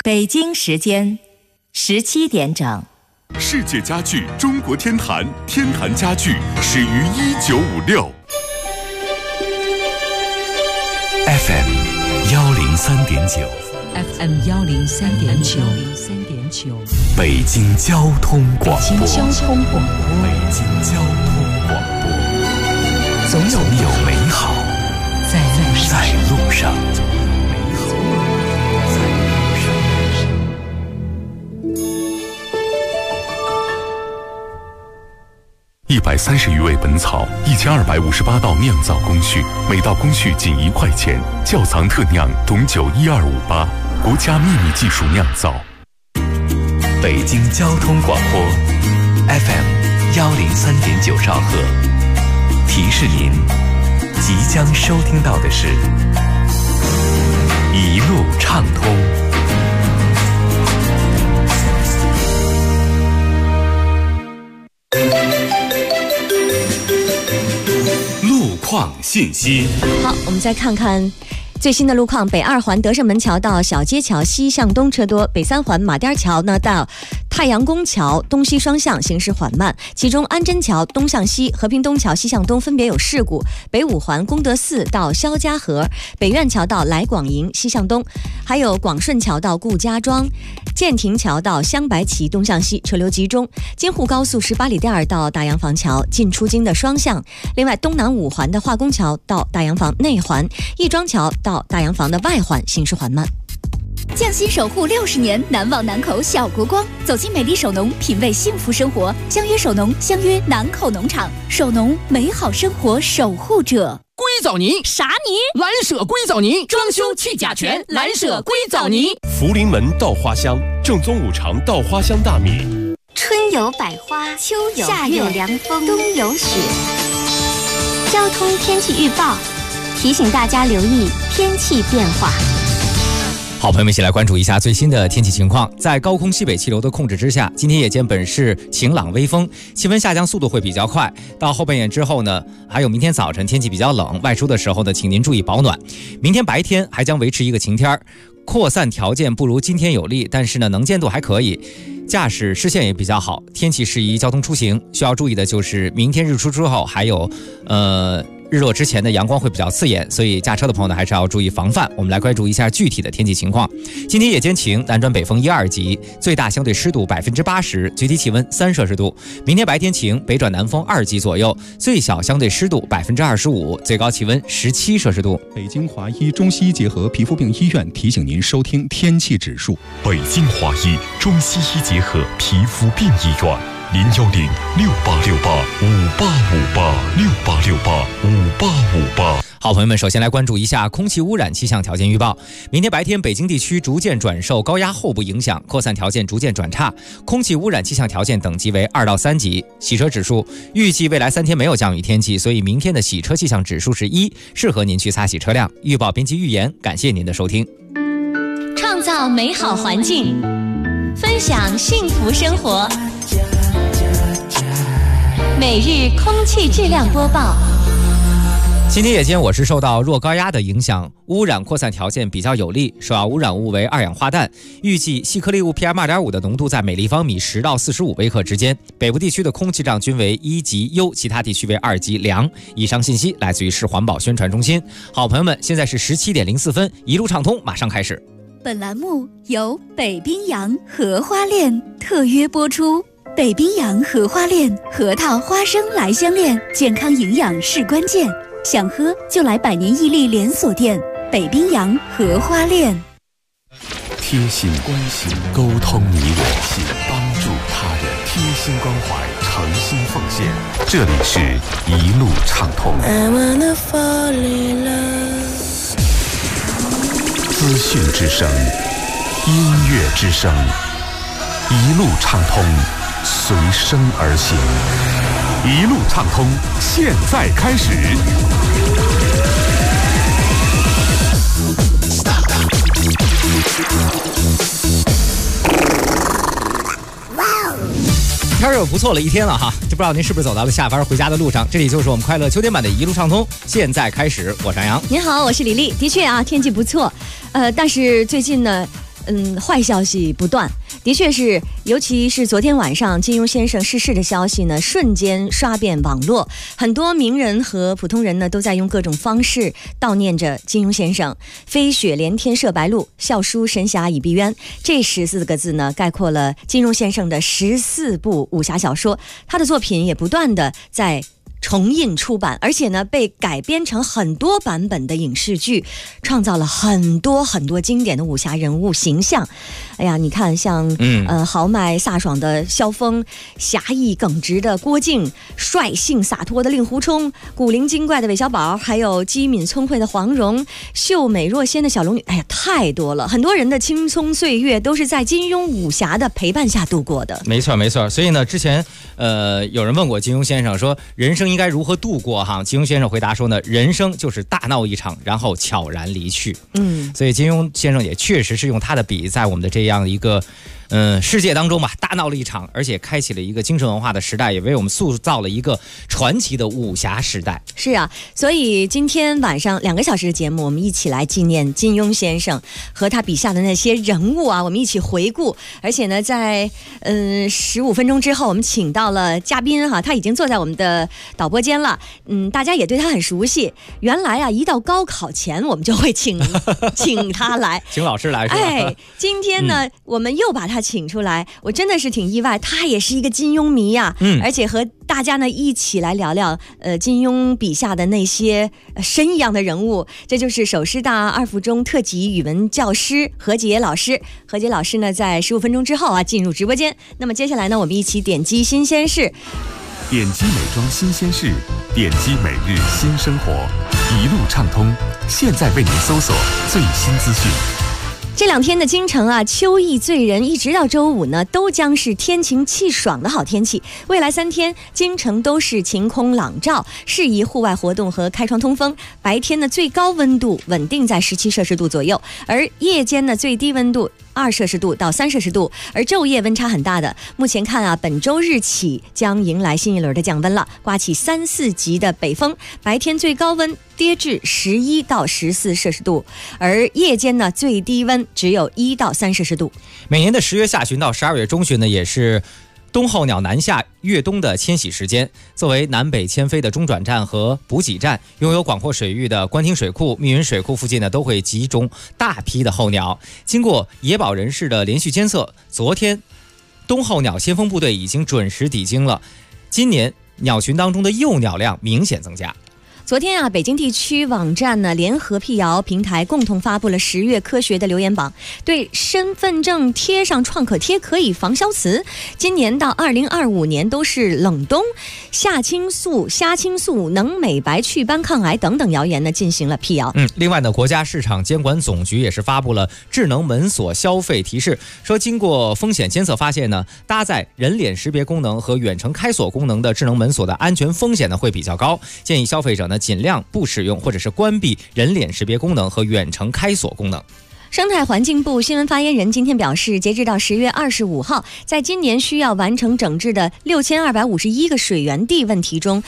北京时间17点整。 世界家具中国天坛，天坛家具始于1956。FM 103.9 FM 103.9， 北京交通广播。 北京交通广播， 北京交通广播，总有美好在路上。130余味本草，1258道酿造工序，每道工序仅1块钱。窖藏特酿董酒12588，国家秘密技术酿造。北京交通广播 FM 103.9兆赫，提示您即将收听到的是一路畅通。路况信息。 好，我们再看看最新的路况。北2环德胜门桥到小街桥西向东车多，北3环马甸桥呢到太阳宫桥东西双向行驶缓慢，其中安贞桥东向西、和平东桥西向东分别有事故。北5环功德寺到肖家河、北苑桥到来广营西向东，还有广顺桥到顾家庄、建亭桥到香白旗东向西车流集中。京沪高速18里店到大洋房桥进出京的双向。另外东南5环的化工桥到大洋房内环、亦庄桥到大洋房的外环行驶缓慢。 匠心守护60年，难忘南口小国光。走进美丽首农，品味幸福生活。相约首农，相约南口农场。首农，美好生活守护者。 硅藻泥啥泥？ 蓝舍硅藻泥，装修去甲醛，蓝舍硅藻泥。 福临门稻花香，正宗5常稻花香大米。 春有百花，秋有夏有凉风，冬有雪。交通天气预报提醒大家留意天气变化。 好，朋友们一起来关注一下最新的天气情况。在高空西北气流的控制之下，今天夜间本市晴朗微风，气温下降速度会比较快。到后半夜之后呢，还有明天早晨天气比较冷，外出的时候呢，请您注意保暖。明天白天还将维持一个晴天，扩散条件不如今天有利，但是呢，能见度还可以，驾驶视线也比较好，天气适宜交通出行。需要注意的就是明天日出之后还有日落之前的阳光会比较刺眼，所以驾车的朋友呢还是要注意防范。我们来关注一下具体的天气情况。今天夜间晴，南转北风1、2级，最大相对湿度80%，最低气温3摄氏度。明天白天晴，北转南风2级左右，最小相对湿度25%，最高气温17摄氏度。 北京华医中西医结合皮肤病医院提醒您收听天气指数。 北京华医中西医结合皮肤病医院。0106868586858 好，朋友们，首先来关注一下空气污染气象条件预报。明天白天，北京地区逐渐转受高压候部影响，扩散条件逐渐转差，空气污染气象条件等级为2到3级。洗车指数预计未来3天没有降雨天气，所以明天的洗车气象指数是1，适合您去擦洗车辆。预报编辑预言，感谢您的收听。 创造美好环境，分享幸福生活。每日空气质量播报。 今天夜间我是受到弱高压的影响，污染扩散条件比较有利，首要污染物为2氧化氮，预计细颗粒物 PM2.5 的浓度在每立方米10到45微克之间。北部地区的空气质量均为1级优，其他地区为2级良。以上信息来自于市环保宣传中心。好，朋友们，现在是17点04分，一路畅通马上开始。 本栏目由北冰洋荷花恋特约播出。北冰洋荷花恋，核桃花生来相恋，健康营养是关键，想喝就来百年屹立连锁店北冰洋荷花恋。 贴心关心，沟通你我，帮助他人，贴心关怀，诚心奉献。这里是一路畅通。资讯之声，音乐之声，一路畅通，随声而行。一路畅通，现在开始。 天儿又不错了一天了哈，就不知道您是不是走到了下班回家的路上。这里就是我们快乐秋天版的一路畅通，现在开始。我是杨洋， 您好，我是李丽。的确啊，天气不错，但是最近呢， 坏消息不断。的确是，尤其是昨天晚上金庸先生逝世的消息呢，瞬间刷遍网络，很多名人和普通人呢都在用各种方式悼念着金庸先生。飞雪连天射白鹿，笑书神侠倚碧鸳，这14个字呢概括了金庸先生的14部武侠小说。他的作品也不断的在重印出版，而且呢被改编成很多版本的影视剧，创造了很多很多经典的武侠人物形象。哎呀，你看像豪迈飒爽的萧峰，侠义耿直的郭靖，率性洒脱的令狐冲，古灵精怪的韦小宝，还有机敏聪慧的黄蓉，秀美若仙的小龙女。哎呀，太多了，很多人的青葱岁月都是在金庸武侠的陪伴下度过的。 没错没错，所以呢之前有人问过金庸先生说人生应该如何度过哈？金庸先生回答说呢，人生就是大闹一场，然后悄然离去。所以金庸先生也确实是用他的笔，在我们的这样一个世界当中吧，大闹了一场，而且开启了一个精神文化的时代，也为我们塑造了一个传奇的武侠时代。 是啊，所以今天晚上2个小时的节目，我们一起来纪念金庸先生和他笔下的那些人物啊，我们一起回顾。而且呢，在15分钟之后，我们请到了嘉宾哈，他已经坐在我们的导播间了。大家也对他很熟悉。原来啊，一到高考前，我们就会请他来， 请老师来是吧？ 哎，今天呢，我们又把他请出来，我真的是挺意外，他也是一个金庸迷呀，而且和大家呢一起来聊聊金庸笔下的那些神一样的人物。这就是首师大2附中特级语文教师何洁老师。何洁老师呢在15分钟之后啊进入直播间。那么接下来呢，我们一起点击新鲜事， 点击美妆新鲜事，点击每日新生活，一路畅通。现在为您搜索最新资讯。 这2天的京城啊，秋意醉人，一直到周5呢，都将是天晴气爽的好天气。未来3天，京城都是晴空朗照，适宜户外活动和开窗通风。白天的最高温度稳定在17摄氏度左右，而夜间呢，最低温度2摄氏度到3摄氏度，而昼夜温差很大的。目前看啊，本周日起将迎来新一轮的降温了，刮起3、4级的北风，白天最高温跌至11到14摄氏度，而夜间呢，最低温只有1到3摄氏度。 每年的10月下旬到12月中旬呢，也是冬候鸟南下越冬的迁徙时间。作为南北迁飞的中转站和补给站，拥有广阔水域的官厅水库、密云水库附近呢，都会集中大批的候鸟。经过野保人士的连续监测，昨天冬候鸟先锋部队已经准时抵京了。今年鸟群当中的幼鸟量明显增加。 昨天啊，北京地区网站呢联合辟谣平台共同发布了10月科学的留言榜，对身份证贴上创可贴可以防消磁。今年到2025年都是冷冬，虾青素能美白祛斑抗癌等等谣言呢进行了辟谣。 另外呢，国家市场监管总局也是发布了智能门锁消费提示，说经过风险监测发现呢，搭载人脸识别功能和远程开锁功能的智能门锁的安全风险呢会比较高，建议消费者呢尽量不使用或者是关闭人脸识别功能和远程开锁功能。 生态环境部新闻发言人今天表示，截至到10月25号，在今年需要完成整治的6251个水源地问题中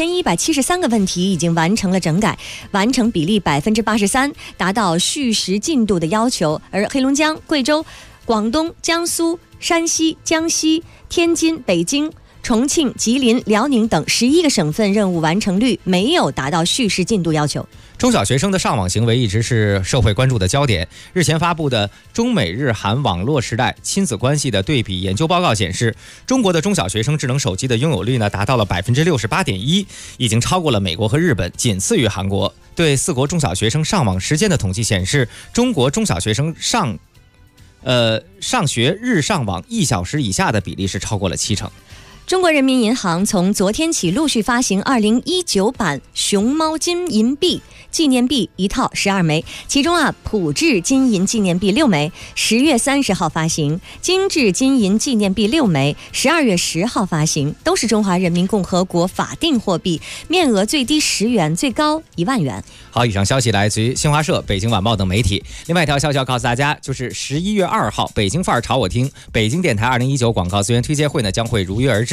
，5173个问题已经完成了整改，完成比例83%，达到续实进度的要求。而黑龙江、贵州、广东、江苏、山西、江西、天津、北京、重庆、吉林、辽宁等11个省份任务完成率没有达到续实进度要求。 中小学生的上网行为一直是社会关注的焦点。日前发布的中美日韩网络时代亲子关系的对比研究报告显示，中国的中小学生智能手机的拥有率呢达到了68.1%，已经超过了美国和日本，仅次于韩国。对4国中小学生上网时间的统计显示，中国中小学生上学日上网1小时以下的比例是超过了70%。 中国人民银行从昨天起陆续发行2019版熊猫金银币纪念币1套12枚，其中啊，普制金银纪念币6枚，10月30号发行；精致金银纪念币6枚，12月10号发行，都是中华人民共和国法定货币，面额最低10元，最高1万元。 好，以上消息来自于新华社、北京晚报等媒体。另外一条消息要告诉大家，就是11月2号，北京范儿朝我听北京电台2019广告资源推介会呢将会如约而至。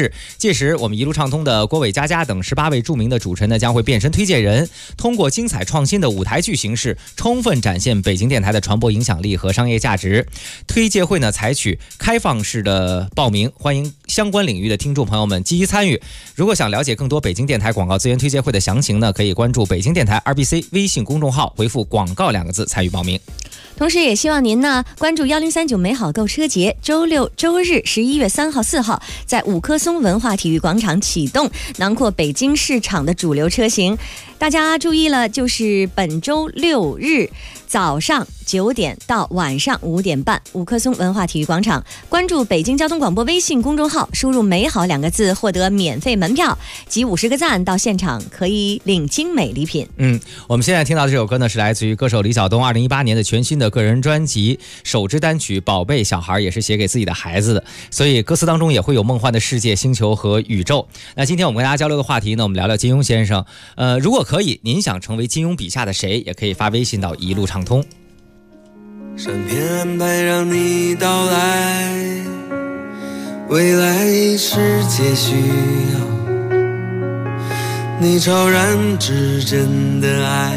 室。届时，我们一路畅通的郭伟、佳佳等18位著名的主持人呢，将会变身推荐人，通过精彩创新的舞台剧形式，充分展现北京电台的传播影响力和商业价值。推介会呢，采取开放式的报名，欢迎相关领域的听众朋友们积极参与。如果想了解更多北京电台广告资源推介会的详情呢，可以关注北京电台 RBC 微信公众号，回复广告2个字参与报名。 同时也希望您呢关注1039美好购车节，周六周日11月3号4号在五棵松文化体育广场启动，囊括北京市场的主流车型。大家注意了，就是本周六日早上9点到晚上5点半，五棵松文化体育广场。关注北京交通广播微信公众号，输入美好2个字获得免费门票，集50个赞到现场可以领精美礼品。 我们现在听到的这首歌呢，是来自于歌手李晓东2018年的全新的个人专辑首支单曲《宝贝小孩》，也是写给自己的孩子的，所以歌词当中也会有梦幻的世界、星球和宇宙。那今天我们跟大家交流的话题呢，我们聊聊金庸先生。如果可以，您想成为金庸笔下的谁，也可以发微信到一路畅通。 上天安排让你到来，未来世界需要你超然至真的爱，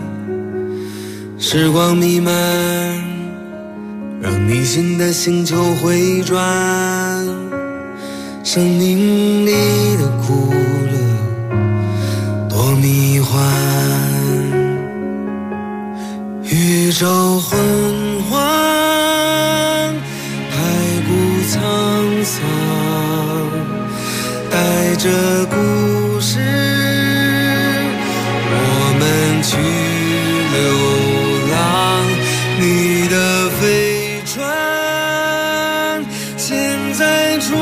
时光弥漫，让你新的星球回转，生命里的苦乐多迷幻，宇宙昏黄，太古沧桑，带着故事我们去流浪，你的飞船现在出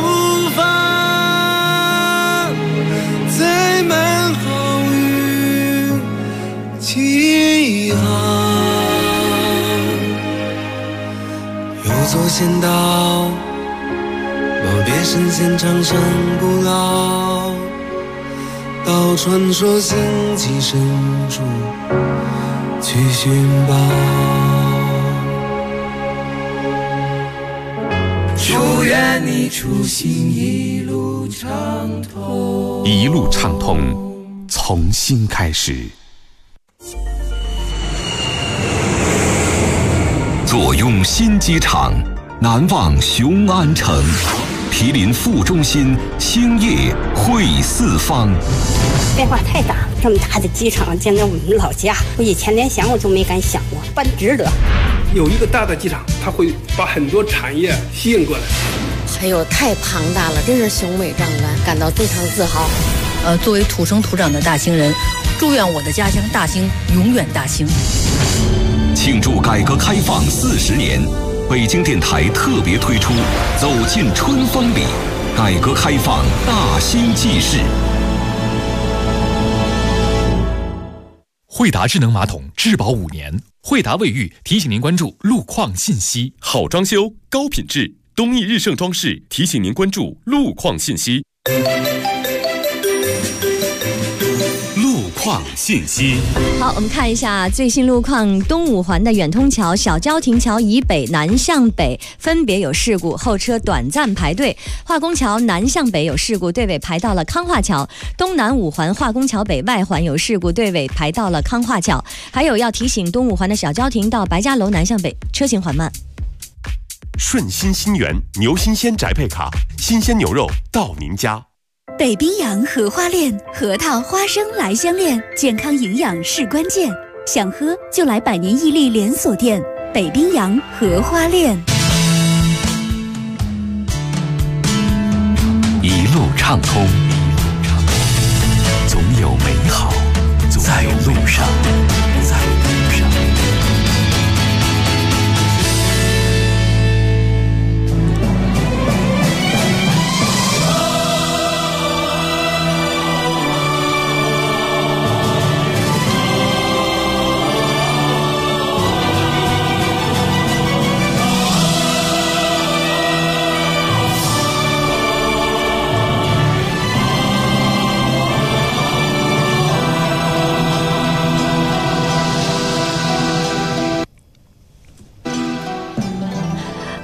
发，载满好运起航，有座仙岛，耄耋神仙长生不老，到传说星际深处去寻宝。祝愿你出行一路畅通， 一路畅通，从新开始。坐拥新机场，难忘雄安城，毗邻副中心，兴业汇四方。 变化太大，这么大的机场建在我们老家，我以前连想我都没敢想过，办值得。 有一个大的机场，它会把很多产业吸引过来。 还有太庞大了，真是雄伟壮观，感到非常自豪。 作为土生土长的大兴人，祝愿我的家乡大兴永远大兴。 庆祝改革开放40年，北京电台特别推出《走进春风里》，改革开放大兴纪事。 惠达智能马桶质保5年，惠达卫浴提醒您关注路况信息。 好装修，高品质，东义日盛装饰提醒您关注路况信息。路况信息。 好，我们看一下最新路况。东五环的远通桥、小郊亭桥以北南向北分别有事故，后车短暂排队。化工桥南向北有事故，队尾排到了康化桥。东南五环化工桥北外环有事故，队尾排到了康化桥。还有要提醒东五环的小郊亭到白家楼南向北车行缓慢。 顺心新源牛新鲜宅配卡，新鲜牛肉到您家。 北冰洋荷花恋，核桃花生来相恋，健康营养是关键。想喝就来百年屹立连锁店北冰洋荷花恋。 一路畅通，总有美好在路上。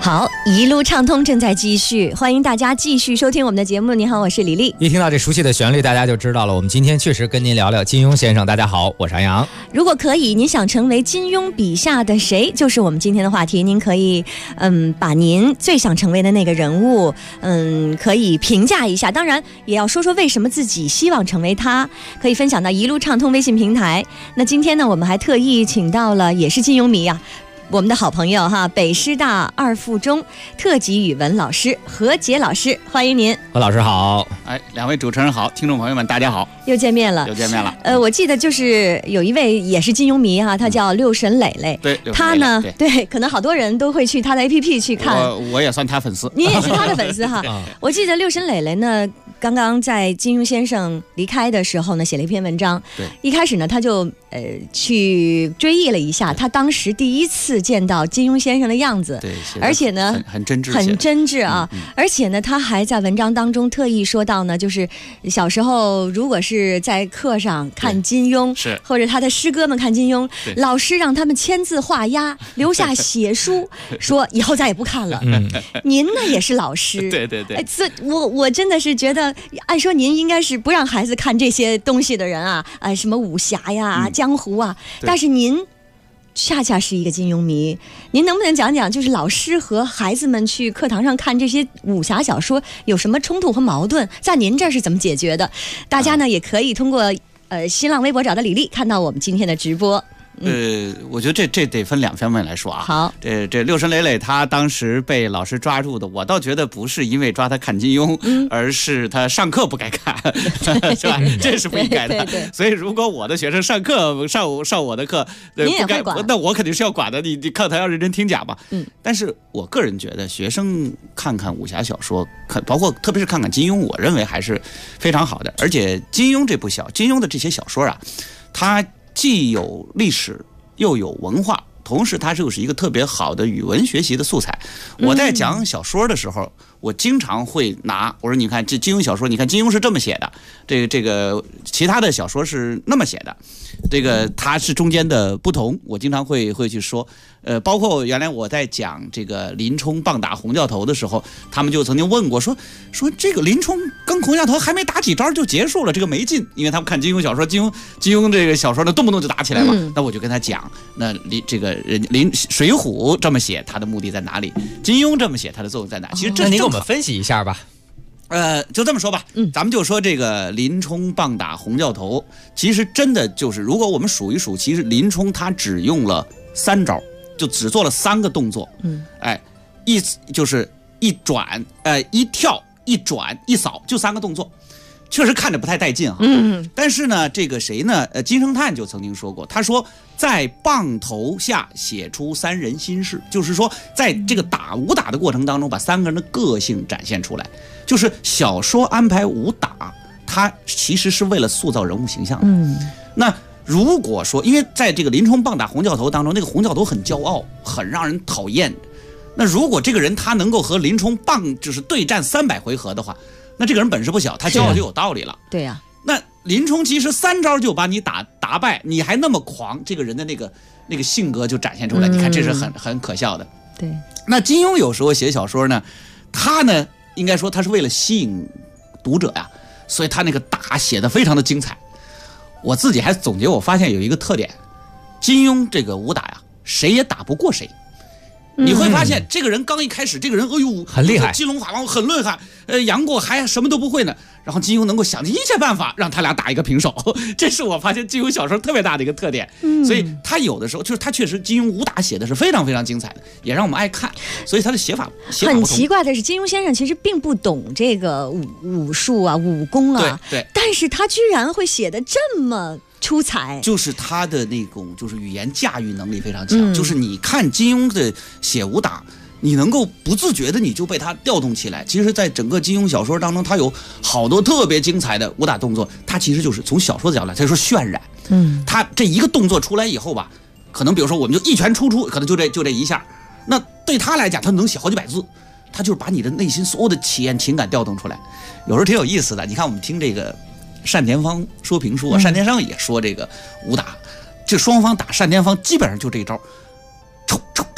好，一路畅通正在继续，欢迎大家继续收听我们的节目。你好，我是李丽。 一听到这熟悉的旋律，大家就知道了。我们今天确实跟您聊聊金庸先生。大家好，我是安阳。 如果可以，您想成为金庸笔下的谁，就是我们今天的话题。您可以把您最想成为的那个人物可以评价一下，当然也要说说为什么自己希望成为他，可以分享到一路畅通微信平台。那今天呢，我们还特意请到了也是金庸迷啊，我们的好朋友哈，北师大二附中特级语文老师何洁老师，欢迎您。 何老师好。 哎，两位主持人好，听众朋友们大家好， 又见面了。我记得就是有一位也是金庸迷哈，他叫六神磊磊。 对， 他呢，对，可能好多人都会去他的 APP 去看。 我也算他粉丝。 你也是他的粉丝哈。我记得六神磊磊呢，刚刚在金庸先生离开的时候呢，写了一篇文章。 对， 一开始呢，他就去追忆了一下他当时第一次见到金庸先生的样子。 对， 而且呢， 很真挚， 很真挚啊。而且呢，他还在文章当中特意说到呢，就是小时候如果是在课上看金庸， 是或者他的师哥们看金庸，老师让他们签字画押，留下血书，说以后再也不看了。您呢也是老师， 对对对。 我真的是觉得，按说您应该是不让孩子看这些东西的人啊，什么武侠呀、江湖啊，但是您恰恰是一个金庸迷，您能不能讲讲，就是老师和孩子们去课堂上看这些武侠小说有什么冲突和矛盾，在您这儿是怎么解决的？大家呢也可以通过新浪微博找到李丽，看到我们今天的直播。 我觉得这得分两方面来说啊。 好， 这六神磊磊他当时被老师抓住的，我倒觉得不是因为抓他看金庸，而是他上课不该看，是吧？这是不应该的。 对。 所以如果我的学生上课上我的课， 你也会管， 那我肯定是要管的。你课堂要认真听讲嘛。但是我个人觉得，学生看看武侠小说，包括特别是看看金庸，我认为还是非常好的。而且金庸的这些小说啊，它既有历史又有文化，同时它就是一个特别好的语文学习的素材。我在讲小说的时候，我经常会我说你看这金庸小说，你看金庸是这么写的，这个其他的小说是那么写的，这个它是中间的不同，我经常会去说。包括原来我在讲这个林冲棒打洪教头的时候，他们就曾经问过说这个林冲跟洪教头还没打几招就结束了，这个没劲，因为他们看金庸小说，金庸这个小说呢动不动就打起来嘛。那我就跟他讲，那水浒这么写，他的目的在哪里？金庸这么写，他的作用在哪？其实那你给我们分析一下吧。 就这么说吧，咱们就说这个林冲棒打洪教头，其实真的就是如果我们数一数，其实林冲他只用了3招。就只做了3个动作，就是一转，一跳，一转，一扫，就3个动作，确实看着不太带劲哈。但是呢，这个谁呢？金圣叹就曾经说过，他说在棒头下写出3人心事，就是说在这个武打的过程当中，把3个人的个性展现出来。就是小说安排武打，它其实是为了塑造人物形象的。那如果说，因为在这个林冲棒打洪教头当中，那个洪教头很骄傲，很让人讨厌。那如果这个人他能够和林冲就是对战300回合的话，那这个人本事不小，他骄傲就有道理了。 对呀。 那林冲其实3招就把你打败，你还那么狂，这个人的那个性格就展现出来。你看，这是很可笑的。 对。 那金庸有时候写小说呢，他呢应该说他是为了吸引读者呀，所以他那个打写的非常的精彩。我自己还总结，我发现有一个特点，金庸这个武打呀，谁也打不过谁。你会发现这个人刚一开始，这个人哎呦很厉害， 金龙法王很厉害，杨过还什么都不会呢。然后金庸能够想尽一切办法让他俩打一个平手，这是我发现金庸小说特别大的一个特点。所以他有的时候就是他确实金庸武打写的是非常非常精彩的，也让我们爱看。所以他的写法很奇怪的是，金庸先生其实并不懂这个武术啊、武功啊， 对， 但是他居然会写得这么出彩， 就是他的那种就是语言驾驭能力非常强。就是你看金庸的写武打，你能够不自觉的你就被他调动起来。其实在整个金庸小说当中，他有好多特别精彩的武打动作，他其实就是从小说的角度来，他说渲染。他这一个动作出来以后吧，可能比如说我们就一拳出，可能就这一下，那对他来讲他能写好几百字，他就是把你的内心所有的体验情感调动出来。有时候挺有意思的，你看我们听这个单田芳说评书啊，单田芳也说这个武打，这双方打单田芳基本上就这一招，抽，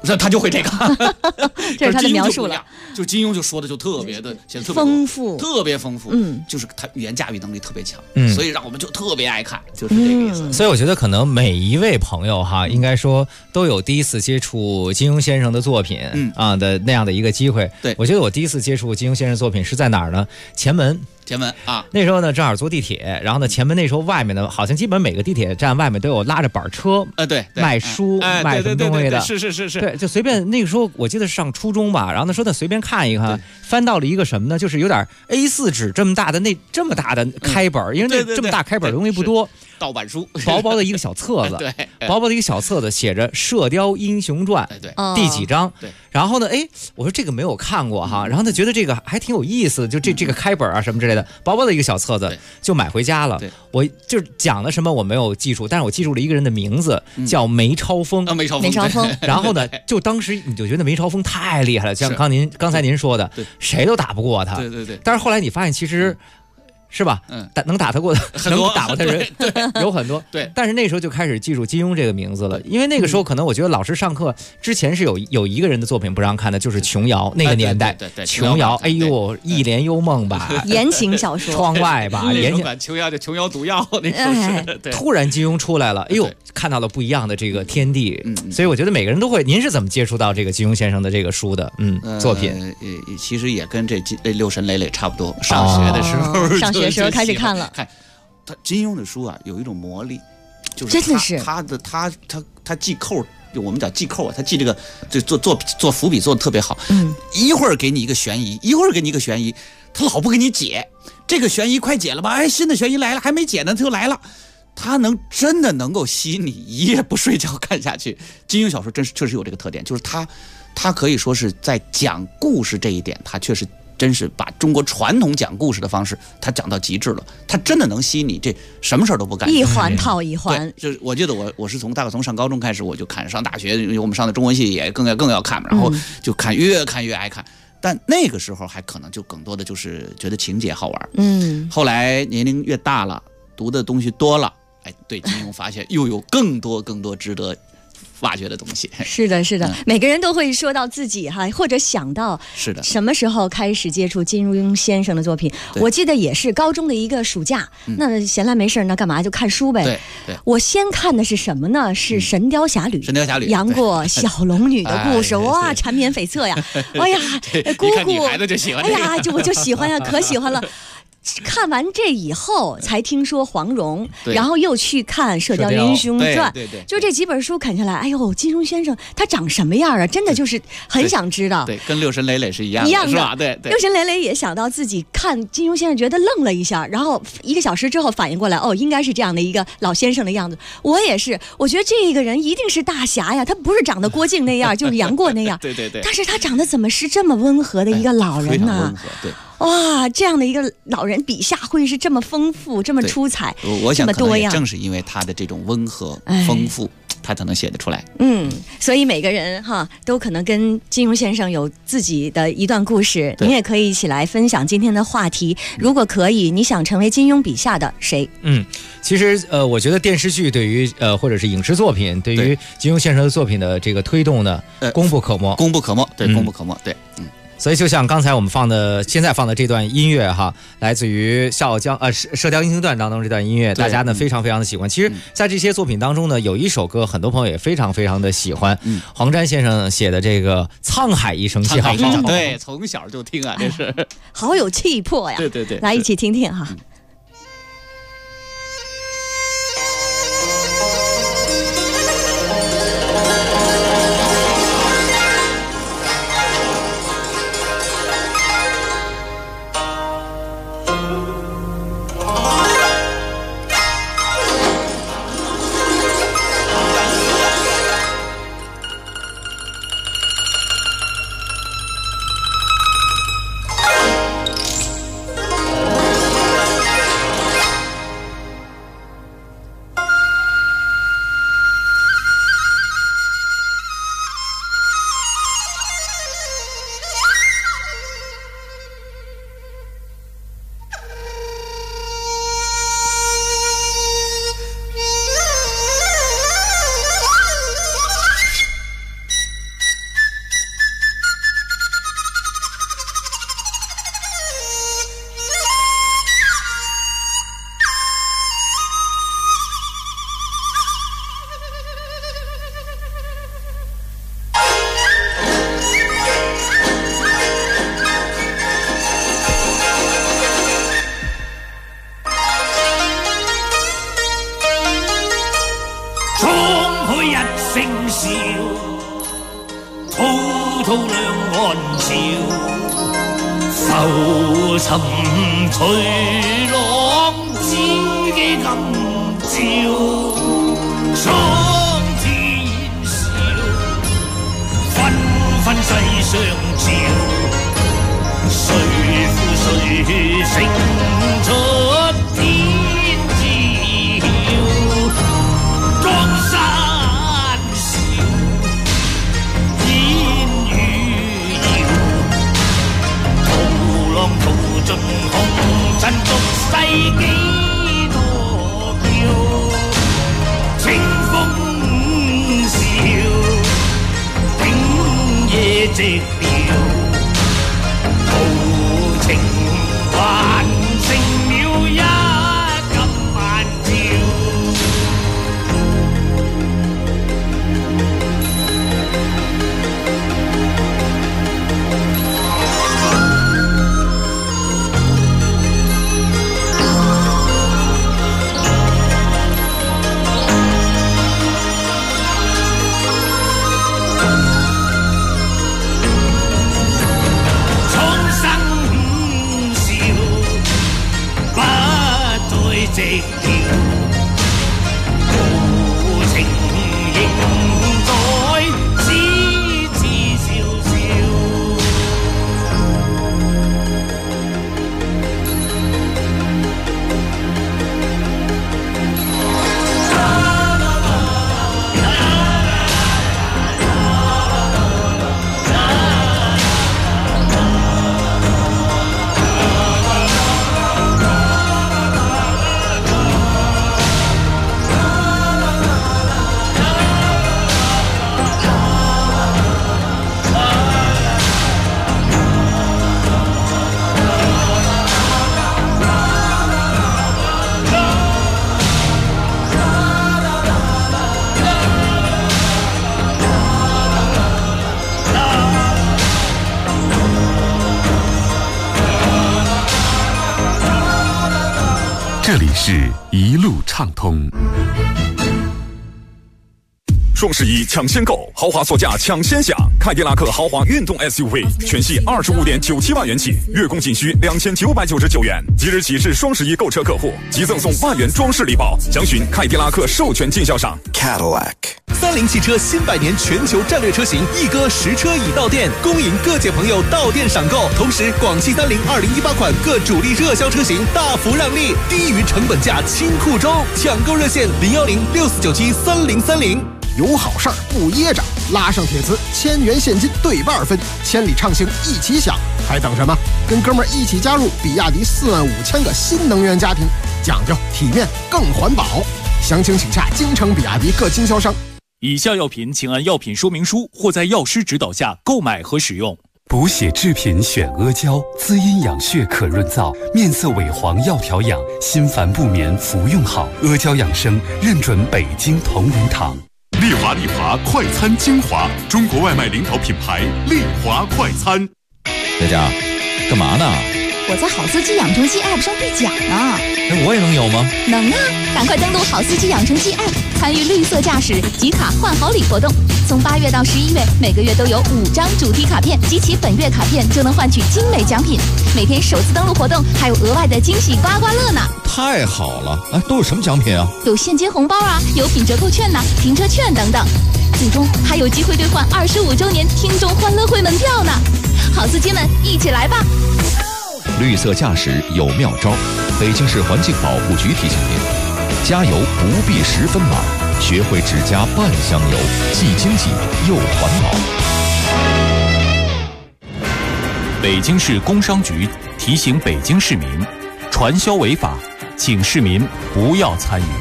他就会这个， 这是他的描述了。 就金庸就说的就特别的显得特别丰富， 特别丰富，就是他语言驾驭能力特别强，所以让我们就特别爱看，就是这个意思。 所以我觉得可能每一位朋友哈，应该说都有第一次接触金庸先生的作品的那样的一个机会。 对， 我觉得我第一次接触金庸先生作品是在哪儿呢？前门啊， 那时候呢正好坐地铁，然后呢前门那时候外面呢，好像基本每个地铁站外面都有拉着板车， 对， 卖书卖什么东西的， 是， 对，就随便那个时候我记得上初中吧，然后呢说的随便看一看，翻到了一个什么呢？就是有点 A4 纸这么大的开本，因为那这么大开本的东西不多。 盗版书， 薄薄的一个小册子， 对， 薄薄的一个小册子，写着《射雕英雄传》第几章。 对， 然后呢，我说这个没有看过哈，然后呢觉得这个还挺有意思，就这个开本啊什么之类的，薄薄的一个小册子，就买回家了。我就是讲了什么我没有记住，但是我记住了一个人的名字，叫梅超风。 梅超风。 然后呢，就当时你就觉得梅超风太厉害了，像刚才您说的，谁都打不过他。 对。 但是后来你发现其实。是吧？能打他过的，能打过他人有很多。 对， 但是那时候就开始记住金庸这个名字了，因为那个时候可能我觉得老师上课之前是有一个人的作品不让看的，就是琼瑶那个年代。 对， 琼瑶，哎呦，一帘幽梦吧， 言情小说， 窗外吧，言情。 琼瑶就琼瑶毒药那时候突然金庸出来了，哎呦，看到了不一样的这个天地。所以我觉得每个人都会。您是怎么接触到这个金庸先生的这个书的？作品其实也跟这六神磊磊差不多，上学的时候。 学时候开始看了， 看他金庸的书啊，有一种魔力，就是真的是他记扣，我们讲记扣啊，他记这个做伏笔做的特别好。一会儿给你一个悬疑，一会儿给你一个悬疑，他老不给你解，这个悬疑快解了吧？新的悬疑来了，还没解呢，他就来了。他真的能够吸引你一夜不睡觉看下去。金庸小说确实有这个特点，就是他可以说是在讲故事这一点，他确实。真是把中国传统讲故事的方式，他讲到极致了。他真的能吸引你，这什么事儿都不干， 一环套一环。 就是我记得我是大概从上高中开始我就看，上大学我们上的中文系也更要看，然后就看越看越爱看。但那个时候还可能就更多的就是觉得情节好玩。后来年龄越大了，读的东西多了，对金庸发现又有更多值得。挖掘的东西。 是的，每个人都会说到自己哈，或者想到是的什么时候开始接触金庸先生的作品。我记得也是高中的一个暑假，那闲来没事那干嘛就看书呗。 对， 我先看的是什么呢？是《神雕侠侣》。杨过小龙女的故事，哇，缠绵悱恻呀！哎呀，姑姑， 女孩子就喜欢。 哎呀，我就喜欢呀，可喜欢了。看完这以后才听说黄蓉，然后又去看《射雕英雄传》，就这几本书啃下来，哎呦，金庸先生他长什么样啊？真的就是很想知道。 对，跟六神磊磊是一样的，是吧？对， 六神磊磊也想到自己看金庸先生，觉得愣了一下，然后1个小时之后反应过来，哦，应该是这样的一个老先生的样子。我也是，我觉得这个人一定是大侠呀，他不是长得郭靖那样，就是杨过那样。 对。 但是他长得怎么是这么温和的一个老人呢？ 非常温和，对。 哇，这样的一个老人笔下会是这么丰富、这么出彩、 我想这么多样。 正是因为他的这种温和、丰富，他才能写得出来。 所以每个人哈都可能跟金庸先生有自己的一段故事。您也可以一起来分享今天的话题。如果可以，你想成为金庸笔下的谁？ 其实我觉得电视剧对于或者是影视作品对于金庸先生的作品的这个推动呢，功不可没。 功不可没，对，功不可没，对， 所以就像刚才我们现在放的这段音乐哈，来自于《射雕英雄传》当中这段音乐，大家呢非常非常的喜欢。其实在这些作品当中呢，有一首歌很多朋友也非常非常的喜欢，黄沾先生写的这个沧海一声笑。 对，从小就听啊，这是好有气魄呀。 对， 来一起听听哈。 滔兩岸潮，浮沉隨浪，知己今朝蒼天笑，紛紛世上潮，誰負誰勝出天知曉，江山笑，煙雨遙，濤浪淘盡紅塵俗世幾多嬌，清風笑，鼎野寂寥，無情還成了一今晚照。寂寥，無情仍在，痴痴笑笑。 这里是一路畅通。 双11抢先购，豪华座驾抢先享。凯迪拉克豪华运动 SUV 全系25.97万元起，月供仅需2999元。即日起至双11购车客户即赠送万元装饰礼包，详询凯迪拉克授权经销商 Cadillac。 30汽车新100年全球战略车型一哥实车已到店，恭迎各界朋友到店赏购。同时，广汽30 2018款各主力热销车型大幅让利，低于成本价清库中，抢购热线010-6497-3030。 有好事儿不噎着，拉上铁磁，1000元现金对半分，千里畅行一起享，还等什么？跟哥们儿一起加入比亚迪45000个新能源家庭，讲究体面更环保。详情请洽京城比亚迪各经销商。 以下药品请按药品说明书或在药师指导下购买和使用。 补血制品选阿胶，滋阴养血可润燥，面色萎黄要调养，心烦不眠服用好。阿胶养生认准北京同仁堂。 丽华快餐精华，中国外卖领导品牌丽华快餐。 佳佳，干嘛呢？ 我在好司机养成记 App 上兑奖呢。 那我也能有吗？ 能啊！赶快登录好司机养成记 App， 参与绿色驾驶集卡换好礼活动。从8月到11月，每个月都有5张主题卡片，集齐本月卡片就能换取精美奖品。每天首次登录活动还有额外的惊喜刮刮乐呢！ 太好了！哎，都有什么奖品啊？ 有现金红包啊，有品折扣券呐、停车券等等。最终还有机会兑换25周年听众欢乐会门票呢！好司机们，一起来吧！ 绿色驾驶有妙招，北京市环境保护局提醒您：加油不必10分满，学会只加半箱油，既经济又环保。 北京市工商局提醒北京市民，传销违法，请市民不要参与。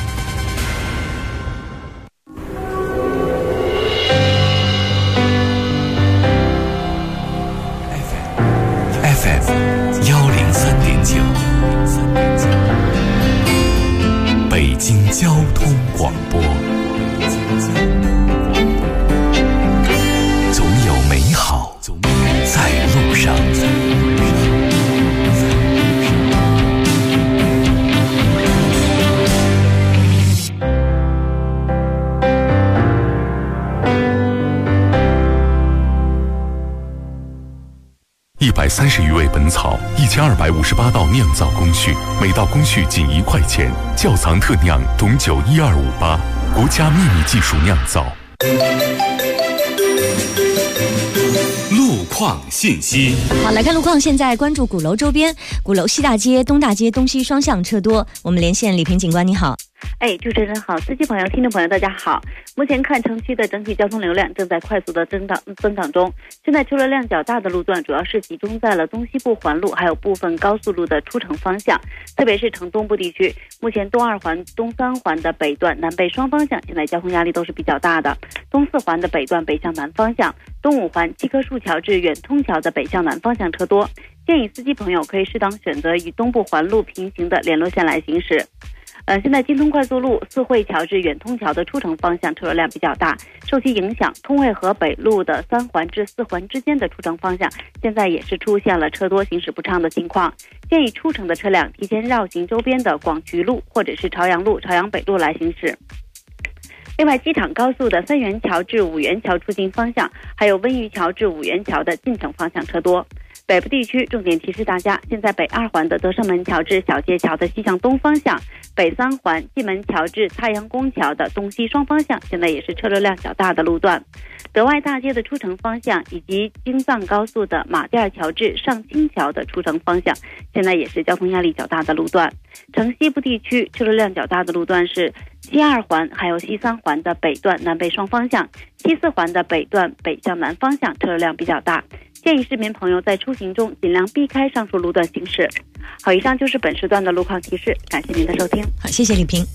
FM103.9，北京交通广播。总有美好在路上。 130余味本草，1258道酿造工序，每道工序仅1块钱，窖藏特酿董酒12588，国家秘密技术酿造。 路况信息。 好，来看路况。现在关注鼓楼周边，鼓楼西大街、东大街东西双向车多。我们连线李平警官，你好。 主持人好，司机朋友、听众朋友，大家好。目前看城区的整体交通流量正在快速的增长中。现在车流量较大的路段主要是集中在了东西部环路，还有部分高速路的出城方向，特别是城东部地区。目前东2环、东3环的北段南北双方向现在交通压力都是比较大的。东4环的北段北向南方向，东5环七棵树桥至远通桥的北向南方向车多，建议司机朋友可以适当选择与东部环路平行的联络线来行驶。现在京通快速路四惠桥至远通桥的出城方向车流量比较大，受其影响，通惠河北路的3环至4环之间的出城方向现在也是出现了车多行驶不畅的情况，建议出城的车辆提前绕行周边的广渠路或者是朝阳路、朝阳北路来行驶。另外，机场高速的3元桥至5元桥出境方向，还有温榆桥至5元桥的进城方向车多。北部地区重点提示大家，现在北2环的德胜门桥至小街桥的西向东方向，北3环蓟门桥至太阳宫桥的东西双方向现在也是车流量较大的路段。德外大街的出城方向以及京藏高速的马甸桥至上清桥的出城方向现在也是交通压力较大的路段。城西部地区车流量较大的路段是西2环还有西3环的北段南北双方向，西4环的北段北向南方向车流量比较大，建议市民朋友在出行中尽量避开上述路段行驶。好，以上就是本时段的路况提示，感谢您的收听。 好，谢谢李平。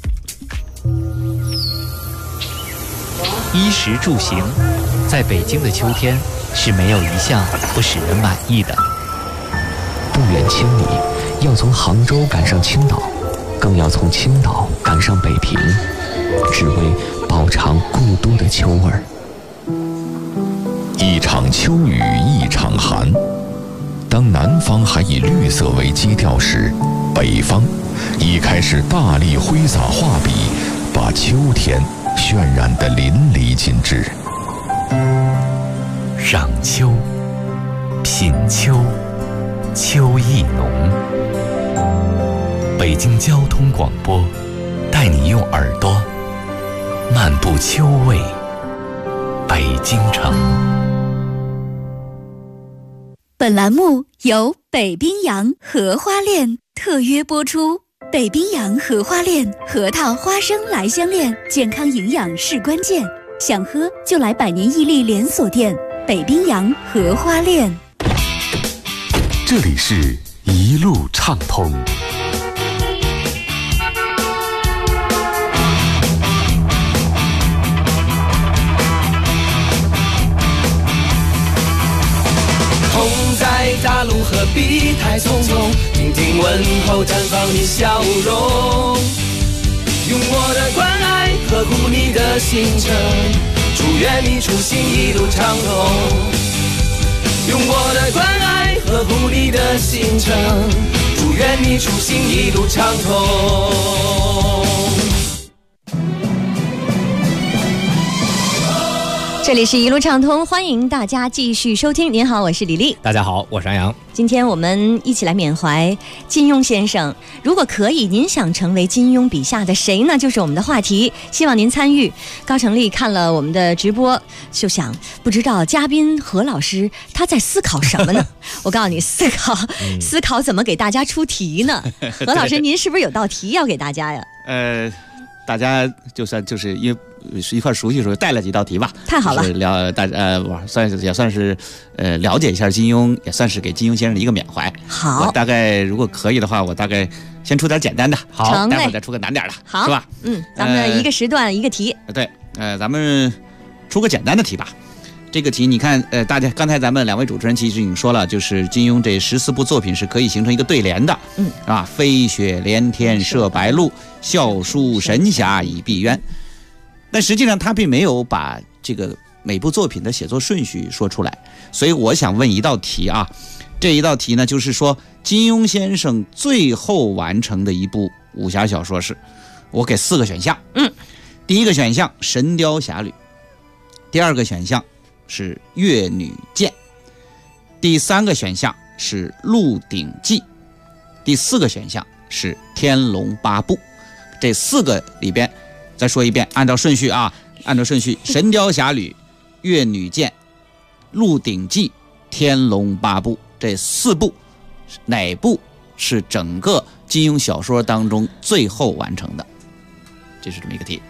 衣食住行，在北京的秋天是没有一项不使人满意的。 不远千里，要从杭州赶上青岛，更要从青岛赶上北平，只为饱尝故都的秋味儿。 一场秋雨一场寒，当南方还以绿色为基调时，北方已开始大力挥洒画笔，把秋天渲染得淋漓尽致。 赏秋，品秋，秋意浓。北京交通广播带你用耳朵漫步秋味北京城。 本栏目由北冰洋荷花恋特约播出。北冰洋荷花恋核桃花生来香恋，健康营养是关键，想喝就来百年屹立连锁店北冰洋荷花恋。 这里是一路畅通。 风在大路何必太匆匆，听听问候绽放你笑容，用我的关爱呵护你的行程，祝愿你出行一路畅通，用我的关爱呵护你的行程，祝愿你出行一路畅通。 这里是一路畅通，欢迎大家继续收听。您好，我是李丽。 大家好，我是安阳。 今天我们一起来缅怀金庸先生。如果可以，您想成为金庸笔下的谁呢？就是我们的话题，希望您参与。高成立看了我们的直播，就想不知道嘉宾何老师他在思考什么呢？我告诉你，思考怎么给大家出题呢？何老师，您是不是有道题要给大家呀？ 大家就是因为是一块熟悉的时候带了几道题吧。 太好了， 也算是了解一下金庸，也算是给金庸先生的一个缅怀。 好， 我大概如果可以的话，我大概先出点简单的， 好， 待会儿再出个难点的， 好， 是吧？ 咱们一个时段一个题。 对，咱们出个简单的题吧。这个题你看，大家刚才咱们两位主持人其实已经说了，就是金庸这14部作品是可以形成一个对联的，飞雪连天射白鹿，笑书神侠倚碧鸳。但实际上他并没有把这个每部作品的写作顺序说出来，所以我想问一道题啊，这一道题呢，就是说金庸先生最后完成的一部武侠小说是，我给4个选项，第一个选项《神雕侠侣》，第二个选项是《越女剑》，第3个选项是《鹿鼎记》，第4个选项是《天龙八部》。这4个里边，再说一遍，按照顺序啊，《神雕侠侣》、《越女剑》、《鹿鼎记》、《天龙八部》这4部，哪部是整个金庸小说当中最后完成的？这是这么一个题。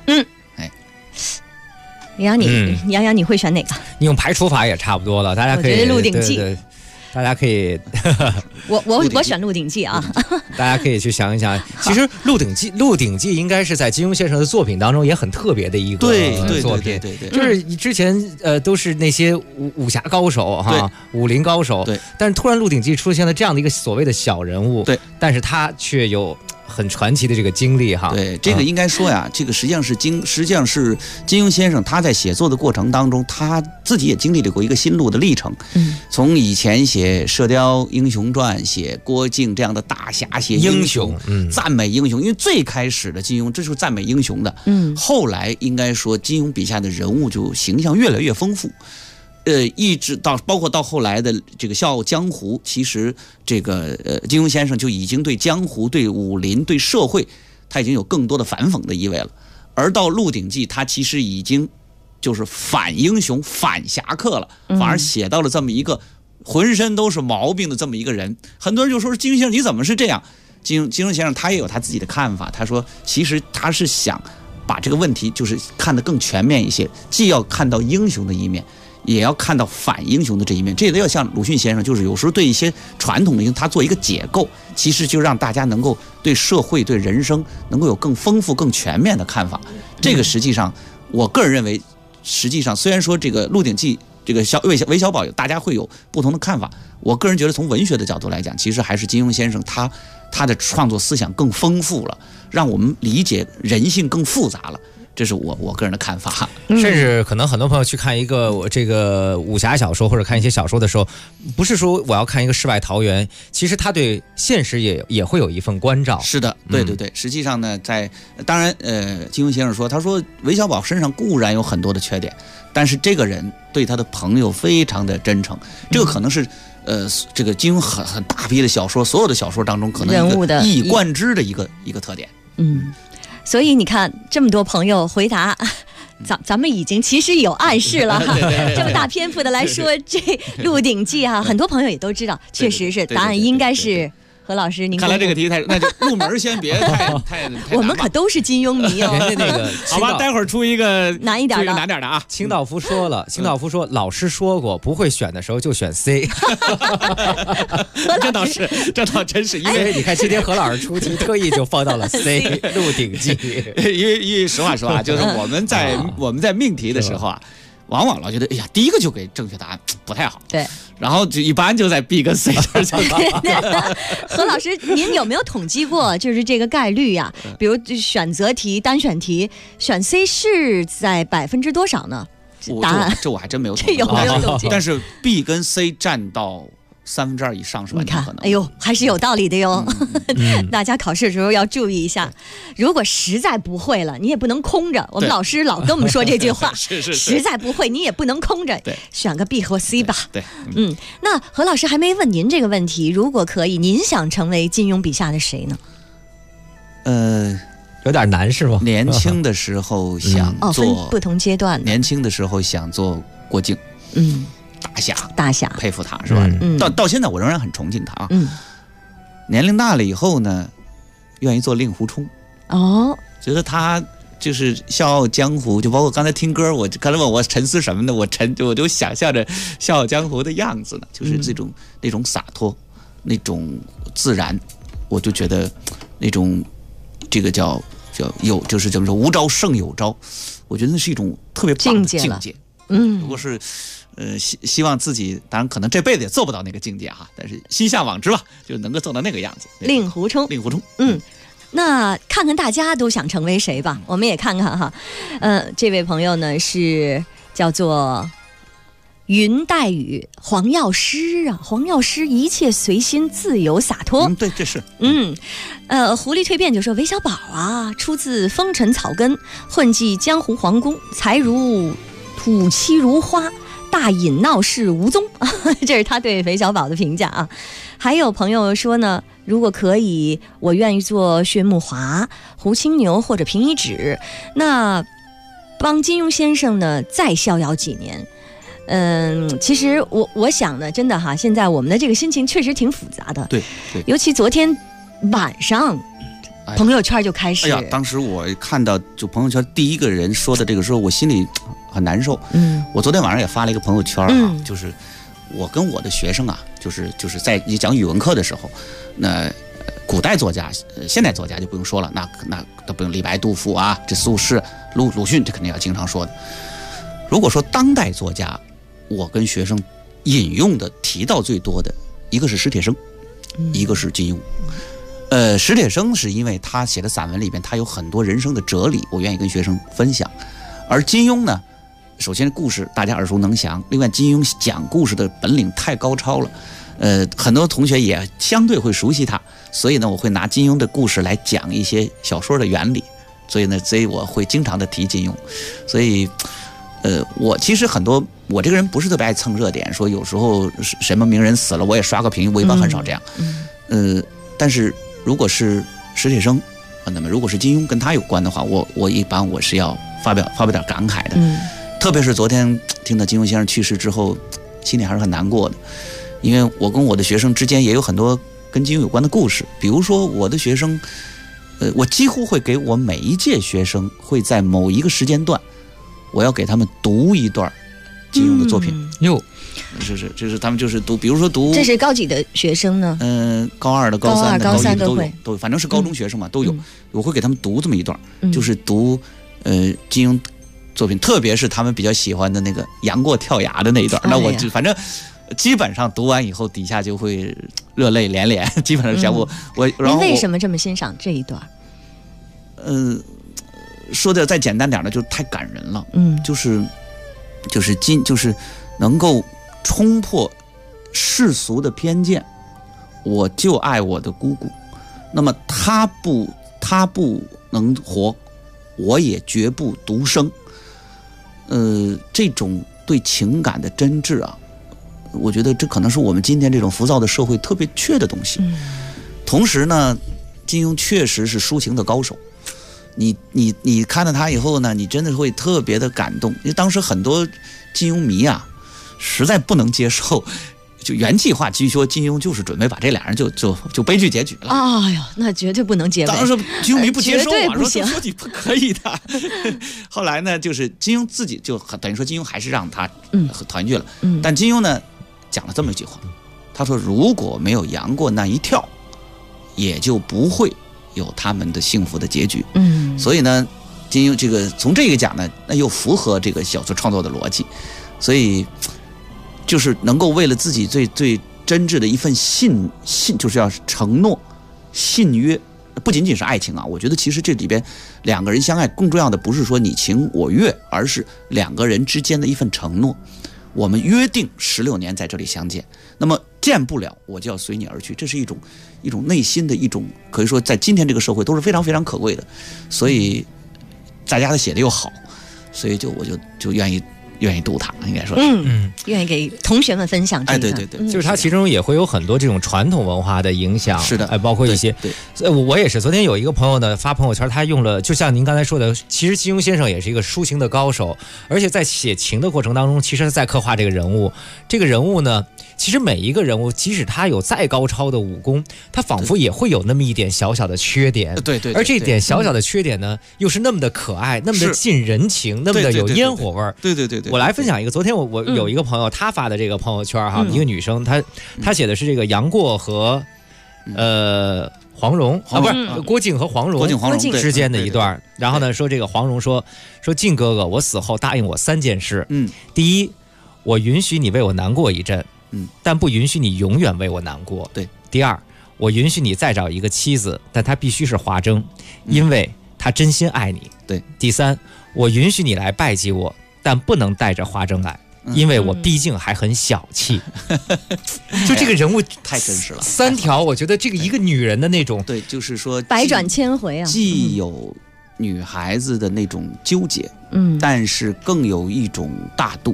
杨洋，你会选哪个？ 你用排除法也差不多了，大家可以。 我觉得《鹿鼎记》 对，大家可以。 我选《鹿鼎记》啊。 大家可以去想一想，其实《鹿鼎记》应该是在金庸先生的作品当中也很特别的一个作品。对，就是之前都是那些武侠高手哈，武林高手。对，但是突然《鹿鼎记》出现了这样的一个所谓的小人物。对，但是他却有很传奇的这个经历哈。 对，这个应该说呀，这个实际上是金庸先生他在写作的过程当中，他自己也经历了过一个心路的历程。从以前写《射雕英雄传》，写郭靖这样的大侠，写英雄，赞美英雄。因为最开始的金庸这就是赞美英雄的。后来应该说金庸笔下的人物就形象越来越丰富。一直到包括到后来的这个《笑傲江湖》，其实这个金庸先生就已经对江湖、对武林、对社会，他已经有更多的反讽的意味了。而到《鹿鼎记》，他其实已经就是反英雄、反侠客了，反而写到了这么一个浑身都是毛病的这么一个人。很多人就说金庸先生你怎么是这样？金庸先生他也有他自己的看法，他说其实他是想把这个问题就是看得更全面一些，既要看到英雄的一面，也要看到反英雄的这一面。这也要像鲁迅先生，就是有时候对一些传统的英雄他做一个解构，其实就让大家能够对社会、对人生能够有更丰富、更全面的看法。这个实际上我个人认为，实际上虽然说这个《鹿鼎记》这个韦小宝大家会有不同的看法，我个人觉得从文学的角度来讲，其实还是金庸先生他的创作思想更丰富了，让我们理解人性更复杂了。这是我个人的看法。 甚至可能很多朋友去看一个这个武侠小说或者看一些小说的时候，不是说我要看一个世外桃源，其实他对现实也会有一份关照。 是的，对，实际上呢，当然金庸先生说，他说韦小宝身上固然有很多的缺点，但是这个人对他的朋友非常的真诚，这个可能是这个金庸很大批的小说，所有的小说当中可能一个一以贯之的一个特点。 所以你看，这么多朋友回答，咱们已经其实有暗示了哈。这么大篇幅的来说，这《鹿鼎记》哈，很多朋友也都知道，确实是答案应该是。何老师，您看来这个题那就入门先别太我们可都是金庸迷哦。 人家那个好吧，待会儿出一个难一点的啊。 清道夫说了，清道夫说老师说过，不会选的时候就选 C。 这倒真是，因为你看今天何老师出题特意就放到了 C《鹿鼎记》， 因为实话说啊，就是我们在命题的时候啊。往往老觉得，哎呀，第一个就给正确答案不太好， 对， 然后就一般就在 B 跟 C 这儿就何老师，您有没有统计过，就是这个概率呀？比如选择题、单选题，选 C 是在%多少呢？答案这我还真没有统计， 有没有统计？ 但是 B 跟 C 占到2/3以上是完全可能。 哎呦，还是有道理的哟。大家考试的时候要注意一下。如果实在不会了，你也不能空着。我们老师老跟我们说这句话， 是实在不会你也不能空着，选个 B 和 C 吧。 对， 那何老师还没问您这个问题，如果可以，您想成为金庸笔下的谁呢？ 有点难是吗？ 年轻的时候想做分不同阶段。 年轻的时候想做郭靖，大侠，佩服他是吧？到现在我仍然很崇敬他啊。年龄大了以后呢，愿意做令狐冲。觉得他就是《笑傲江湖》，就包括刚才听歌，我刚才问我沉思什么呢？我就想象着《笑傲江湖》的样子呢，就是那种洒脱，那种自然，我就觉得那种这个叫就是怎么说，无招胜有招，我觉得那是一种特别棒的境界。如果是希望自己，当然可能这辈子也做不到那个境界哈，但是心向往之吧，就能够做到那个样子。 令狐冲。那看看大家都想成为谁吧，我们也看看哈。这位朋友呢是叫做云带雨，黄药师啊，黄药师一切随心，自由洒脱。 对，这是。 狐狸蜕变就说韦小宝啊，出自风尘草根，混迹江湖皇宫，才如吐妻如花。 大隐闹事无踪，这是他对韦小宝的评价啊。还有朋友说呢，如果可以，我愿意做薛慕华、胡青牛或者平一指，那帮金庸先生呢再逍遥几年。其实我想呢，真的哈，现在我们的这个心情确实挺复杂的。 对， 尤其昨天晚上，朋友圈就开始。 哎呀，当时我看到就朋友圈第一个人说的这个时候，我心里很难受。我昨天晚上也发了一个朋友圈啊，就是我跟我的学生啊，就是在讲语文课的时候，那古代作家、现代作家就不用说了，那都不用李白、杜甫啊，这苏轼、鲁迅，这肯定要经常说的。如果说当代作家，我跟学生引用的提到最多的一个是史铁生，一个是金庸。史铁生是因为他写的散文里边他有很多人生的哲理，我愿意跟学生分享。而金庸呢，首先故事大家耳熟能详，另外金庸讲故事的本领太高超了，很多同学也相对会熟悉他，所以呢我会拿金庸的故事来讲一些小说的原理，所以我会经常的提金庸。所以我其实很多，我这个人不是特别爱蹭热点，说有时候什么名人死了我也刷个屏，我一般很少这样。但是如果是史铁生，那么如果是金庸跟他有关的话，我一般我是要发表点感慨的。特别是昨天听到金庸先生去世之后，心里还是很难过的，因为我跟我的学生之间也有很多跟金庸有关的故事。比如说我的学生，我几乎会给我每一届学生会在某一个时间段，我要给他们读一段金庸的作品。是他们就是读，比如说读，这是高几的学生呢？ 高2的、高3的、高1的都有，反正是高中学生嘛，都有。我会给他们读这么一段，就是读金庸作品，特别是他们比较喜欢的那个杨过跳崖的那一段。那我就反正基本上读完以后，底下就会热泪连连，基本上像我。然后为什么这么欣赏这一段？ 说的再简单点呢，就太感人了。就是能够冲破世俗的偏见，我就爱我的姑姑，那么她不能活，我也绝不独生。这种对情感的真挚啊，我觉得这可能是我们今天这种浮躁的社会特别缺的东西。同时呢，金庸确实是抒情的高手。你看到他以后呢，你真的会特别的感动，因为当时很多金庸迷啊，实在不能接受，就原计划据说金庸就是准备把这俩人就悲剧结局了。 哎呦，那绝对不能结尾。 当时金庸迷不接受啊， 说你不可以的。后来呢，就是金庸自己就等于说金庸还是让他团聚了。但金庸呢讲了这么一句话，他说如果没有杨过那一跳，也就不会有他们的幸福的结局。所以呢，金庸这个从这个讲呢，那又符合这个小说创作的逻辑。所以就是能够为了自己最最真挚的一份信，就是要承诺信约，不仅仅是爱情啊，我觉得其实这里边两个人相爱更重要的不是说你情我愿，而是两个人之间的一份承诺。我们约定16年在这里相见，那么见不了我就要随你而去，这是一种内心的一种，可以说在今天这个社会都是非常非常可贵的。所以大家的写的又好，所以我就愿意读它，应该说是愿意给同学们分享这个。 对， 就是它其中也会有很多这种传统文化的影响。 是的， 包括一些。我也是，昨天有一个朋友呢发朋友圈，他用了，就像您刚才说的，其实金庸先生也是一个抒情的高手，而且在写情的过程当中，其实在刻画这个人物。这个人物呢，其实每一个人物，即使他有再高超的武功，他仿佛也会有那么一点小小的缺点。 对， 而这点小小的缺点呢，又是那么的可爱，那么的近人情，那么的有烟火味儿。 对。 我来分享一个，昨天我有一个朋友，他发的这个朋友圈哈，一个女生，她写的是这个杨过和黄蓉啊，不是郭靖和黄蓉之间的一段。然后呢，说这个黄蓉说靖哥哥，我死后答应我3件事。第一，我允许你为我难过一阵，但不允许你永远为我难过。 对。 第二，我允许你再找一个妻子，但她必须是华筝，因为她真心爱你。 对。 第三，我允许你来拜祭我，但不能带着华筝来，因为我毕竟还很小气。就这个人物太真实了 ，3条，我觉得这个一个女人的那种， 对，就是说百转千回啊， 既有女孩子的那种纠结，但是更有一种大度，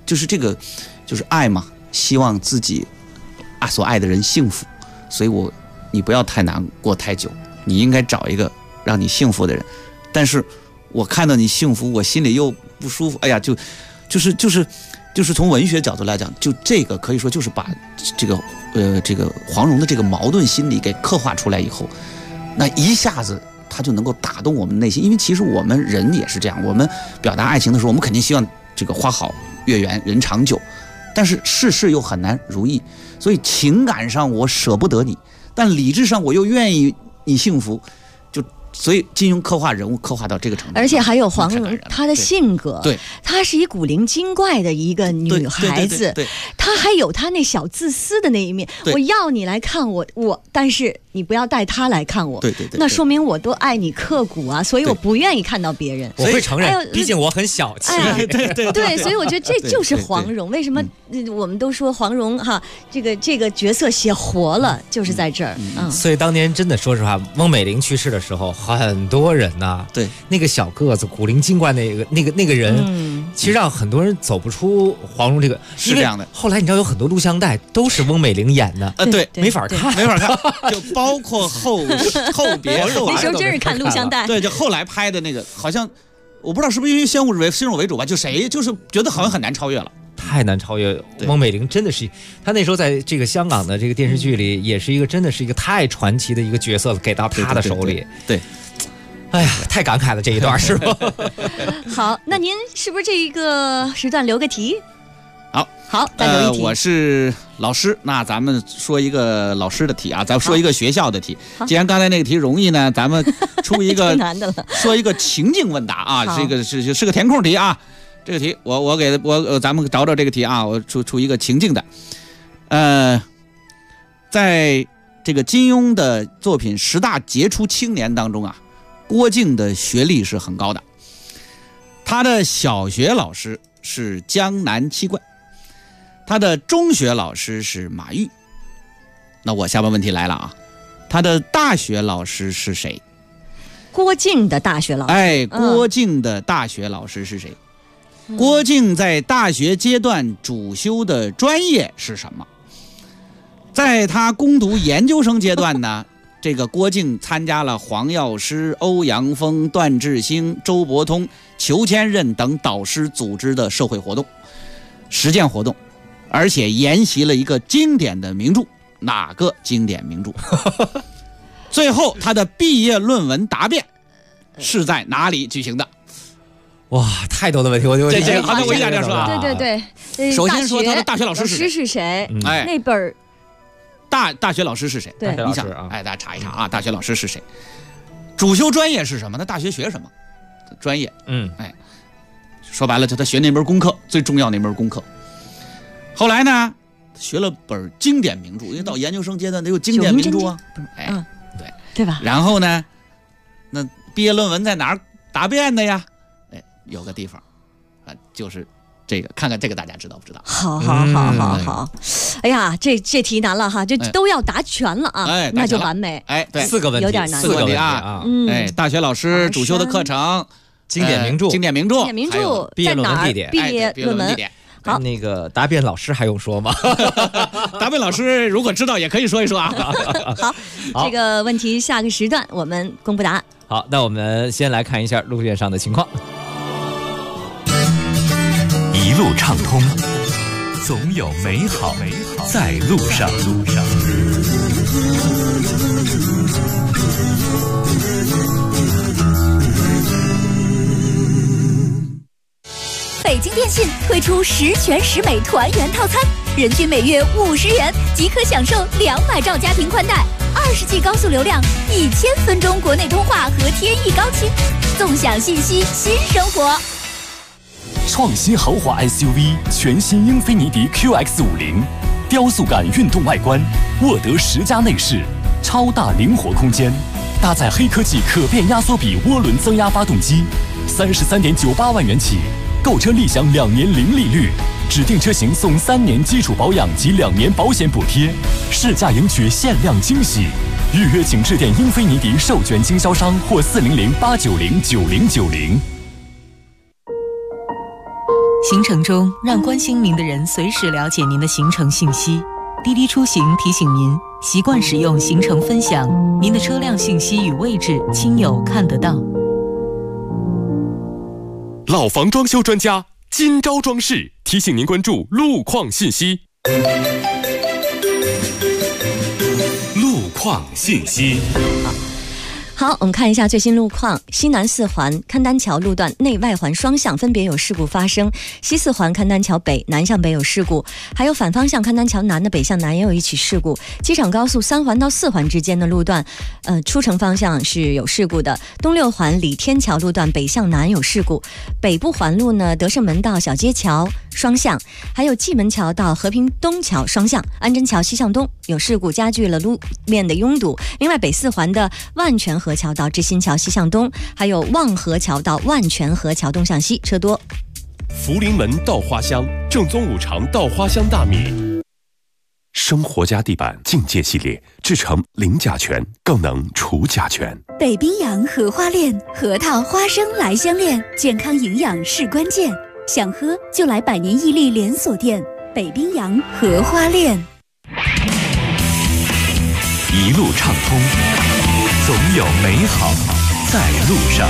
就是这个，就是爱嘛，希望自己所爱的人幸福，所以你不要太难过太久，你应该找一个让你幸福的人。但是我看到你幸福，我心里又不舒服。哎呀，就是从文学角度来讲，就这个可以说就是把这个黄蓉的这个矛盾心理给刻画出来以后，那一下子他就能够打动我们内心。因为其实我们人也是这样，我们表达爱情的时候，我们肯定希望这个花好月圆人长久，但是世事又很难如意，所以情感上我舍不得你，但理智上我又愿意你幸福，所以金庸刻画人物刻画到这个程度， 而且还有黄蓉她的性格， 对， 她是一古灵精怪的一个女孩子， 对， 她还有她那小自私的那一面。我要你来看我，但是你不要带她来看我， 对， 那说明我都爱你刻骨啊，所以我不愿意看到别人。 我会承认，毕竟我很小气。 对，所以我觉得这就是黄蓉。为什么我们都说黄蓉哈，这个角色写活了，就是在这儿。 所以当年真的说实话，翁美玲去世的时候，很多人呐， 对那个小个子古灵精怪那个人，其实让很多人走不出黄蓉这个。 是这样的。 后来你知道有很多录像带都是翁美玲演的， 对， 没法看， 就包括后别后那时候真是看录像带。 对，就后来拍的那个，好像我不知道是不是因为先入为主吧，就是觉得好像很难超越了。 太难超越翁美玲，真的是她那时候在这个香港的这个电视剧里，也是一个真的是一个太传奇的一个角色，给到她的手里。 对， 哎呀，太感慨了这一段，是吧？ 好，那您是不是这一个时段留个题？好，再留一题。 我是老师，那咱们说一个老师的题啊，咱们说一个学校的题。既然刚才那个题容易呢，咱们出一个难的了，说一个情境问答啊，这个是个填空题啊。这个题咱们找这个题啊，我出一个情境的。在这个金庸的作品10大杰出青年当中啊，郭靖的学历是很高的，他的小学老师是江南七怪，他的中学老师是马玉。那我下面问题来了啊，他的大学老师是谁？ 郭靖的大学老师。 郭靖的大学老师是谁？郭靖在大学阶段主修的专业是什么？在他攻读研究生阶段呢，这个郭靖参加了黄药师、欧阳锋、段志兴、周伯通、裘千仞等导师组织的社会活动、实践活动，而且研习了一个经典的名著。哪个经典名著？最后他的毕业论文答辩是在哪里举行的？ 哇，太多的问题，我好像我一点点说啊。 对， 首先说他的大学老师是谁？那本大学老师是谁？ 对， 你想，大家查一查啊，大学老师是谁？主修专业是什么？他大学学什么？专业，说白了，就他学那门功课，最重要那门功课。后来呢，学了本经典名著，因为到研究生阶段得有经典名著啊， 对吧？ 然后呢，那毕业论文在哪儿答辩的呀？有个地方就是这个，看看这个大家知道不知道？ 好，哎呀，这题难了哈，这都要答全了啊，那就完美。 对 ，4个问题， 有点难 ，4个问题啊。大学老师主修的课程， 经典名著， 还有毕业论文地点， 毕业论文。好， 那个答辩老师还用说吗？ 答辩老师如果知道也可以说一说啊。 好，这个问题下个时段我们公布答案。 好，那我们先来看一下路线上的情况。 一路畅通，总有美好在路上。 北京电信推出10全10美团圆套餐，人均每月50元即可享受200兆家庭宽带，20G 高速流量，1000分钟国内通话和天翼高清，纵享信息新生活。 创新豪华 SUV 全新英菲尼迪 QX50，雕塑感运动外观，沃德10加内饰，超大灵活空间，搭载黑科技可变压缩比涡轮增压发动机，33.98万元起，购车立享2年零利率，指定车型送3年基础保养及2年保险补贴，试驾迎取限量惊喜。预约请致电英菲尼迪授权经销商或400-890-9090。 行程中，让关心您的人随时了解您的行程信息。滴滴出行提醒您，习惯使用行程分享，您的车辆信息与位置，亲友看得到。 老房装修专家金招装饰提醒您关注路况信息。路况信息。 好，我们看一下最新路况。西南四环勘丹桥路段内外环双向分别有事故发生，西四环勘丹桥北南向北有事故，还有反方向勘丹桥南的北向南也有一起事故。机场高速3环到4环之间的路段，出城方向是有事故的。东六环李天桥路段北向南有事故，北部环路呢德胜门到小街桥双向，还有蓟门桥到和平东桥双向，安贞桥西向东有事故，加剧了路面的拥堵。另外北四环的万泉河桥到知新桥西向东，还有望河桥到万泉河桥东向西车多。 福临门稻花香正宗五常稻花香大米，生活家地板境界系列制成零甲醛，更能除甲醛。 北冰洋荷花链，核桃花生来相恋，健康营养是关键。想喝就来百年屹立连锁店北冰洋荷花链。 一路畅通，总有美好在路上。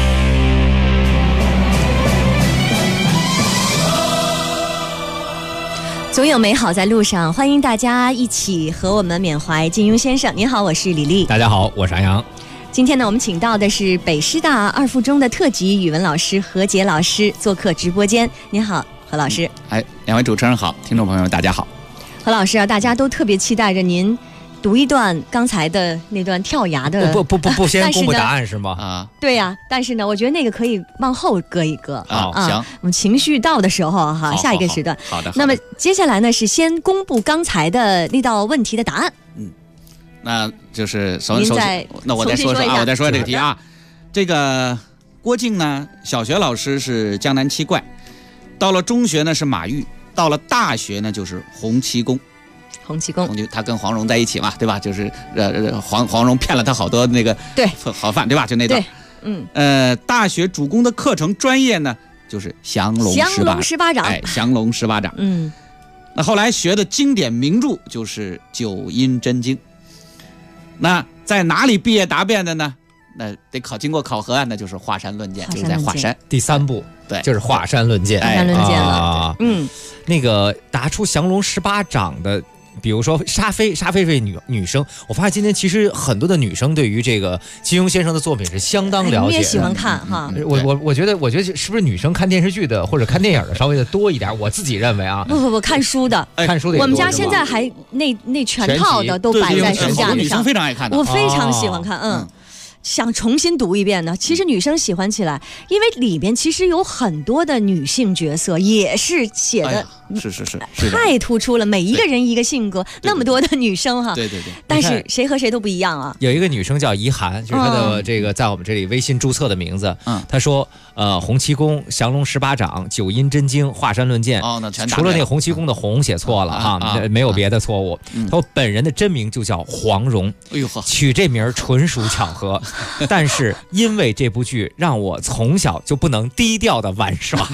总有美好在路上，欢迎大家一起和我们缅怀金庸先生。您好，我是李丽。 大家好，我是安阳。 今天呢，我们请到的是北师大二附中的特级语文老师何洁老师做客直播间。您好，何老师。 两位主持人好，听众朋友们大家好。 何老师啊，大家都特别期待着您读一段刚才的那段跳崖的。 不，先公布答案是吗？啊， 对呀，但是呢，我觉得那个可以往后搁一搁啊。行， 我们情绪到的时候哈，下一个时段。 好的。 那么接下来呢，是先公布刚才的那道问题的答案。 那就是首先，那我再说说啊，我再说这个题啊。这个郭靖呢，小学老师是江南七怪，到了中学呢是马玉，到了大学呢就是洪七公。 洪七公， 他跟黄蓉在一起嘛，对吧？就是黄蓉骗了他好多那个好饭，对吧？就那段。大学主攻的课程专业呢就是降龙十八掌。降龙十八掌。那后来学的经典名著就是九阴真经。那在哪里毕业答辩的呢？那得经过考核啊，那就是华山论剑，就是在华山第3步， 对， 就是华山论剑。 华山论剑了， 那个答出降龙18掌的，比如说沙菲是女生，我发现今天其实很多的女生对于这个金庸先生的作品是相当了解的， 你也喜欢看哈。 我觉得是不是女生看电视剧的或者看电影的稍微的多一点？我自己认为啊， 不，看书的， 看书的。 我们家现在还那全套的都摆在书架上， 女生非常爱看的， 我非常喜欢看，想重新读一遍呢。其实女生喜欢起来，因为里边其实有很多的女性角色，也是写的是太突出了，每一个人一个性格，那么多的女生哈， 对， 但是谁和谁都不一样啊。 有一个女生叫怡涵，就是她的这个在我们这里微信注册的名字。她说洪七公、降龙18掌、九阴真经、华山论剑。 那全除了那个洪七公的洪写错了哈，没有别的错误。她说本人的真名就叫黄蓉，取这名纯属巧合。但是因为这部剧让我从小就不能低调的玩耍，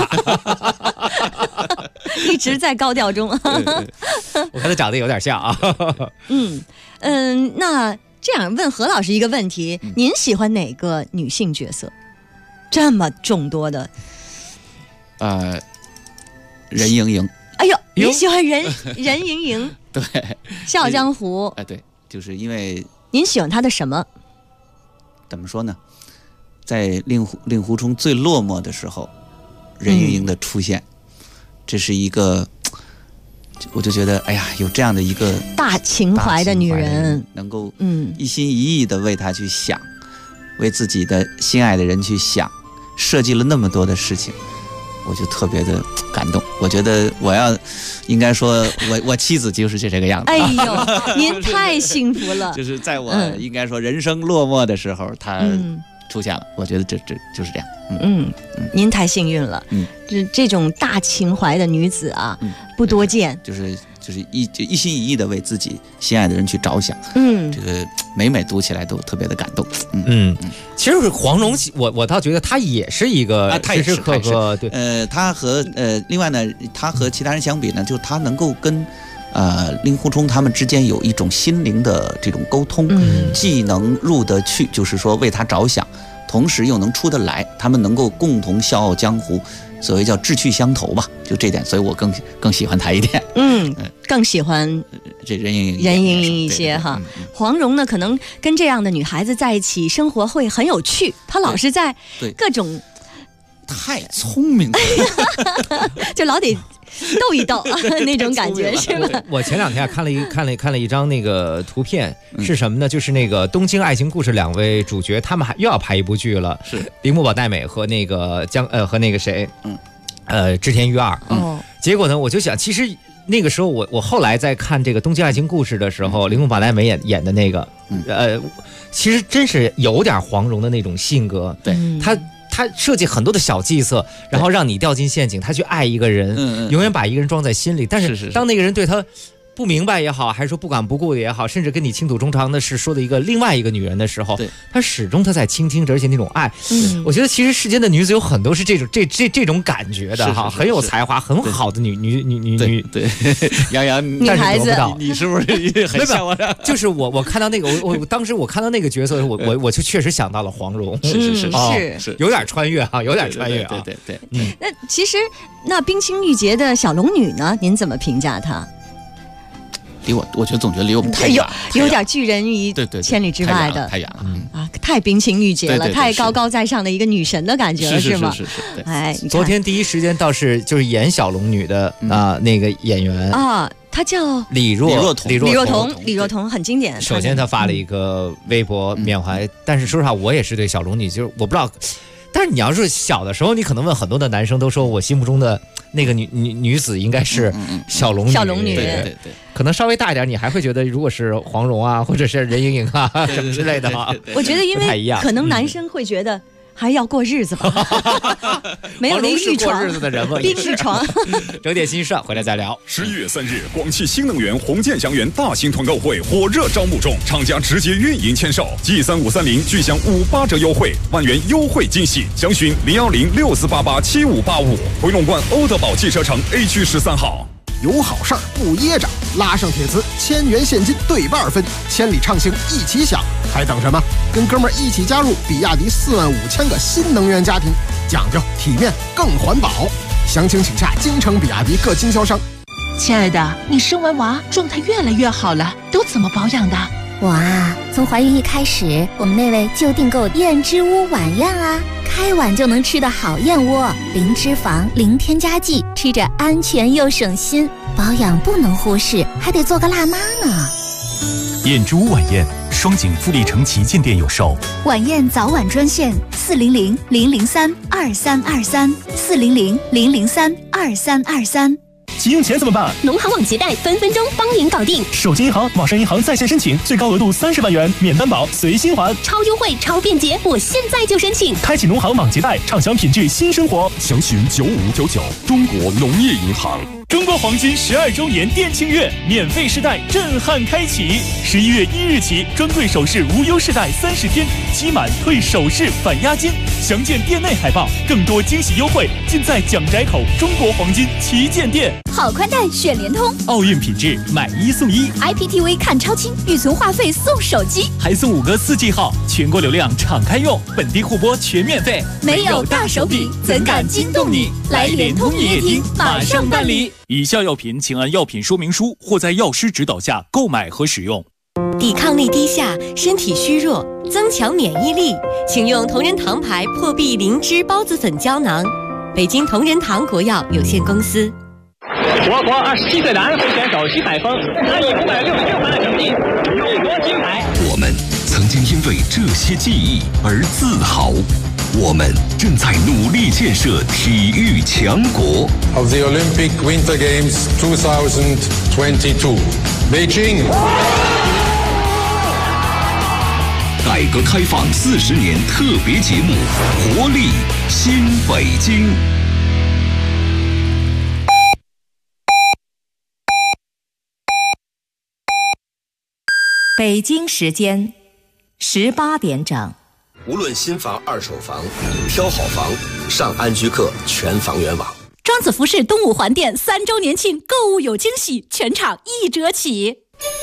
一直在高调中。 我看他长得有点像啊。 那这样问何老师一个问题，您喜欢哪个女性角色？这么众多的， 任盈盈。 哎呦，你喜欢任盈盈？ 对， 笑傲江湖。 对，就是因为您喜欢她的什么？ 怎么说呢？在令狐冲最落寞的时候，任盈盈的出现，这是一个，我就觉得，哎呀，有这样的一个大情怀的女人， 能够一心一意的为他去想，为自己的心爱的人去想，设计了那么多的事情，我就特别的感动。我觉得应该说我妻子就是这个样子。 哎呦，您太幸福了。 就是在我应该说人生落寞的时候，她出现了。我觉得这就是这样。 您太幸运了。这种大情怀的女子啊，不多见。 就是就是一心一意的为自己心爱的人去着想。这个每读起来都特别的感动。 其实黄蓉，我倒觉得她也是一个时时刻刻对。 她和另外呢，她和其他人相比呢，就她能够跟令狐冲他们之间有一种心灵的这种沟通，既能入得去，就是说为他着想，同时又能出得来，他们能够共同笑傲江湖，所谓叫志趣相投吧，就这点，所以我更喜欢他一点。 更喜欢这任盈盈一些哈。黄蓉呢，可能跟这样的女孩子在一起生活会很有趣，她老是在各种太聪明了， 就老得斗一斗那种感觉是吧？ 我前两天看了一张那个图片，是什么呢？就是那个《东京爱情故事》两位主角，他们又要拍一部剧了，是铃木保奈美和那个和那个谁，织田裕二。结果呢，我就想，其实那个时候我后来在看这个《东京爱情故事》的时候，铃木保奈美演的那个，其实真是有点黄蓉的那种性格，对他设计很多的小计策，然后让你掉进陷阱，他去爱一个人，永远把一个人装在心里。但是当那个人对他不明白也好，还是说不管不顾的也好，甚至跟你倾吐衷肠的是说的另外一个女人的时候，他始终在倾听着，而且那种爱，我觉得其实世间的女子有很多是这种感觉的哈，很有才华，很好的女对，杨洋女孩子， 你是不是很像我？ 就是我看到那个我当时我看到那个角色，我就确实想到了黄蓉，是有点穿越啊，有点穿越啊， 对。 那其实那冰清玉洁的小龙女呢，您怎么评价她？ 我觉得总觉得离我们太远， 有点拒人于千里之外的， 太远了， 太冰清玉洁了，太高高在上的一个女神的感觉了，是吗？ 是。 哎， 昨天第一时间倒是就是演小龙女的那个演员她叫李若彤，很经典。 首先她发了一个微博缅怀，但是说实话，我也是对小龙女，就是我不知道。但是你要是小的时候，你可能问很多的男生，都说我心目中的那个女子应该是小龙女， 对， 可能稍微大一点，你还会觉得如果是黄蓉啊，或者是任盈盈啊什么之类的啊， 我觉得因为可能男生会觉得还要过日子吧，没有那个玉床， 过日子的人嘛， 冰玉床。 整点心算，回来再聊。 11月3日，广汽新能源红箭祥源大型团购会火热招募中，厂家直接运营签售，G3530巨享58折优惠，万元优惠惊喜，详询01064887585，回龙观欧德宝汽车城 A 区13号。 有好事儿不噎着，拉上铁磁，1000元现金对半分，千里畅行一起享，还等什么？跟哥们儿一起加入比亚迪45000个新能源家庭，讲究体面更环保。详情请洽京城比亚迪各经销商。 亲爱的，你生完娃状态越来越好了，都怎么保养的？ 我啊，从怀孕一开始，我们那位就订购燕之屋晚宴啊，开碗就能吃的好燕窝，零脂肪，零添加剂，吃着安全又省心。保养不能忽视，还得做个辣妈呢。 燕之屋晚宴，双井富力城旗舰店有售。 晚宴早晚专线400-003-2323，400-003-2323。 急用钱怎么办？ 农行网结贷分分钟帮您搞定。 手机银行、网上银行在线申请，最高额度30万元，免担保，随心还， 超优惠、超便捷，我现在就申请。 开启农行网结贷，畅享品质新生活。 详询9599，中国农业银行。 中国黄金12周年店庆月，免费试戴震撼开启。11月1日起，专柜首饰无忧试戴30天，期满退首饰返押金。详见店内海报，更多惊喜优惠尽在蒋宅口中国黄金旗舰店。 好宽带选联通， 奥运品质买1送1 ，IPTV 看超清，预存话费送手机， 还送5个4G 号，全国流量敞开用，本地互播全免费。 没有大手笔，怎敢惊动你？来联通营业厅马上办理。 以下药品请按药品说明书或在药师指导下购买和使用。 抵抗力低下，身体虚弱，增强免疫力，请用同仁堂牌破壁灵芝孢子粉胶囊。北京同仁堂国药有限公司。 我国27岁男会选手徐海峰拿以566分的成绩勇夺金牌。 我们曾经因为这些记忆而自豪。我们正在努力建设体育强国。 Of the Olympic Winter Games 2022, Beijing. 改革开放40年特别节目《活力新北京》。 北京时间18点整。 无论新房、二手房，挑好房，上安居客全房源网。 庄子服饰东五环店3周年庆购物有惊喜，全场1折起。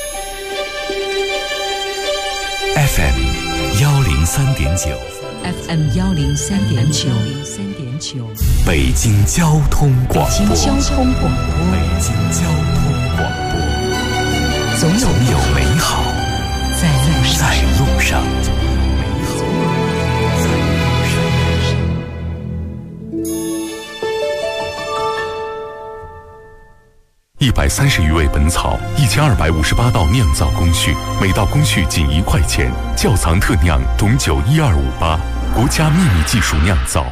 FM 103.9 FM 103.9 北京交通广播。 北京交通广播。 北京交通广播。 总有美好在路上。130余味本草，1258道酿造工序，每道工序仅1块钱。窖藏特酿董酒12588，国家秘密技术酿造。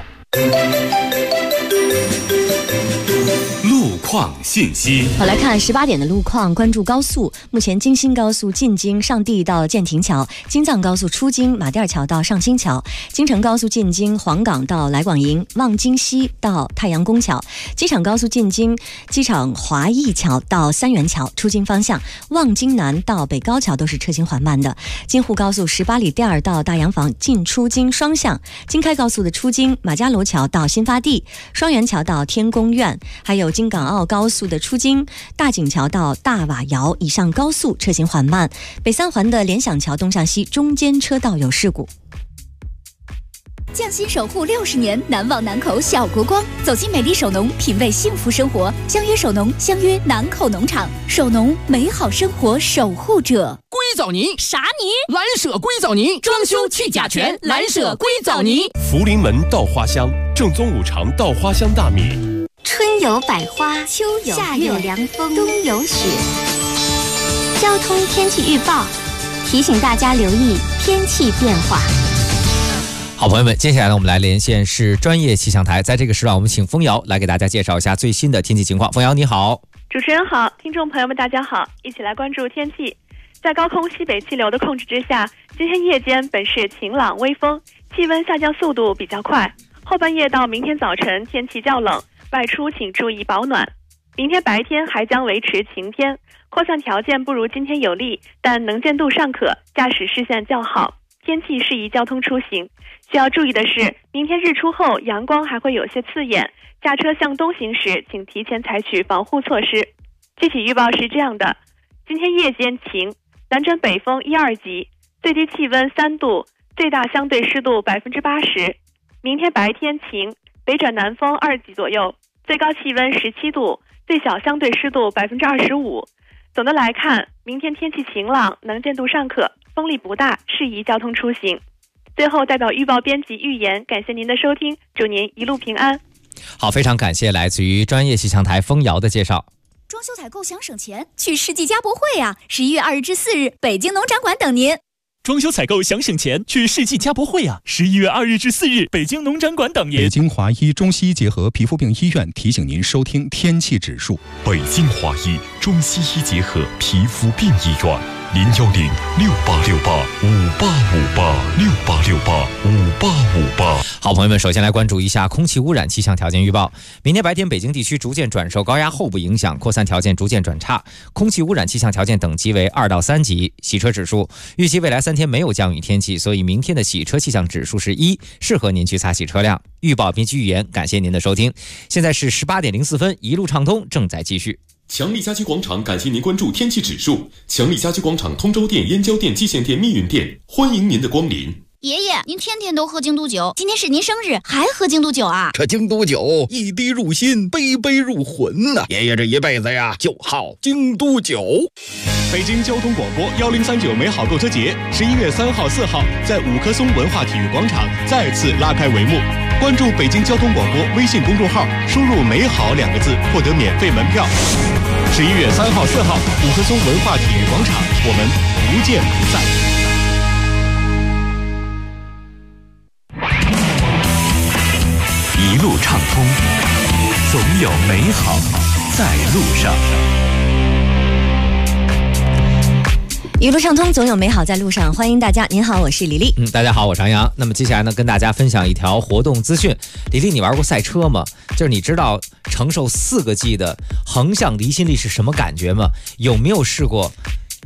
路况信息。 我来看18点的路况，关注高速。目前京新高速进京上地到建亭桥，京藏高速出京马甸桥到上清桥，京承高速进京黄岗到来广营，望京西到太阳宫桥，机场高速进京机场华义桥到三元桥，出京方向望京南到北高桥都是车行缓慢的。京沪高速18里店到大洋房进出京双向，京开高速的出京马家楼桥到新发地，双元桥到天宫苑，还有京港澳高速的出京大井桥到大瓦窑以上高速车行缓慢。北三环的联想桥东向西中间车道有事故。 匠心守护60年，难忘南口小国光，走进美丽首农，品味幸福生活。相约首农，相约南口农场，首农美好生活守护者。 硅藻泥啥泥？ 蓝舍硅藻泥，装修去甲醛，蓝舍硅藻泥。 福临门稻花香，正宗5常稻花香大米。 春有百花，秋有夏有凉风，冬有雪。交通天气预报提醒大家留意天气变化。 好朋友们，接下来呢，我们来连线是专业气象台，在这个时段，我们请枫瑶来给大家介绍一下最新的天气情况。枫瑶你好。 主持人好，听众朋友们大家好，一起来关注天气。在高空西北气流的控制之下，今天夜间本是晴朗微风，气温下降速度比较快，后半夜到明天早晨天气较冷，外出请注意保暖。明天白天还将维持晴天，扩散条件不如今天有利，但能见度尚可，驾驶视线较好，天气适宜交通出行。需要注意的是，明天日出后阳光还会有些刺眼，驾车向东行时请提前采取防护措施。具体预报是这样的：今天夜间晴，南转北风1、2级，最低气温3度，最大相对湿度80%。明天白天晴，北转南风2级左右，最高气温17度，最小相对湿度25%。总的来看，明天天气晴朗，能见度尚可，风力不大，适宜交通出行。最后，代表预报编辑预言，感谢您的收听，祝您一路平安。 好，非常感谢来自于专业气象台枫瑶的介绍。 装修采购想省钱，去世纪家博会啊！11月2日至4日，北京农展馆等您。 装修采购想省钱，去世纪家博会啊！11月2日至4日，北京农展馆等您。 北京华医中西医结合皮肤病医院提醒您收听天气指数。 北京华医中西医结合皮肤病医院，0106868585858 好朋友们，首先来关注一下空气污染气象条件预报。明天白天北京地区逐渐转受高压后部影响，扩散条件逐渐转差，空气污染气象条件等级为2到3级。洗车指数预计未来3天没有降雨天气，所以明天的洗车气象指数是1，适合您去擦洗车辆。预报编辑预言，感谢您的收听。现在是18点04分，一路畅通正在继续。 强力家居广场感谢您关注天气指数。强力家居广场通州店、燕郊店、蓟县店、密云店，欢迎您的光临。 爷爷，您天天都喝京都酒，今天是您生日，还喝京都酒啊？ 这京都酒一滴入心，杯杯入魂呐！爷爷这一辈子呀，就好京都酒。 北京交通广播1039美好购车节11月3号、4号在五棵松文化体育广场再次拉开帷幕。关注北京交通广播微信公众号，输入“美好”2个字，获得免费门票。11月3号、4号，五棵松文化体育广场，我们不见不散。 一路畅通，总有美好在路上。 一路畅通，总有美好在路上。欢迎大家，您好，我是李丽。 大家好，我是杨洋。那么接下来呢，跟大家分享一条活动资讯。李丽，你玩过赛车吗？就是你知道承受4个 G 的横向离心力是什么感觉吗？有没有试过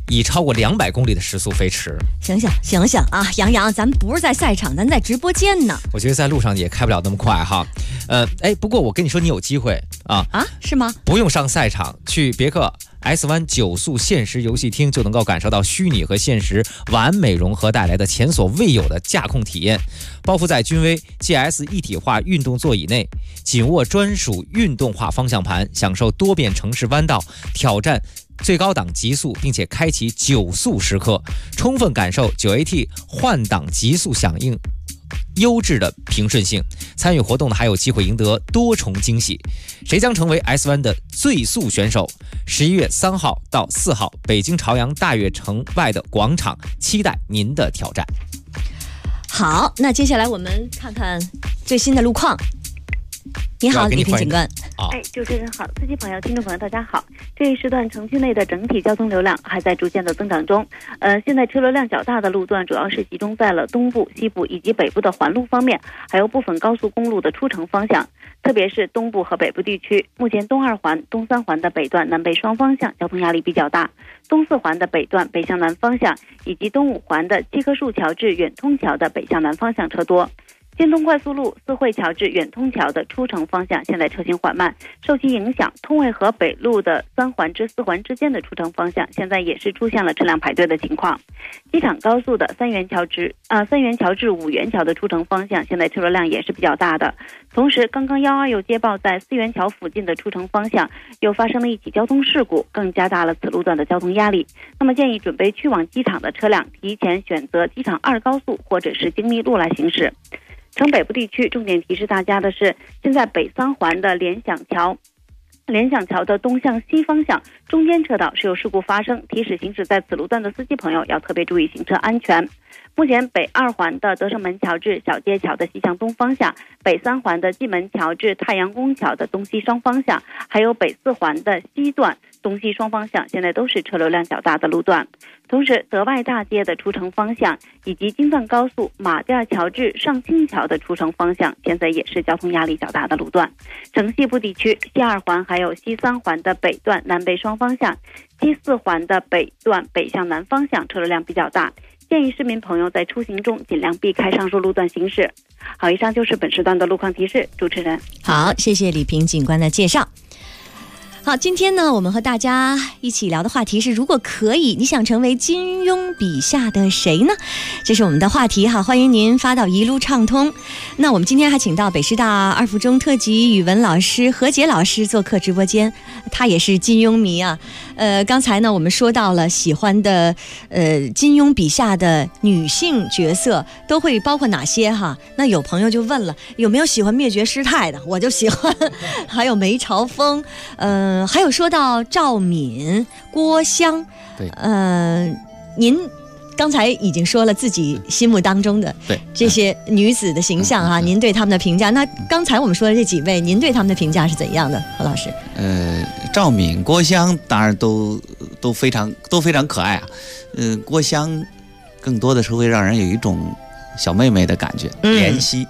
以超过200公里的时速飞驰。 醒醒啊，杨洋，咱不是在赛场，咱在直播间呢。 我觉得在路上也开不了那么快哈。不过我跟你说，你有机会啊， 是吗？ 不用上赛场，去别克 S 湾9速现实游戏厅就能够感受到虚拟和现实完美融合带来的前所未有的驾控体验。包覆在君威 GS 一体化运动座椅内，紧握专属运动化方向盘，享受多变城市弯道，挑战最高档极速，并且开启9速时刻，充分感受 9AT 换挡极速响应优质的平顺性。参与活动的还有机会赢得多重惊喜。谁将成为 S 湾的最速选手？11月3号到4号，北京朝阳大悦城外的广场，期待您的挑战。 好，那接下来我们看看最新的路况。你好，李平警官。 主持人好，司机朋友、听众朋友，大家好。这一时段城区内的整体交通流量还在逐渐的增长中。现在车流量较大的路段主要是集中在了东部、西部以及北部的环路方面，还有部分高速公路的出城方向，特别是东部和北部地区。目前东2环、东3环的北段南北双方向交通压力比较大，东4环的北段北向南方向以及东5环的七棵树桥至远通桥的北向南方向车多。京东快速路四惠桥至远通桥的出城方向现在车行缓慢，受其影响，通渭河北路的3环至4环之间的出城方向现在也是出现了车辆排队的情况。机场高速的三元桥至五元桥的出城方向现在车流量也是比较大的。同时，刚刚122又接报在4元桥附近的出城方向又发生了一起交通事故，更加大了此路段的交通压力。那么建议准备去往机场的车辆提前选择机场2高速或者是京密路来行驶。城北部地区重点提示大家的是，现在北3环的联想桥的东向西方向中间车道是有事故发生，提示行驶在此路段的司机朋友要特别注意行车安全。目前北2环的德胜门桥至小街桥的西向东方向，北3环的蓟门桥至太阳宫桥的东西双方向，还有北4环的西段东西双方向现在都是车流量较大的路段。同时，德外大街的出城方向以及京藏高速马甸桥至上清桥的出城方向现在也是交通压力较大的路段。城西部地区西2环还有西3环的北段南北双方向，西4环的北段北向南方向车流量比较大，建议市民朋友在出行中尽量避开上述路段行驶。好，以上就是本时段的路况提示。主持人好，谢谢李平警官的介绍。好，今天呢，我们和大家一起聊的话题是，如果可以，你想成为金庸笔下的谁呢？这是我们的话题哈，欢迎您发到一路畅通。那我们今天还请到北师大二附中特级语文老师何洁老师做客直播间，他也是金庸迷啊。刚才呢，我们说到了喜欢的金庸笔下的女性角色都会包括哪些哈？那有朋友就问了，有没有喜欢灭绝师太的？我就喜欢，还有梅超风，还有说到赵敏、郭襄， 对， 您刚才已经说了自己心目当中的这些女子的形象哈，您对他们的评价。那刚才我们说的这几位，您对他们的评价是怎样的，何老师？ 赵敏、郭襄当然都非常可爱啊。郭襄更多的是会让人有一种小妹妹的感觉，怜惜。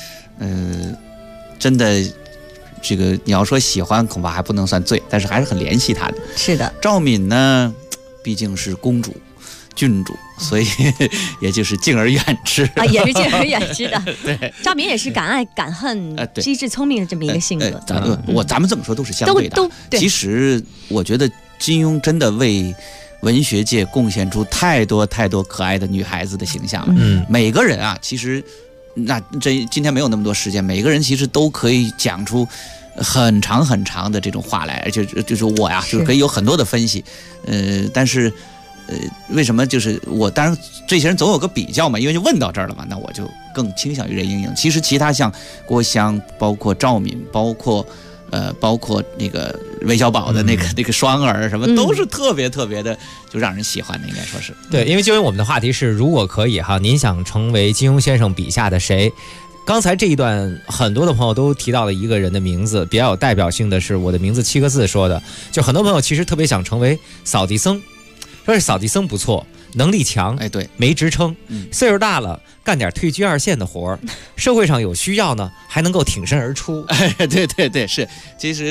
真的。这个你要说喜欢恐怕还不能算最，但是还是很怜惜她的。 是的， 赵敏呢，毕竟是公主、郡主，所以也就是敬而远之啊，也是敬而远之的。 对， 赵敏也是敢爱敢恨、机智聪明的这么一个性格。 咱们这么说都是相对的。其实我觉得金庸真的为文学界贡献出太多可爱的女孩子的形象了。每个人啊，其实。那今天没有那么多时间，每个人其实都可以讲出很长的这种话来，而且就是我呀，就是可以有很多的分析。但是为什么就是我？当然这些人总有个比较嘛，因为就问到这儿了嘛，那我就更倾向于任盈盈。其实其他像郭襄，包括赵敏，包括那个韦小宝的那个双儿什么，都是特别的就让人喜欢的，应该说是。 对，因为就因为我们的话题是如果可以哈，您想成为金庸先生笔下的谁？刚才这一段很多的朋友都提到了一个人的名字，比较有代表性的是我的名字7个字说的，就很多朋友其实特别想成为扫地僧，说是扫地僧不错。能力强， 对， 没职称，岁数大了，干点退居2线的活儿，社会上有需要呢，还能够挺身而出。 对，是，其实，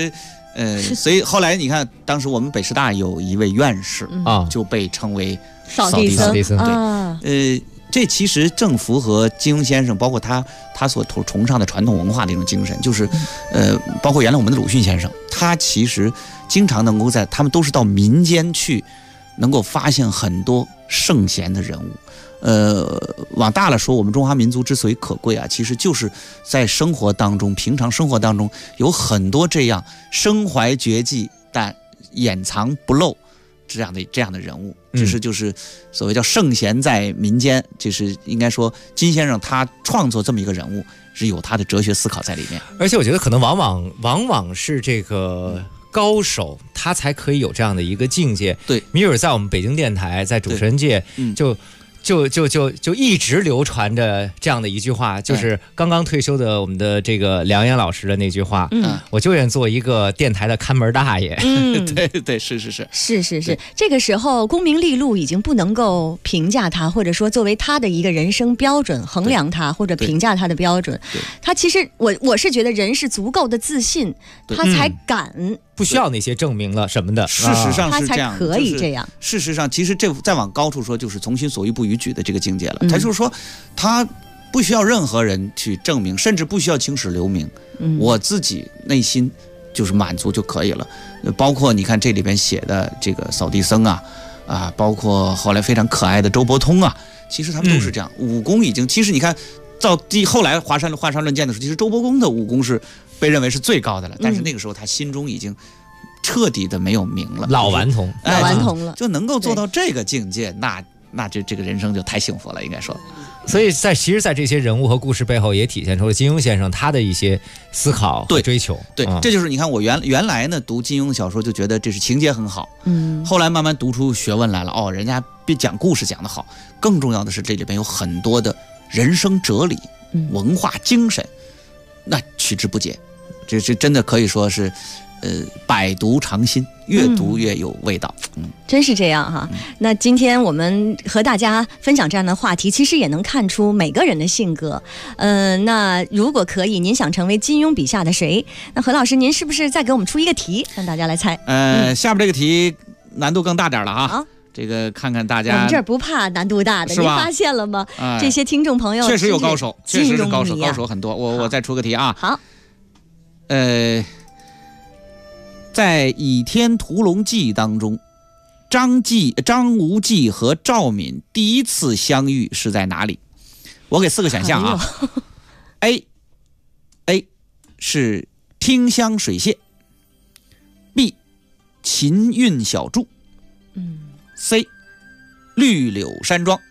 所以后来你看，当时我们北师大有一位院士啊，就被称为扫地僧对，这其实正符合金庸先生，包括他所崇尚的传统文化的一种精神，就是包括原来我们的鲁迅先生，他其实经常能够他们都是到民间去，能够发现很多圣贤的人物。往大了说，我们中华民族之所以可贵啊，其实就是在生活当中，平常生活当中有很多这样身怀绝技但掩藏不露这样的人物，就是所谓叫圣贤在民间，就是应该说金先生他创作这么一个人物是有他的哲学思考在里面。 而且我觉得可能往往是这个高手他才可以有这样的一个境界。 对， 米尔在我们北京电台，在主持人界就一直流传着这样的一句话，就是刚刚退休的我们的这个梁岩老师的那句话，我就愿做一个电台的看门大爷。 对，是。 这个时候功名利禄已经不能够评价他，或者说作为他的一个人生标准衡量他或者评价他的标准。他其实我是觉得人是足够的自信，他才敢。 不需要那些证明了什么的， 事实上是这样， 他才可以这样。 事实上，其实这再往高处说，就是从心所欲不逾矩的这个境界了。他就是说，他不需要任何人去证明，甚至不需要青史留名，我自己内心就是满足就可以了。包括你看这里边写的这个扫地僧啊，包括后来非常可爱的周伯通啊，其实他们都是这样，武功已经，其实你看到后来华山论剑的时候，其实周伯通的武功是被认为是最高的了，但是那个时候他心中已经彻底的没有名了， 老顽童了， 就能够做到这个境界，那这个人生就太幸福了，应该说。 所以其实在这些人物和故事背后，也体现出了金庸先生他的一些思考和追求。 对，这就是你看我原来呢读金庸小说就觉得这是情节很好，后来慢慢读出学问来了，人家讲故事讲得好，更重要的是这里边有很多的人生哲理、文化精神，那取之不竭。这真的可以说是，百读常新，越读越有味道。 真是这样哈。那今天我们和大家分享这样的话题，其实也能看出每个人的性格。那如果可以，您想成为金庸笔下的谁？那何老师，您是不是再给我们出一个题，让大家来猜？ 下面这个题难度更大点了啊。这个看看大家， 我们这儿不怕难度大的，您发现了吗？这些听众朋友确实有高手，确实是高手很多。我再出个题啊。 好。 在《倚天屠龙记》当中，张无忌和赵敏第一次相遇是在哪里？我给4个选项啊。A 是汀香水榭， B 秦韵小筑，C 绿柳山庄，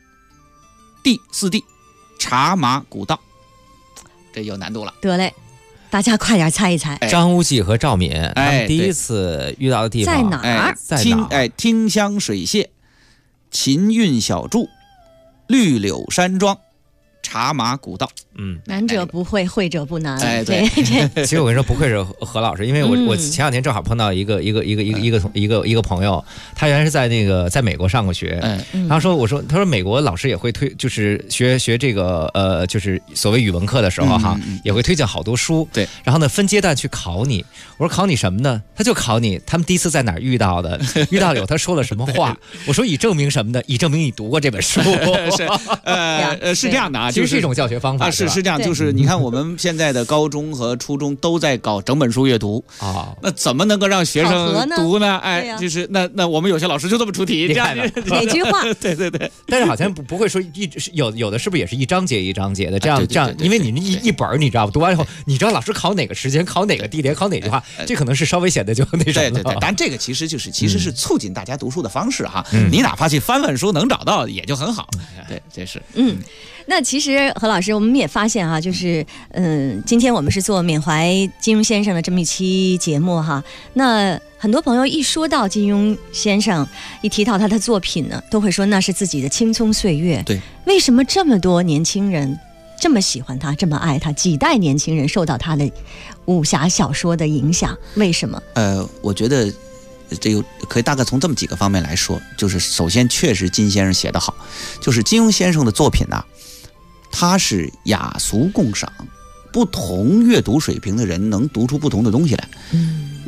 4D 茶马古道。这有难度了。 得嘞，大家快点猜一猜。 张无忌和赵敏他们第一次遇到的地方在哪儿？ 汀香水榭，秦韵小筑，绿柳山庄，茶马古道。 难者不会，会者不难。 对。 其实我跟你说，不愧是何老师，因为我前2天正好碰到一个朋友，他原来是在美国上过学，然后他说美国老师也会就是学这个就是所谓语文课的时候哈，也会推荐好多书。 对。 然后呢，分阶段去考你。我说考你什么呢？他就考你他们第一次在哪儿遇到的，遇到有他说了什么话。我说以证明什么呢？以证明你读过这本书。 是这样的啊， 其实是一种教学方法。 是这样，就是你看我们现在的高中和初中都在搞整本书阅读啊，那怎么能够让学生读呢？就是那我们有些老师就这么出题，这样哪句话？ 对。 但是好像不会说有的是不是也是一章节一章节的这样，因为你一本你知道吧？读完以后，你知道老师考哪个时间，考哪个地点，考哪句话，这可能是稍微显得就那什么。 对，但这个其实是促进大家读书的方式哈。你哪怕去翻书能找到也就很好。对，这是那其实何老师，我们也发现哈，就是今天我们是做缅怀金庸先生的这么一期节目哈。那很多朋友一说到金庸先生，一提到他的作品呢，都会说那是自己的青葱岁月。 对， 为什么这么多年轻人这么喜欢他，这么爱他？几代年轻人受到他的武侠小说的影响，为什么？ 我觉得这个可以大概从这么几个方面来说，就是首先确实金先生写得好，就是金庸先生的作品啊，他是雅俗共赏，不同阅读水平的人能读出不同的东西来。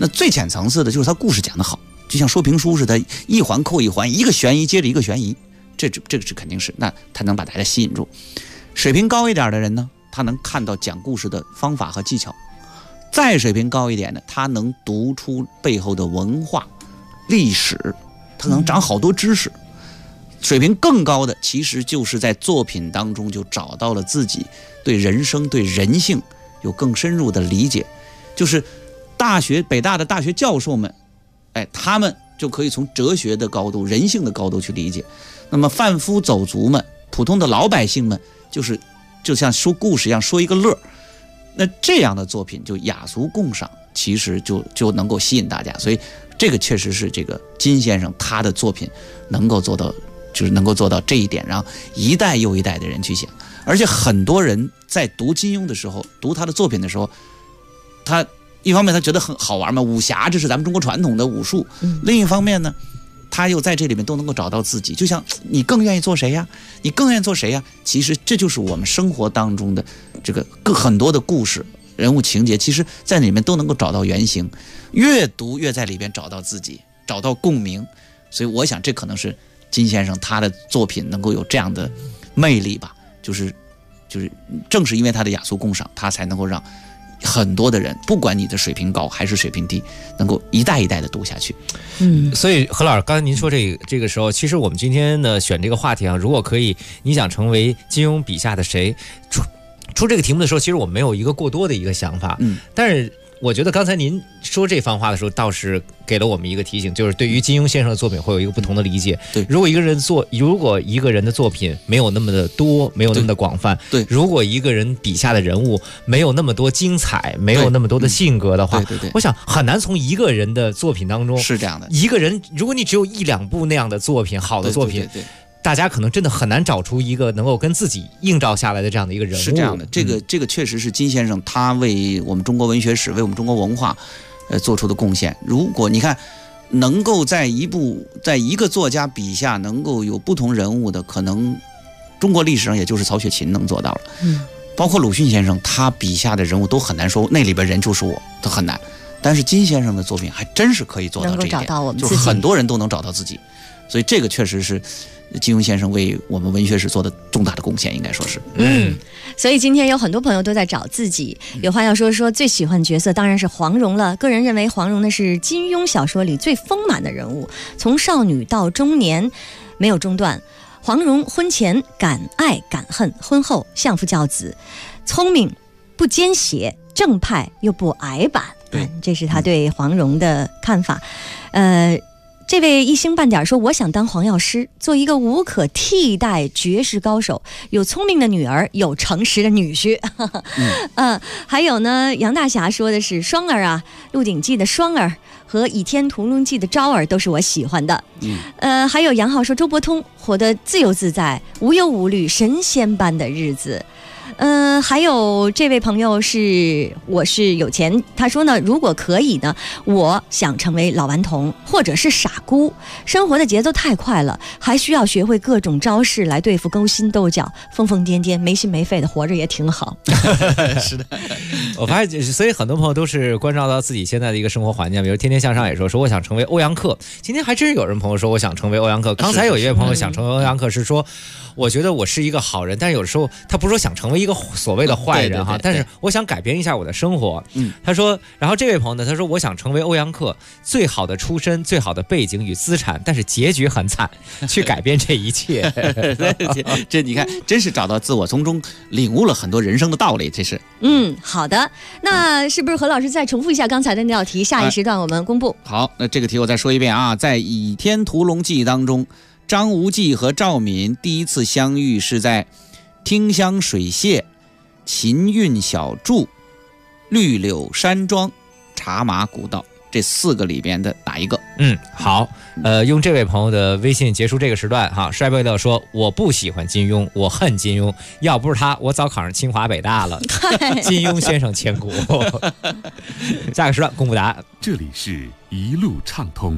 那最浅层次的就是他故事讲得好，就像说评书似的，一环扣一环，一个悬疑接着一个悬疑，这个是肯定是，那他能把大家吸引住。水平高一点的人呢，他能看到讲故事的方法和技巧；再水平高一点的，他能读出背后的文化、历史，他能长好多知识。水平更高的，其实就是在作品当中就找到了自己对人生、对人性有更深入的理解。就是北大的大学教授们，他们就可以从哲学的高度、人性的高度去理解。那么贩夫走卒们、普通的老百姓们，就像说故事一样，说一个乐。那这样的作品就雅俗共赏，其实就能够吸引大家。所以这个确实是这个金先生他的作品能够做到，就是能够做到这一点，让一代又一代的人去想。而且很多人在读金庸的时候，读他的作品的时候，他一方面他觉得很好玩嘛，武侠这是咱们中国传统的武术，另一方面呢，他又在这里面都能够找到自己。就像你更愿意做谁呀？你更愿意做谁呀？其实这就是我们生活当中的这个很多的故事、人物情节，其实在里面都能够找到原型。越读越在里边找到自己，找到共鸣。所以我想，这可能是金先生他的作品能够有这样的魅力吧。就是正是因为他的雅俗共赏，他才能够让很多的人，不管你的水平高还是水平低，能够一代一代的读下去。 所以何老师，刚才您说这个时候，其实我们今天呢选这个话题啊，如果可以，你想成为金庸笔下的谁？出这个题目的时候，其实我没有一个过多的一个想法，但是我觉得刚才您说这番话的时候，倒是给了我们一个提醒，就是对于金庸先生的作品会有一个不同的理解。 对， 如果一个人的作品没有那么的多，没有那么的广泛， 对， 如果一个人笔下的人物没有那么多精彩，没有那么多的性格的话， 对， 我想很难从一个人的作品当中， 是这样的， 一个人，如果你只有一两部那样的作品，好的作品， 对。 大家可能真的很难找出一个能够跟自己映照下来的这样的一个人物。 是这样的，这个确实是金先生他为我们中国文学史、为我们中国文化，做出的贡献。如果你看，能够在一个作家笔下能够有不同人物的，可能中国历史上也就是曹雪芹能做到了。包括鲁迅先生，他笔下的人物都很难说那里边人就是我，都很难。但是金先生的作品还真是可以做到这一点， 能够找到我们自己，就是很多人都能找到自己。所以这个确实是金庸先生为我们文学史做的重大的贡献，应该说是。 所以今天有很多朋友都在找自己，有话要说，最喜欢角色当然是黄蓉了。个人认为黄蓉呢是金庸小说里最丰满的人物，从少女到中年没有中断。黄蓉婚前敢爱敢恨，婚后相夫教子，聪明不奸邪，正派又不矮板。这是他对黄蓉的看法。这位一星半点说，我想当黄药师，做一个无可替代绝世高手，有聪明的女儿，有诚实的女婿。还有呢，杨大侠说的是双儿啊，《鹿鼎记》的双儿和《倚天屠龙记》的昭儿都是我喜欢的。还有杨浩说，周伯通活得自由自在，无忧无虑，神仙般的日子。还有这位朋友我是有钱，他说呢，如果可以呢，我想成为老顽童或者是傻姑，生活的节奏太快了，还需要学会各种招式来对付勾心斗角，疯疯癫癫没心没肺的活着也挺好。 是的，我发现所以很多朋友都是关照到自己现在的一个生活环境，比如天天向上也说我想成为欧阳克，今天还真是有人朋友说我想成为欧阳克。刚才有一位朋友想成为欧阳克是说，我觉得我是一个好人，但是有时候他不是说想成为一个所谓的坏人哈，但是我想改变一下我的生活。他说，然后这位朋友呢，他说我想成为欧阳克，最好的出身、最好的背景与资产，但是结局很惨，去改变这一切。 这你看，真是找到自我，从中领悟了很多人生的道理。这是好的，那是不是何老师再重复一下刚才的那道题？下一时段我们公布。 好，那这个题我再说一遍啊，在《倚天屠龙记》当中，张无忌和赵敏第一次相遇是在汀香水榭、秦韵小筑、绿柳山庄、茶马古道，这4个里边的哪一个？ 好，用这位朋友的微信结束这个时段哈。帅贝乐说，我不喜欢金庸，我恨金庸，要不是他，我早考上清华北大了。金庸先生千古。下个时段公布答案。 这里是一路畅通。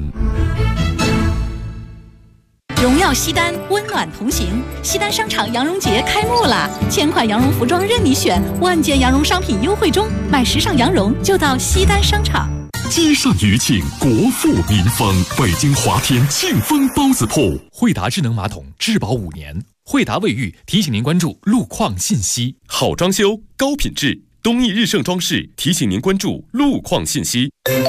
荣耀西单，温暖同行。西单商场羊绒节开幕啦！1000款羊绒服装任你选，万件羊绒商品优惠中，买时尚羊绒就到西单商场。 积善余庆，国富民丰。北京华天庆丰包子铺， 惠达智能马桶质保5年。惠达卫浴提醒您关注路况信息。 好装修，高品质，东义日盛装饰提醒您关注路况信息。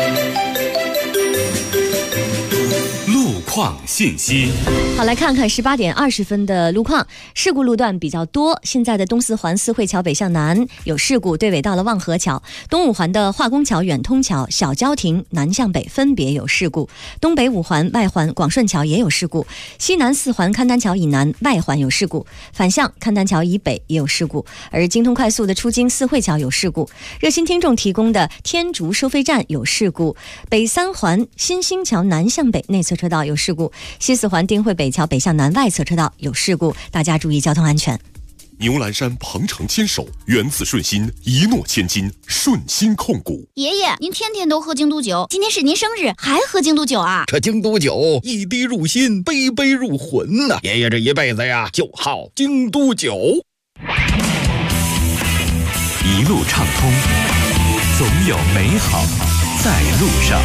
路况信息。 好，来看看18点20分的路况。事故路段比较多，现在的东四环四惠桥北向南有事故，对尾到了望河桥；东五环的化工桥、远通桥、小交亭南向北分别有事故；东北五环外环广顺桥也有事故；西南四环勘丹桥以南外环有事故，反向勘丹桥以北也有事故。而京通快速的出京四惠桥有事故，热心听众提供的天竺收费站有事故，北三环新兴桥南向北内侧车道有事故，西四环丁汇北桥北向南外侧车道有事故，大家注意交通安全。 牛栏山鹏程牵手，原子顺心，一诺千金，顺心控股。 爷爷，您天天都喝京都酒，今天是您生日，还喝京都酒啊？ 这京都酒一滴入心，杯杯入魂呐！爷爷这一辈子呀，就好京都酒。 一路畅通，总有美好在路上。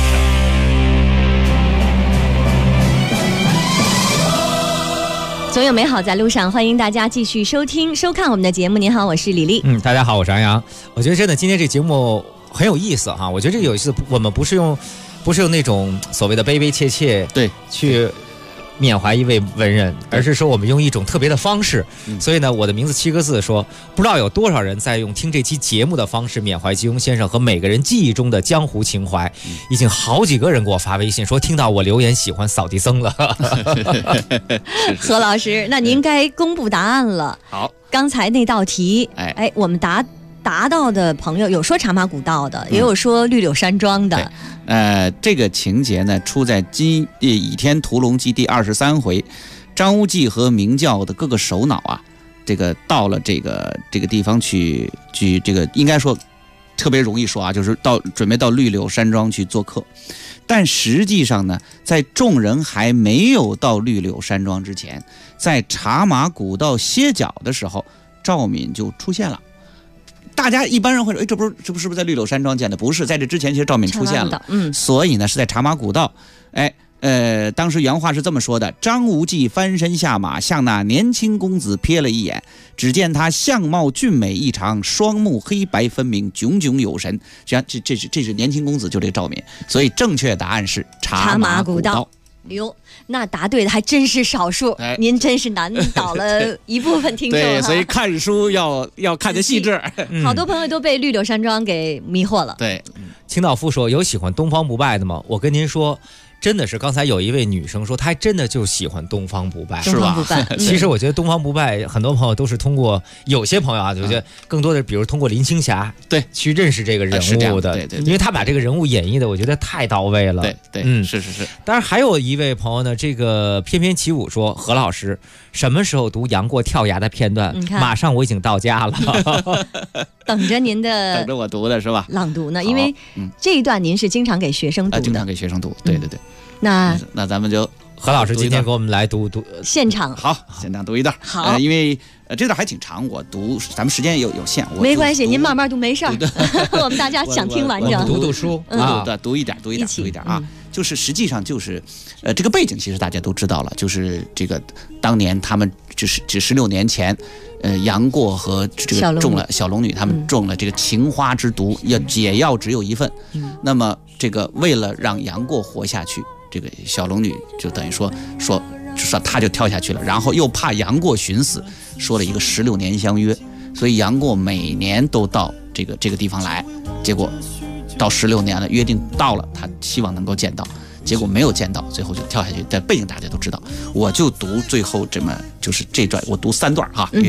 总有美好在路上，欢迎大家继续收听收看我们的节目。您好，我是李丽。 大家好，我是安阳。我觉得真的今天这节目很有意思哈。我觉得这个有意思，我们不是用那种所谓的悲悲切切对去缅怀一位文人，而是说我们用一种特别的方式。所以呢，我的名字7个字说，不知道有多少人在用听这期节目的方式缅怀金庸先生和每个人记忆中的江湖情怀。已经好几个人给我发微信说听到我留言喜欢扫地僧了。 何老师，那您该公布答案了。 好， 刚才那道题，我们答到的朋友有说茶马古道的，也有说绿柳山庄的。 这个情节呢，出在《倚天屠龙记》第23回，张无忌和明教的各个首脑啊，这个到了这个地方去这个应该说特别容易说啊，就是准备到绿柳山庄去做客。但实际上呢，在众人还没有到绿柳山庄之前，在茶马古道歇脚的时候，赵敏就出现了。大家一般人会说，这是不是在绿柳山庄见的？不是，在这之前其实赵敏出现了。所以呢是在茶马古道。当时原话是这么说的：张无忌翻身下马，向那年轻公子瞥了一眼，只见他相貌俊美异常，双目黑白分明，炯炯有神。这是年轻公子，就这个赵敏。所以正确答案是茶马古道。 哟，那答对的还真是少数，您真是难倒了一部分听众。 对，所以看书要看得细致。 好多朋友都被绿柳山庄给迷惑了。 对， 清道夫说有喜欢东方不败的吗？我跟您说，真的是刚才有一位女生说她真的就喜欢东方不败， 是吧？ 其实我觉得东方不败很多朋友都是通过有些朋友啊，我觉得更多的比如通过林青霞对去认识这个人物的， 对， 因为他把这个人物演绎的我觉得太到位了。 对，是。 当然还有一位朋友呢，这个翩翩起舞说，何老师什么时候读杨过跳崖的片段？马上我已经到家了。 等着您的， 等着我读的是吧？ 朗读呢？因为这一段您是经常给学生读的， 经常给学生读。对。 那咱们就何老师今天给我们来读现场。 好，现场读一段。 好， 因为这段还挺长，我读咱们时间有限， 没关系，您慢慢读没事儿。我们大家想听完整， 读书读一点啊。就是实际上就是这个背景其实大家都知道了，就是这个当年他们只16年前，杨过和这个中了小龙女，他们中了这个情花之毒，解药只有一份。那么这个为了让杨过活下去，这个小龙女就等于说他就跳下去了，然后又怕杨过寻死，说了一个16年相约，所以杨过每年都到这个地方来，结果到16年了，约定到了，他希望能够见到，结果没有见到，最后就跳下去。但背景大家都知道，我就读最后就是这段，我读3段哈。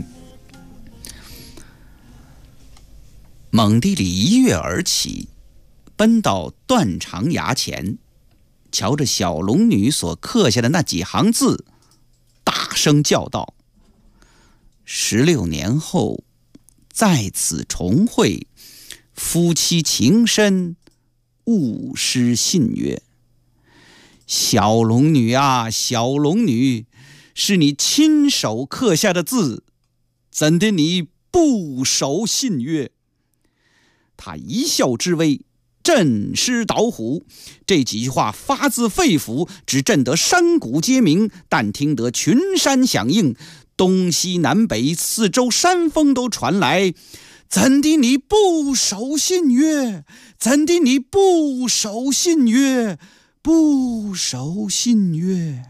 猛地里一跃而起，奔到断肠崖前，瞧着小龙女所刻下的那几行字，大声叫道：16年后在此重会，夫妻情深，勿失信约。小龙女啊，小龙女，是你亲手刻下的字，怎的你不守信约？他一笑之微， 震狮捣虎，这几句话发自肺腑，只震得山谷皆鸣，但听得群山响应，东西南北四周山风都传来。怎的你不守信约？怎的你不守信约？不守信约。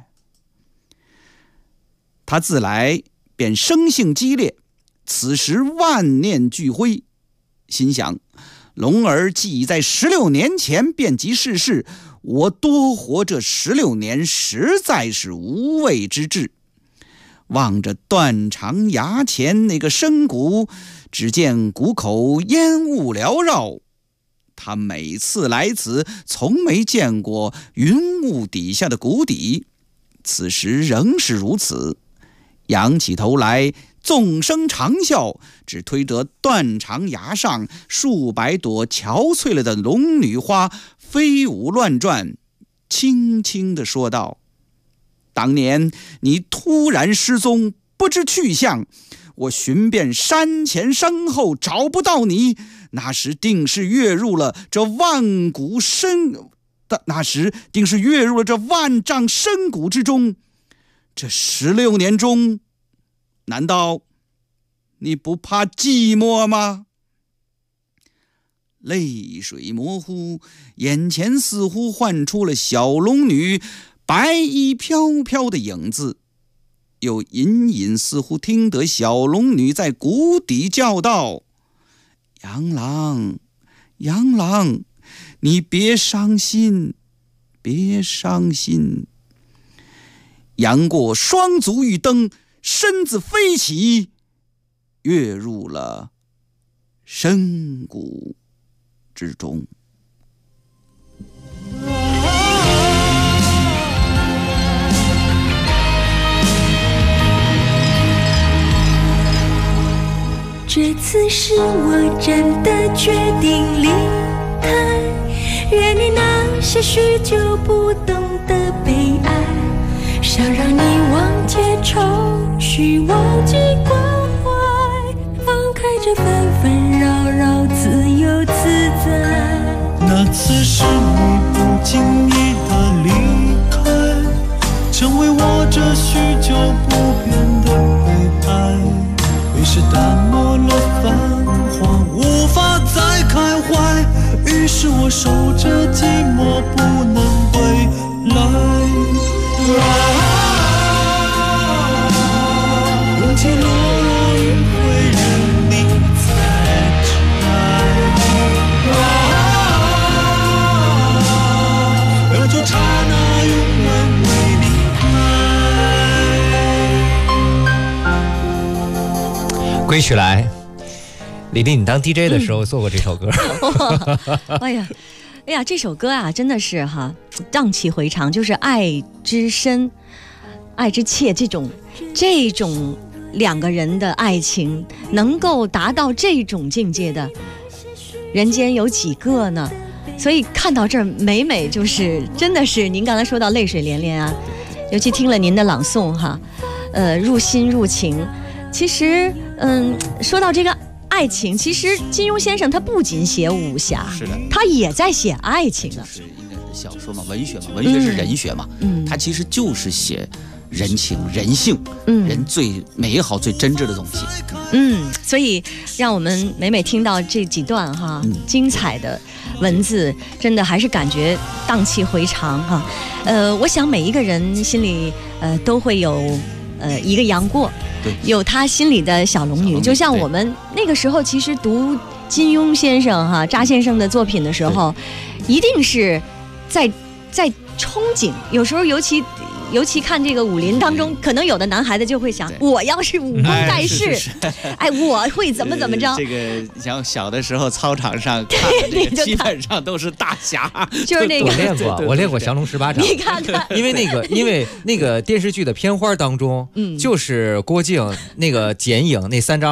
他自来便生性激烈，此时万念俱灰，心想龙儿既已在16年前遍及世事，我多活这16年实在是无谓之至。望着断肠崖前那个深谷，只见谷口烟雾缭绕。他每次来此，从没见过云雾底下的谷底，此时仍是如此。仰起头来，纵声长啸，只推着断肠崖上数百朵憔悴了的龙女花飞舞乱转，轻轻地说道：当年你突然失踪，不知去向，我寻遍山前山后找不到你，那时定是跃入了这万丈深谷之中。这16年中，难道你不怕寂寞吗？泪水模糊，眼前似乎幻出了小龙女白衣飘飘的影子，又隐隐似乎听得小龙女在谷底叫道：杨郎，杨郎，你别伤心，别伤心。杨过双足欲蹬，身子飞起，跃入了深谷之中。 这次是我真的决定离开，愿你那些许久不懂的悲哀，想让你忘记愁绪，忘记关怀，放开这纷纷扰扰，自由自在。 那次是你不经意的离开，成为我这许久不变的悲哀，于是淡漠了繁华，无法再开怀，于是我守着寂寞不能归来。勇气落雨会任你采摘，留住刹那永远为你爱。归去来，李丽，你当 DJ 的时候做过这首歌？ 哎呀，这首歌啊，真的是哈，荡气回肠，就是爱之深、爱之切，这种两个人的爱情能够达到这种境界的，人间有几个呢？所以看到这儿，每就是真的是您刚才说到泪水连连啊，尤其听了您的朗诵哈，入心入情。其实，说到这个爱情，其实金庸先生他不仅写武侠，是的，他也在写爱情啊。 是应该是小说嘛，文学嘛，文学是人学嘛，他其实就是写人情、人性，人最美好、最真挚的东西。 所以让我们每听到这几段哈，精彩的文字，真的还是感觉荡气回肠哈。我想每一个人心里都会有一个杨过。有他心里的小龙女，就像我们那个时候其实读金庸先生哈查先生的作品的时候，一定是在憧憬，有时候尤其看这个武林当中，可能有的男孩子就会想，我要是武功盖世，我会怎么着。 这个像小的时候操场上看的这个基本上都是大侠， 就是那个我练过降龙18掌。 你看看， 因为那个电视剧的片花当中，就是郭靖那个剪影那3张嘛，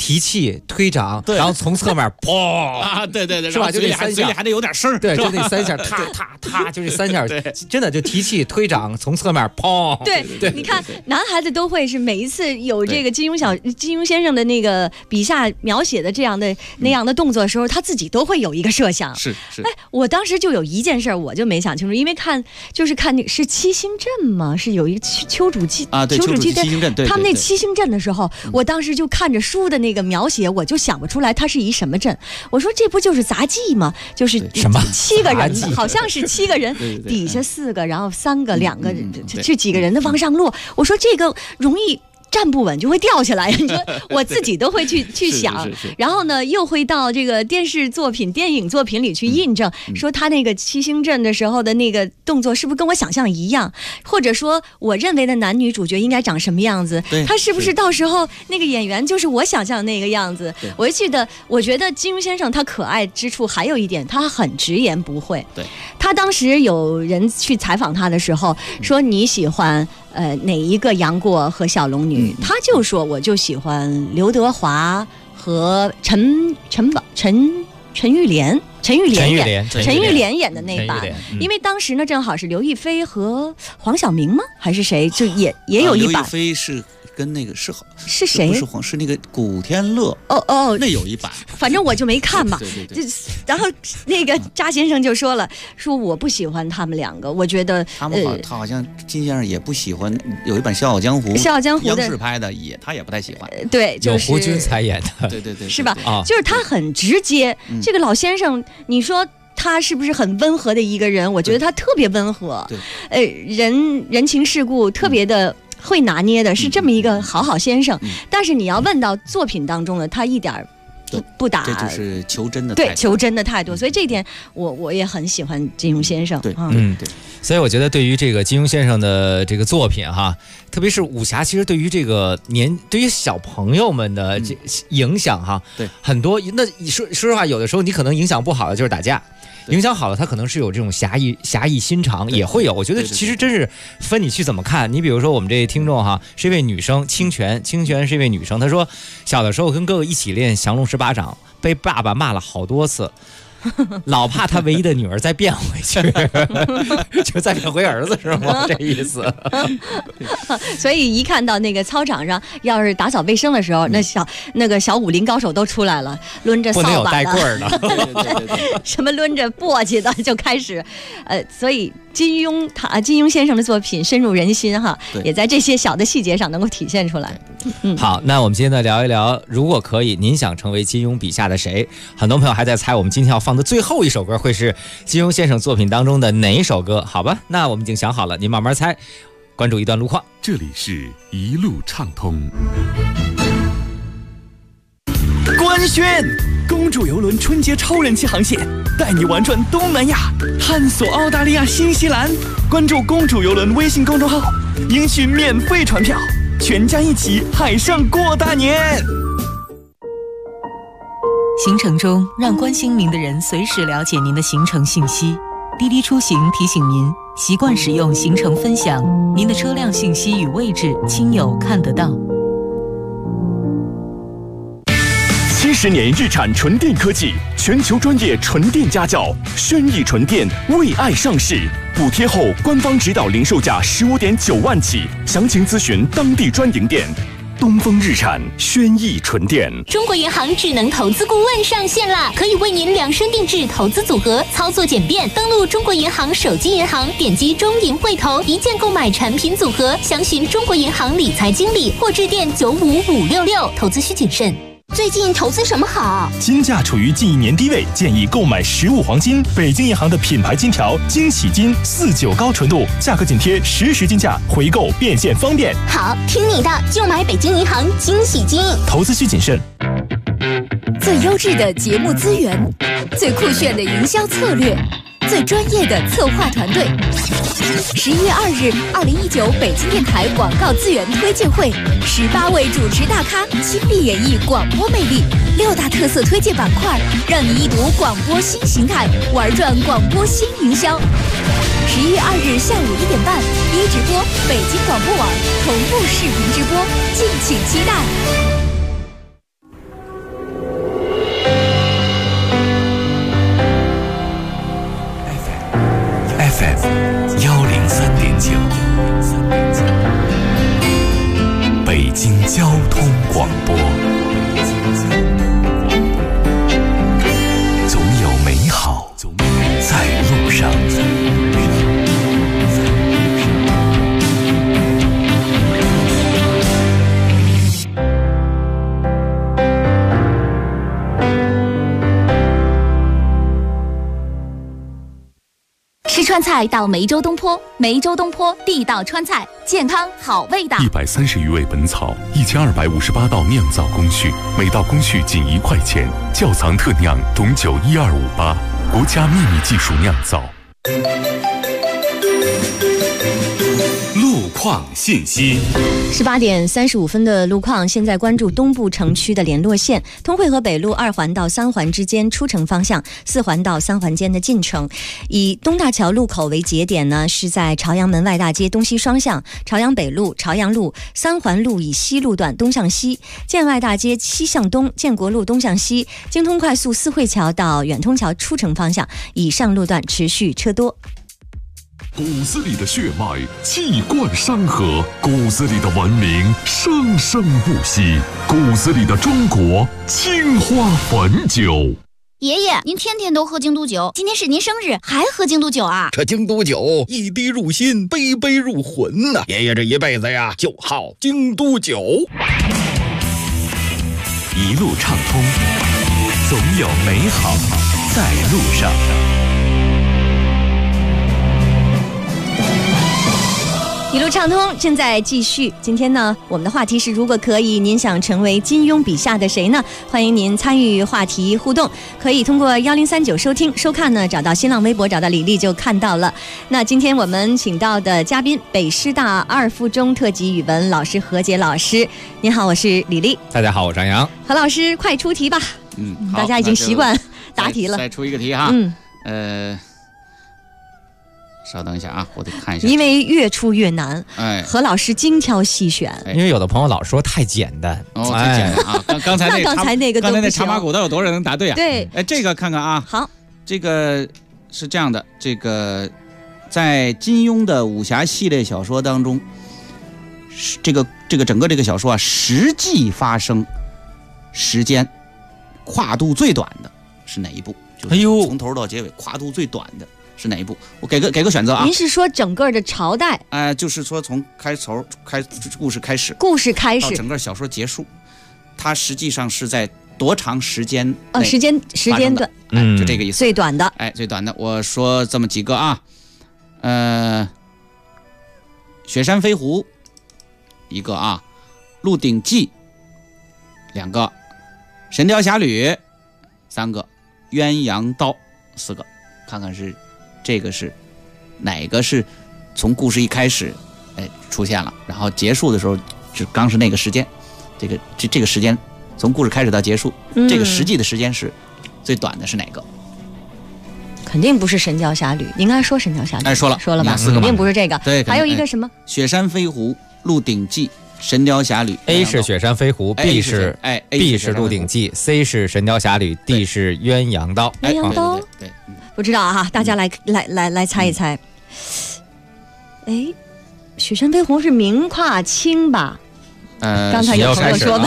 提气推掌，然后从侧面砰啊，对， 是吧？就这3下， 嘴里还得有点声， 对，就那3下，踏，就这3下，真的就提气推掌，从侧面砰。 对，你看男孩子都会是每一次有这个金庸先生的那个笔下描写的这样的那样的动作的时候，他自己都会有一个设想。 是。 哎，我当时就有一件事我就没想清楚，因为看那是七星阵吗？是有一个丘处机啊，对，丘处机七星阵，对， 他们那七星阵的时候，我当时就看着书的那个描写，我就想不出来它是一什么阵。我说这不就是杂技吗？就是什么 7个人的，好像是7个人，底下4个，然后3个2个，这几个人的往上落。我说这个容易站不稳就会掉下来，你说我自己都会去想，然后呢又会到这个电视作品、电影作品里去印证，说他那个七星阵的时候的那个动作是不是跟我想象一样，或者说我认为的男女主角应该长什么样子，他是不是到时候那个演员就是我想象的那个样子。我记得，我觉得金庸先生他可爱之处还有一点，他很直言不讳。 对， 他当时有人去采访他的时候说你喜欢哪一个杨过和小龙女，他就说我就喜欢刘德华和陈玉莲演的那版，因为当时呢正好是刘亦菲和黄晓明吗？还是谁？就也有一版。 刘亦菲是跟那个是谁？ 不是是那个古天乐。 哦， 那有一版， 反正我就没看嘛。 对。 然后那个扎先生就说了，说我不喜欢他们2个，我觉得他好像金先生也不直欢，有一版《笑傲江湖》央视拍的，他也不太喜欢。 对，就是有胡军才演的。 对， 是吧？就是他很直接。这个老先生，你说他是不是很温和的一个人？我觉得他特别温和。对，人情世故特别的会拿捏的，是这么一个好先生。但是你要问到作品当中的他一点不打， 这就是求真的态度。 对，求真的态度。所以这一点我也很喜欢金庸先生。 对。 所以我觉得对于这个金庸先生的这个作品哈，特别是武侠，其实对于这个对于小朋友们的这影响哈， 对很多。那说实话，有的时候你可能影响不好的就是打架。影响好了，他可能是有这种侠义心肠，也会有。我觉得其实真是分你去怎么看。你比如说我们这听众哈，是一位女生，清泉是一位女生，她说小的时候跟哥哥一起练降龙十八掌，被爸爸骂了好多次。老怕他唯一的女儿再变回去，就再变回儿子是吗？这意思。 所以一看到那个操场上要是打扫卫生的时候，那个小武林高手都出来了，抡着扫把的，不能有带棍儿的，什么抡着簸箕的就开始，所以金庸先生的作品深入人心哈，也在这些小的细节上能够体现出来。 好，那我们今天呢聊一聊，如果可以，您想成为金庸笔下的谁？很多朋友还在猜我们今天要放的最后一首歌会是金庸先生作品当中的哪一首歌？好吧，那我们已经想好了，您慢慢猜。关注一段路况， 这里是一路畅通。 官宣，公主游轮春节超人气航线，带你玩转东南亚，探索澳大利亚、新西兰。关注公主游轮微信公众号，赢取免费船票，全家一起海上过大年。 行程中，让关心您的人随时了解您的行程信息。滴滴出行提醒您，习惯使用行程分享，您的车辆信息与位置，亲友看得到。 70年日产纯电科技，全球专业纯电家教，轩逸纯电为爱上市，补贴后官方指导零售价15.9万起，详情咨询当地专营店。东风日产轩逸纯电。 中国银行智能投资顾问上线啦，可以为您量身定制投资组合，操作简便。登录中国银行手机银行，点击中银汇投，一键购买产品组合，详询中国银行理财经理或致电95566。投资需谨慎。最近投资什么好？ 金价处于近1年低位，建议购买实物黄金。北京银行的品牌金条惊喜金49高纯度，价格紧贴实时金价，回购变现方便。 好，听你的，就买北京银行惊喜金。 投资需谨慎。 最优质的节目资源，最酷炫的营销策略，最专业的策划团队。11月2日，2019北京电台广告资源推介会，18位主持大咖倾力演绎广播魅力，6大特色推荐板块，让你一睹广播新形态，玩转广播新营销。11月2日下午1点半，一直播北京广播网同步视频直播，敬请期待。 京交通广播，总有美好在路上。 吃川菜到梅州东坡，梅州东坡地道川菜，健康好味道。 130余味本草，1258道酿造工序，每道工序仅1块钱，窖藏特酿，董酒12588，国家秘密技术酿造。 路况信息 18点35分的路况，现在关注东部城区的联络线：通惠河北路2环到3环之间出城方向，4环到3环间的进城。以东大桥路口为节点呢，是在朝阳门外大街东西双向、朝阳北路、朝阳路、3环路以西路段东向西、建外大街西向东、建国路东向西、京通快速四惠桥到远通桥出城方向，以上路段持续车多。 骨子里的血脉气贯山河，骨子里的文明生生不息，骨子里的中国青花汾酒。 爷爷，您天天都喝京都酒，今天是您生日，还喝京都酒啊？ 这京都酒一滴入心，杯杯入魂呐！爷爷这一辈子呀，就好京都酒。 一路畅通，总有美好在路上。 一路畅通正在继续。今天呢，我们的话题是：如果可以，您想成为金庸笔下的谁呢？欢迎您参与话题互动，可以通过1039收听收看呢，找到新浪微博，找到李丽就看到了。那今天我们请到的嘉宾，北师大2附中特级语文老师何洁老师。您好，我是李丽。 大家好，我是张扬。 何老师，快出题吧。大家已经习惯答题了。 再出一个题哈。稍等一下啊，我得看一下， 因为越出越难。何老师精挑细选。 因为有的朋友老说太简单， 太简单啊！刚才那个茶马古道有多少人能答对啊？ 对， 这个看看啊。 好， 这个是这样的，这个在金庸的武侠系列小说当中，这个整个这个小说啊，实际发生时间跨度最短的是哪一部？就是从头到结尾跨度最短的是哪一部？我给个选择啊！ 您是说整个的朝代？ 就是说从故事开始到整个小说结束，它实际上是在多长时间内时间段， 就这个意思。 最短的， 最短的。我说这么几个啊，雪山飞狐一个啊，鹿鼎记2个，神雕侠侣3个，鸳鸯刀4个，看看是这个是哪个是从故事一开始出现了，然后结束的时候就刚是那个时间，这个时间从故事开始到结束，这个实际的时间是最短的是哪个？ 肯定不是神雕侠侣，你应该说神雕侠侣。 说了吧，肯定不是这个。 对， 还有一个什么？ 雪山飞狐、鹿鼎记、神雕侠侣。 A 是雪山飞狐 ，B 是鹿鼎记 ，C 是神雕侠侣 ，D 是鸳鸯刀。 鸳鸯刀， 对， 不知道哈，大家来猜一猜。雪山飞狐是明跨清吧？刚才有朋友说的，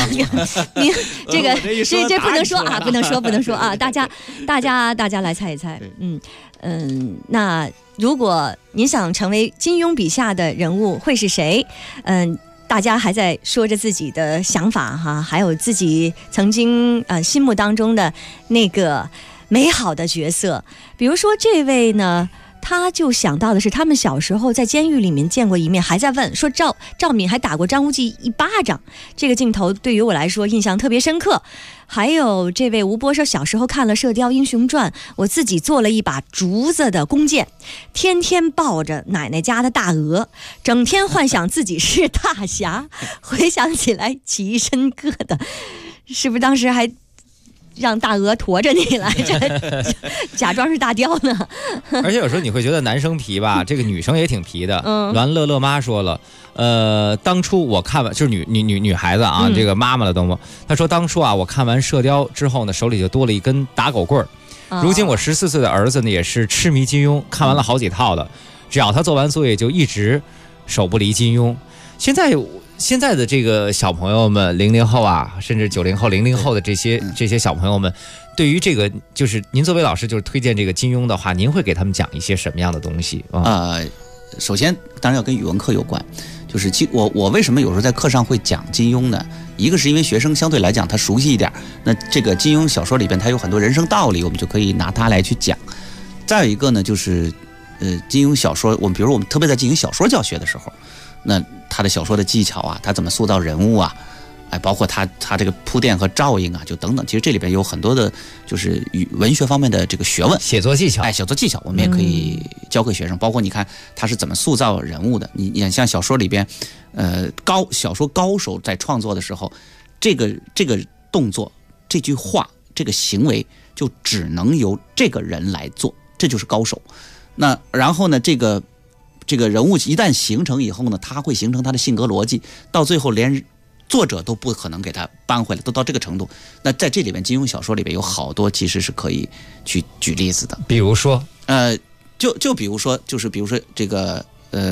这不能说啊，不能说啊，大家来猜一猜。那如果您想成为金庸笔下的人物，会是谁？大家还在说着自己的想法哈，还有自己曾经心目当中的那个美好的角色。比如说这位呢，他就想到的是他们小时候在监狱里面见过一面，还在问说赵敏还打过张无忌一巴掌，这个镜头对于我来说印象特别深刻。还有这位吴波说，小时候看了《射雕英雄传》，我自己做了一把竹子的弓箭，天天抱着奶奶家的大鹅，整天幻想自己是大侠，回想起来起一身疙瘩。是不是当时还让大鹅驮着你来着，假装是大雕呢？ 而且有时候你会觉得男生皮吧，这个女生也挺皮的。乐妈说了，当初我看完就是女孩子啊，这个妈妈了都，她说当初啊，我看完《射雕》之后呢，手里就多了一根打狗棍儿。如今我14岁的儿子呢，也是痴迷金庸，看完了好几套了，只要他做完作业就一直手不离金庸。现现在的这个小朋友们，00后啊，甚至90后、00后的这些小朋友们，对于这个就是您作为老师，就是推荐这个金庸的话，您会给他们讲一些什么样的东西啊？ 首先当然要跟语文课有关，就是我为什么有时候在课上会讲金庸呢？一个是因为学生相对来讲他熟悉一点，那这个金庸小说里边他有很多人生道理，我们就可以拿它来去讲。再有一个呢，就是金庸小说，比如我们特别在进行小说教学的时候，那他的小说的技巧啊，他怎么塑造人物啊，包括他这个铺垫和照应啊，就等等，其实这里边有很多的，就是文学方面的这个学问， 写作技巧， 写作技巧，我们也可以教给学生。包括你看他是怎么塑造人物的，你像小说里边，小说高手在创作的时候，这个动作、这句话、这个行为，就只能由这个人来做，这就是高手。那然后呢，这个人物一旦形成以后呢，他会形成他的性格逻辑，到最后连作者都不可能给他搬回来，都到这个程度。那在这里面，金庸小说里面有好多其实是可以去举例子的。 比如说， 就比如说，比如说这个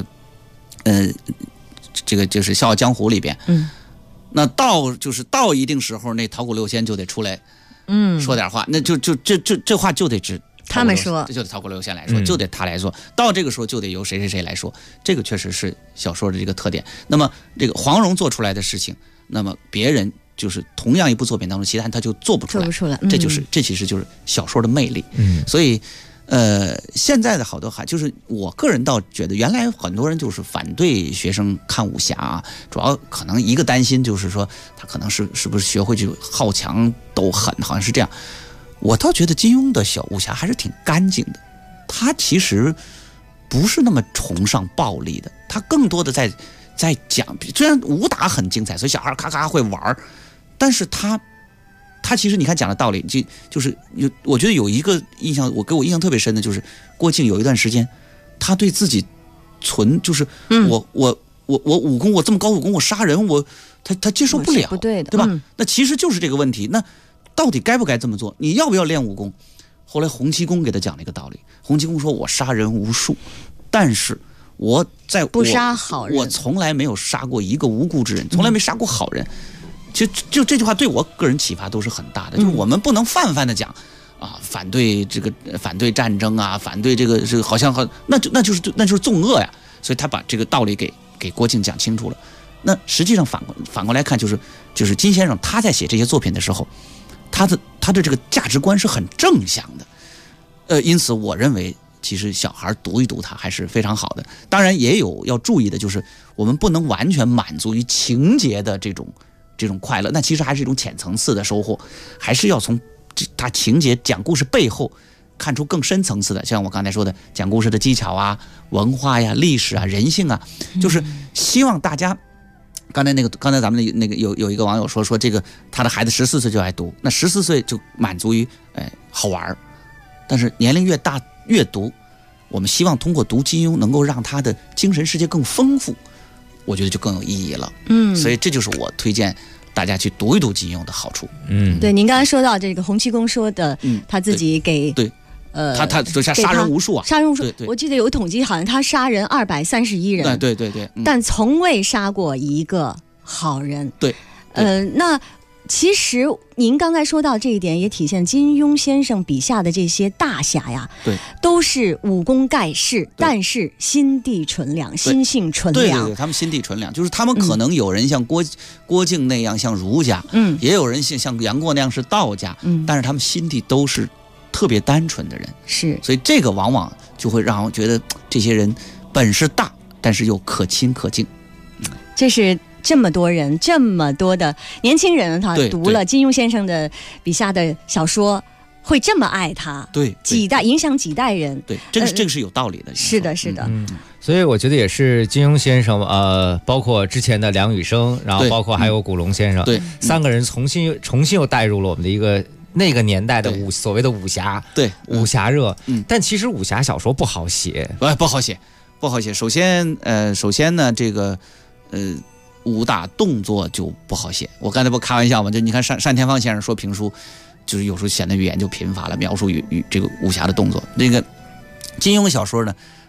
这个就是《笑傲江湖》里边，那到一定时候，那桃谷六仙就得出来，说点话，那这话就得指他们说， 这就得桃谷六仙来说，就得他来说。到这个时候就得由谁来说，这个确实是小说的这个特点。那么这个黄蓉做出来的事情，那么别人就是同样一部作品当中，其他人他就做不出来，这其实就是小说的魅力。所以现在的好多就是我个人倒觉得，原来很多人就是反对学生看武侠啊，主要可能一个担心就是说他可能是不是学会就好强斗狠，好像是这样。我倒觉得金庸的小武侠还是挺干净的，他其实不是那么崇尚暴力的，他更多的在讲，虽然武打很精彩，所以小孩咔咔会玩，但是他其实你看讲的道理，就是我觉得有一个印象，给我印象特别深的就是郭靖有一段时间，他对自己就是我武功，我这么高武功，我杀人，他接受不了， 不对的， 对吧？那其实就是这个问题。那到底该不该这么做？你要不要练武功？后来洪七公给他讲了一个道理。洪七公说：“我杀人无数，但是我不杀好人， 我从来没有杀过一个无辜之人，从来没杀过好人。”就这句话对我个人启发都是很大的。就是我们不能泛泛的讲啊，反对战争啊，反对这个好像那就是纵恶呀。所以他把这个道理给郭靖讲清楚了。那实际上反过来看，就是金先生他在写这些作品的时候，他的这个价值观是很正向的，因此我认为其实小孩读一读它还是非常好的。当然也有要注意的，就是我们不能完全满足于情节的这种快乐，那其实还是一种浅层次的收获，还是要从他情节讲故事背后看出更深层次的，像我刚才说的讲故事的技巧啊、文化呀、历史啊、人性啊，就是希望大家。刚才咱们那个有一个网友说这个他的孩子14岁就爱读，那14岁就满足于好玩，但是年龄越大越读，我们希望通过读金庸能够让他的精神世界更丰富，我觉得就更有意义了。所以这就是我推荐大家去读一读金庸的好处。 对，您刚才说到这个洪七公说的，他自己给对。他杀人无数啊， 杀人无数。我记得有统计，好像他杀人231人， 对， 但从未杀过一个好人。 对， 那其实您刚才说到这一点，也体现金庸先生笔下的这些大侠呀， 对， 都是武功盖世，但是心地纯良，心性纯良。 对，他们心地纯良，就是他们可能有人像郭靖那样像儒家，也有人像杨过那样是道家，但是他们心地都是特别单纯的人， 是， 所以这个往往就会让我觉得这些人本事大，但是又可亲可敬。 这是这么多人，这么多的年轻人，他读了金庸先生的笔下的小说，会这么爱他， 对， 影响几代人， 对，这个是有道理的。 是的，是的。 所以我觉得也是金庸先生，包括之前的梁羽生，然后包括还有古龙先生， 对， 三个人重新又带入了我们的一个。那个年代的所谓的武侠， 对， 武侠热，但其实武侠小说不好写， 不好写。首先呢，这个武打动作就不好写。我刚才不开玩笑嘛，就你看单田芳先生说评书，就是有时候显得语言就贫乏了，描述与这个武侠的动作。那个金庸小说呢，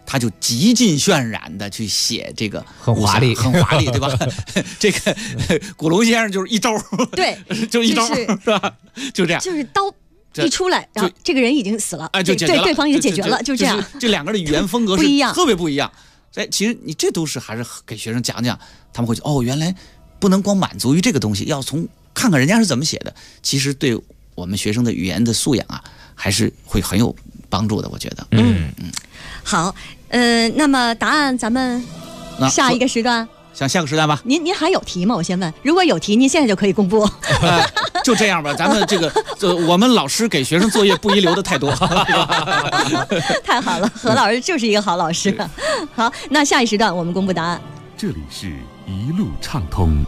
他就极尽渲染的去写这个很华丽， 很华丽，对吧？这个古龙先生就是一招， 对， 就一招，是吧？就这样， 就是刀一出来，然后这个人已经死了， 就解决了， 对方也解决了，就这样。 这两个人的语言风格是特别不一样。哎，其实你这都是还是给学生讲讲，他们会觉得原来不能光满足于这个东西，要从看看人家是怎么写的。其实对我们学生的语言的素养啊，还是会很有帮助的，我觉得。 好，那么答案咱们下一个时段。 想下个时段吧。 您还有题吗？我先问，如果有题，您现在就可以公布。 就这样吧，咱们我们老师给学生作业不宜留的太多。 太好了，何老师就是一个好老师。好，那下一时段我们公布答案。 这里是一路畅通。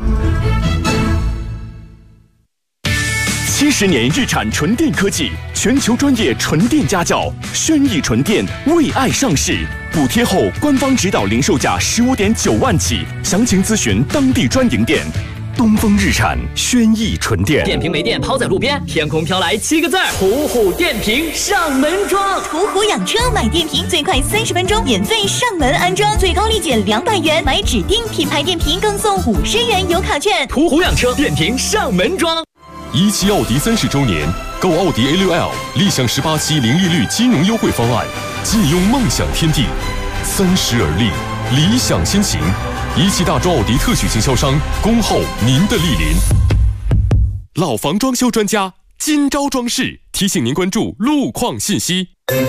70年日产纯电科技，全球专业纯电家教，轩逸纯电为爱上市，补贴后官方指导零售价15.9万起，详情咨询当地专营店。东风日产轩逸纯电， 电瓶没电抛在路边，天空飘来7个字：途虎电瓶上门装。 途虎养车买电瓶最快30分钟免费上门安装，最高立减200元，买指定品牌电瓶更送50元油卡券。 途虎养车电瓶上门装。 17奥迪30周年，购奥迪 A6L 立享18期零利率金融优惠方案，尽拥梦想天地。30而立，理想先行。17大洲奥迪特许经销商，恭候您的莅临。老房装修专家金招装饰提醒您关注路况信息。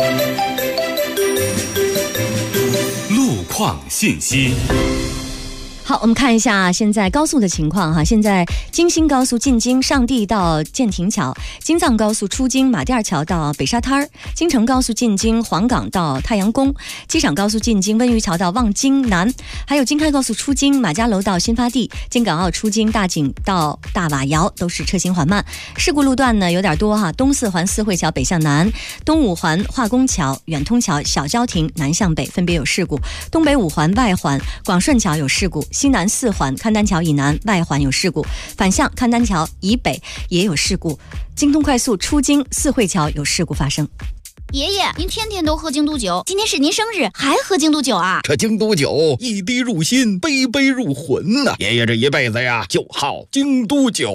路况信息。 好，我们看一下现在高速的情况哈。现在京新高速进京上地到建亭桥，京藏高速出京马甸桥到北沙滩，京承高速进京黄岗到太阳宫，机场高速进京温榆桥到望京南，还有京开高速出京马家楼到新发地，京港澳出京大井到大瓦窑都是车行缓慢。事故路段呢有点多哈，东四环四惠桥北向南，东五环化工桥远通桥小交亭南向北分别有事故，东北五环外环广顺桥有事故，西南4环勘丹桥以南外环有事故，反向勘丹桥以北也有事故，京通快速出京四惠桥有事故发生。 爷爷，您天天都喝京都酒，今天是您生日还喝京都酒啊？ 这京都酒一滴入心，杯杯入魂呐！爷爷这一辈子呀，就好京都酒。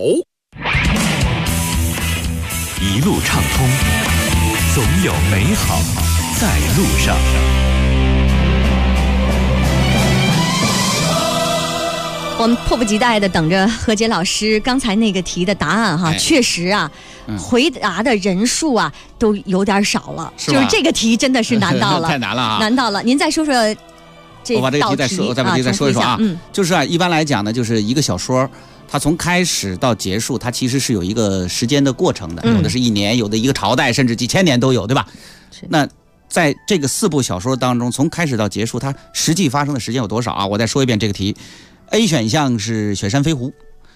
一路畅通，总有美好在路上。 我们迫不及待的等着何洁老师刚才那个题的答案哈，确实啊，回答的人数啊都有点少了，就是这个题真的是难到了， 太难了啊， 难到了。您再说说这道题， 我把这个题再说，我再把题再说一说啊，就是啊，一般来讲呢，就是一个小说，它从开始到结束，它其实是有一个时间的过程的，有的是1年，有的一个朝代，甚至几千年都有，对吧？那在这个4部小说当中，从开始到结束，它实际发生的时间有多少啊？我再说一遍这个题。A 选项是雪山飞狐，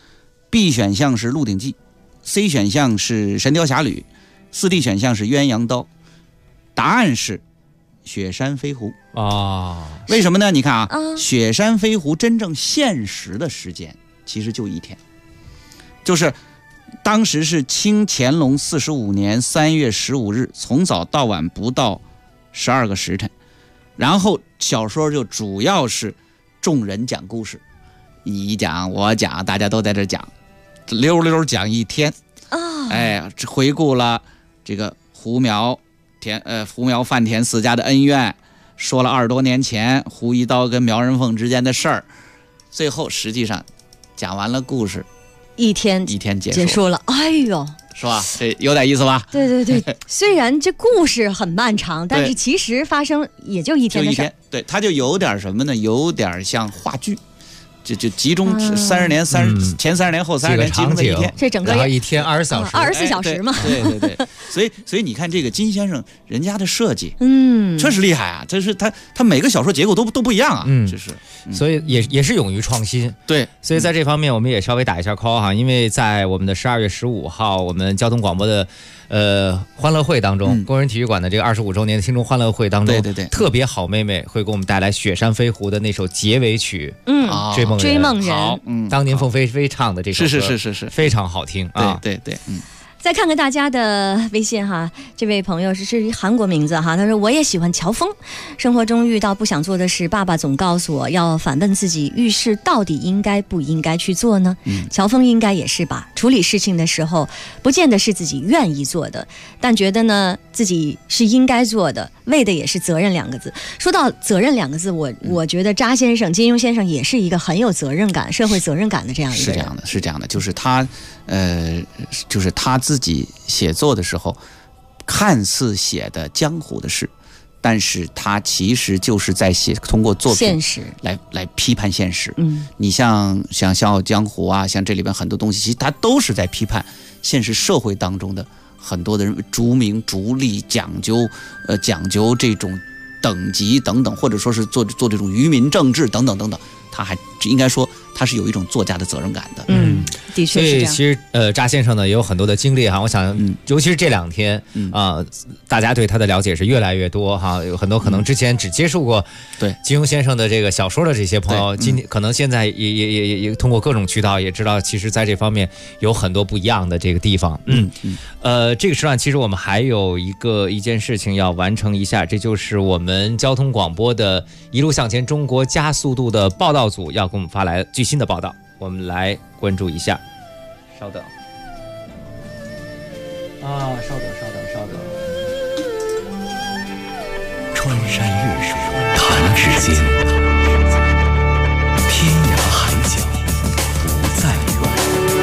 B 选项是鹿鼎记， C 选项是神雕侠侣， 4D 选项是鸳鸯刀。答案是雪山飞狐啊。 为什么呢？你看啊，雪山飞狐真正现实的时间其实就1天，就是当时是清乾隆45年3月15日，从早到晚不到12个时辰，然后小说就主要是众人讲故事，你讲我讲，大家都在这讲，溜溜讲1天啊！哎，回顾了这个胡苗范田4家的恩怨，说了20多年前胡一刀跟苗人凤之间的事儿，最后实际上讲完了故事，1天结束了。哎呦，是吧？这有点意思吧？对对对，虽然这故事很漫长，但是其实发生也就1天的事儿。对，它就有点什么呢？有点像话剧。就集中30年前30年后30年集中在1天，这整个 1天24小时 ，24小时嘛。 对对对，所以你看这个金先生人家的设计，确实厉害啊！这是他每个小说结构都不一样啊，这是， 所以也是勇于创新。 对， 所以在这方面我们也稍微打一下 call 哈，因为在我们的12月15号，我们交通广播的欢乐会当中，工人体育馆的这个25周年的听众欢乐会当中，对，特别好妹妹会给我们带来雪山飞狐的那首结尾曲，追梦人， 好， 当年凤飞飞唱的这首歌， 是， 非常好听啊， 对， 再看看大家的微信哈，这位朋友是韩国名字哈，他说我也喜欢乔峰，生活中遇到不想做的事，爸爸总告诉我要反问自己，遇事到底应该不应该去做呢？乔峰应该也是吧，处理事情的时候不见得是自己愿意做的，但觉得呢自己是应该做的，为的也是责任2个字。说到责任2个字，我觉得查先生金庸先生也是一个很有责任感、社会责任感的这样一个人。 是这样的，就是他就是他自己写作的时候看似写的江湖的事，但是他其实就是在通过作品现实来批判现实。你像《笑傲江湖》啊，像这里边很多东西，其实他都是在批判现实社会当中的很多的人逐名逐利，讲究这种等级等等，或者说是做这种愚民政治等等等等，他还应该说他是有一种作家的责任感的。 的确是这样。 所以其实查先生呢也有很多的经历哈，我想尤其是这2天大家对他的了解是越来越多哈，有很多可能之前只接触过对金庸先生的这个小说的这些朋友，今天可能现在也通过各种渠道也知道，其实在这方面有很多不一样的这个地方。这个时段其实我们还有一件事情要完成一下，这就是我们交通广播的一路向前中国加速度的报道组要给我们发来最新的报道，我们来关注一下。稍等稍等。 穿山越水弹指间，天涯海角不再远。